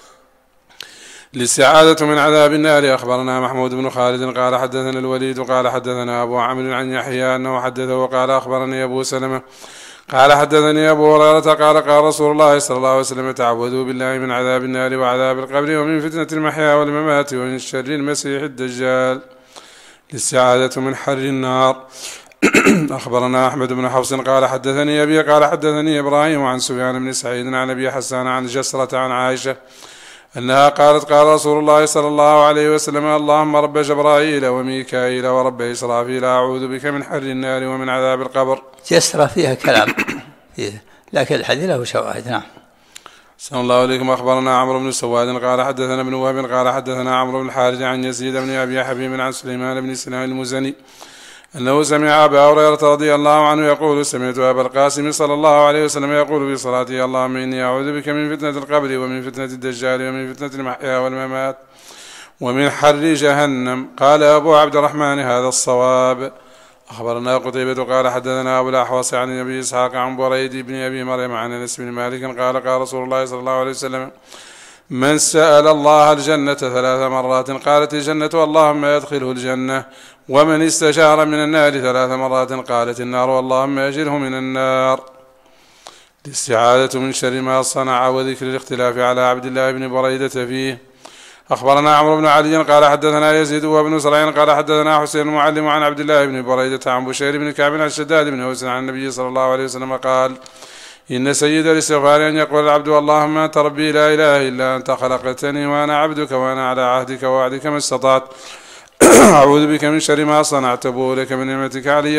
الاستعاذة من عذاب النار. أخبرنا محمود بن خالد قال حدثنا الوليد قال حدثنا أبو عامر عن يحيى أنه حدثه وقال أخبرني أبو سلمة قال حدثني أبو هريرة قال رسول الله صلى الله عليه وسلم تعوذوا بالله من عذاب النار وعذاب القبر ومن فتنة المحيا والممات ومن شر المسيح الدجال. الاستعاذة من حر النار. أخبرنا أحمد بن حفص قال حدثني أبي قال حدثني إبراهيم عن سفيان بن سعيد عن أبي حسان عن جسرة عن عائشة أنها قالت قال رسول الله صلى الله عليه وسلم اللهم رب جبرائيل وميكائيل ورب إسرافيل أعوذ بك من حر النار ومن عذاب القبر. جسرة فيها كلام فيه، لكن الحديث له شواهد. نعم. صلى الله عليكم. أخبرنا عمرو بن سواد قال حدثنا ابن وهب قال حدثنا عمرو بن الحارث عن يزيد بن أبي حبيب عن سليمان بن سنان المزني أنه سمع أبا هريرة رضي الله عنه يقول سمعت أبا القاسم صلى الله عليه وسلم يقول في صلاته اللهم إني أعوذ بك من فتنة القبر ومن فتنة الدجال ومن فتنة المحيا والممات ومن حر جهنم. قال أبو عبد الرحمن هذا الصواب. أخبرنا قتيبة قال حدثنا أبو الأحوص عن أبي إسحاق عن بريد بن أبي مريم عن أنس بن مالك قال رسول الله صلى الله عليه وسلم من سأل الله الجنة 3 مرات قالت الجنة اللهم يدخله الجنة، ومن استجار من النار 3 مرات قالت النار اللهم أجره من النار. الاستعاذة من شر ما صنع وذكر الاختلاف على عبد الله بن بريدة فيه. أخبرنا عمرو بن علي قال حدثنا يزيد وابن سرعين قال حدثنا حسين المعلم عن عبد الله بن بريدة عن بشير بن كعب عن شداد بن أوس عن النبي صلى الله عليه وسلم قال إن سيد الاستغفار أن يقول العبد اللهم أنت ربي لا إله إلا أنت خلقتني وأنا عبدك وأنا على عهدك ووعدك ما استطعت أعوذ بك من شر ما صنعت أبوء لك بنعمتك علي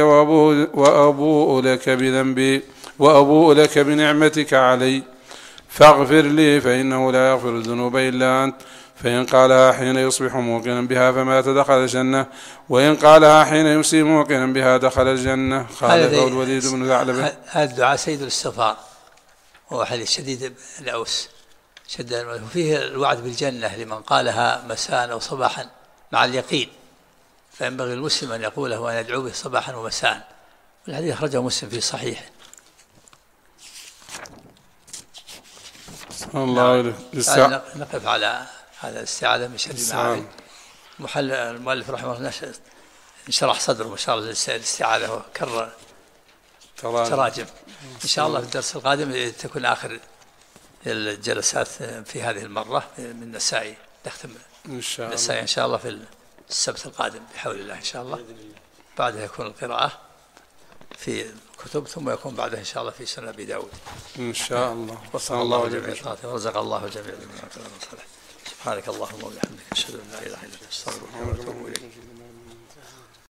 وأبوء لك بذنبي وأبوء لك بنعمتك علي فاغفر لي فإنه لا يغفر الذنوب إلا أنت. فإن قالها حين يصبح موقنا بها فمات دخل الجنة، وإن قالها حين يمسي موقنا بها دخل الجنة. خالفه الوليد بن ثعلبة. هذا الدعاء سيد الاستغفار، هو حديث شديد الأوس وفيه الوعد بالجنة لمن قالها مساء أو صباحا مع اليقين، فينبغي المسلم أن يقوله وأن يدعو به صباحا ومساء. والحديث أخرجه مسلم في صحيح. الله نقف على هذا الاستعاذة من شر المعارض. المؤلف رحمه الله انشرح صدره ما شاء الله الاستعاذة وكرر تراجم. إن شاء الله في الدرس القادم تكون آخر الجلسات في هذه المرة من النسائي، نختم النسائي إن شاء الله في السبت القادم بحول الله إن شاء الله. بعدها يكون القراءة في كتب، ثم يكون بعدها إن شاء الله في سنة أبي داود إن شاء الله. وصلى الله جميع ورزق الله جميع سبحانك اللهم وبحمدك أشهد أن لا إله إلا أنت أستغفرك وأتوب إليك.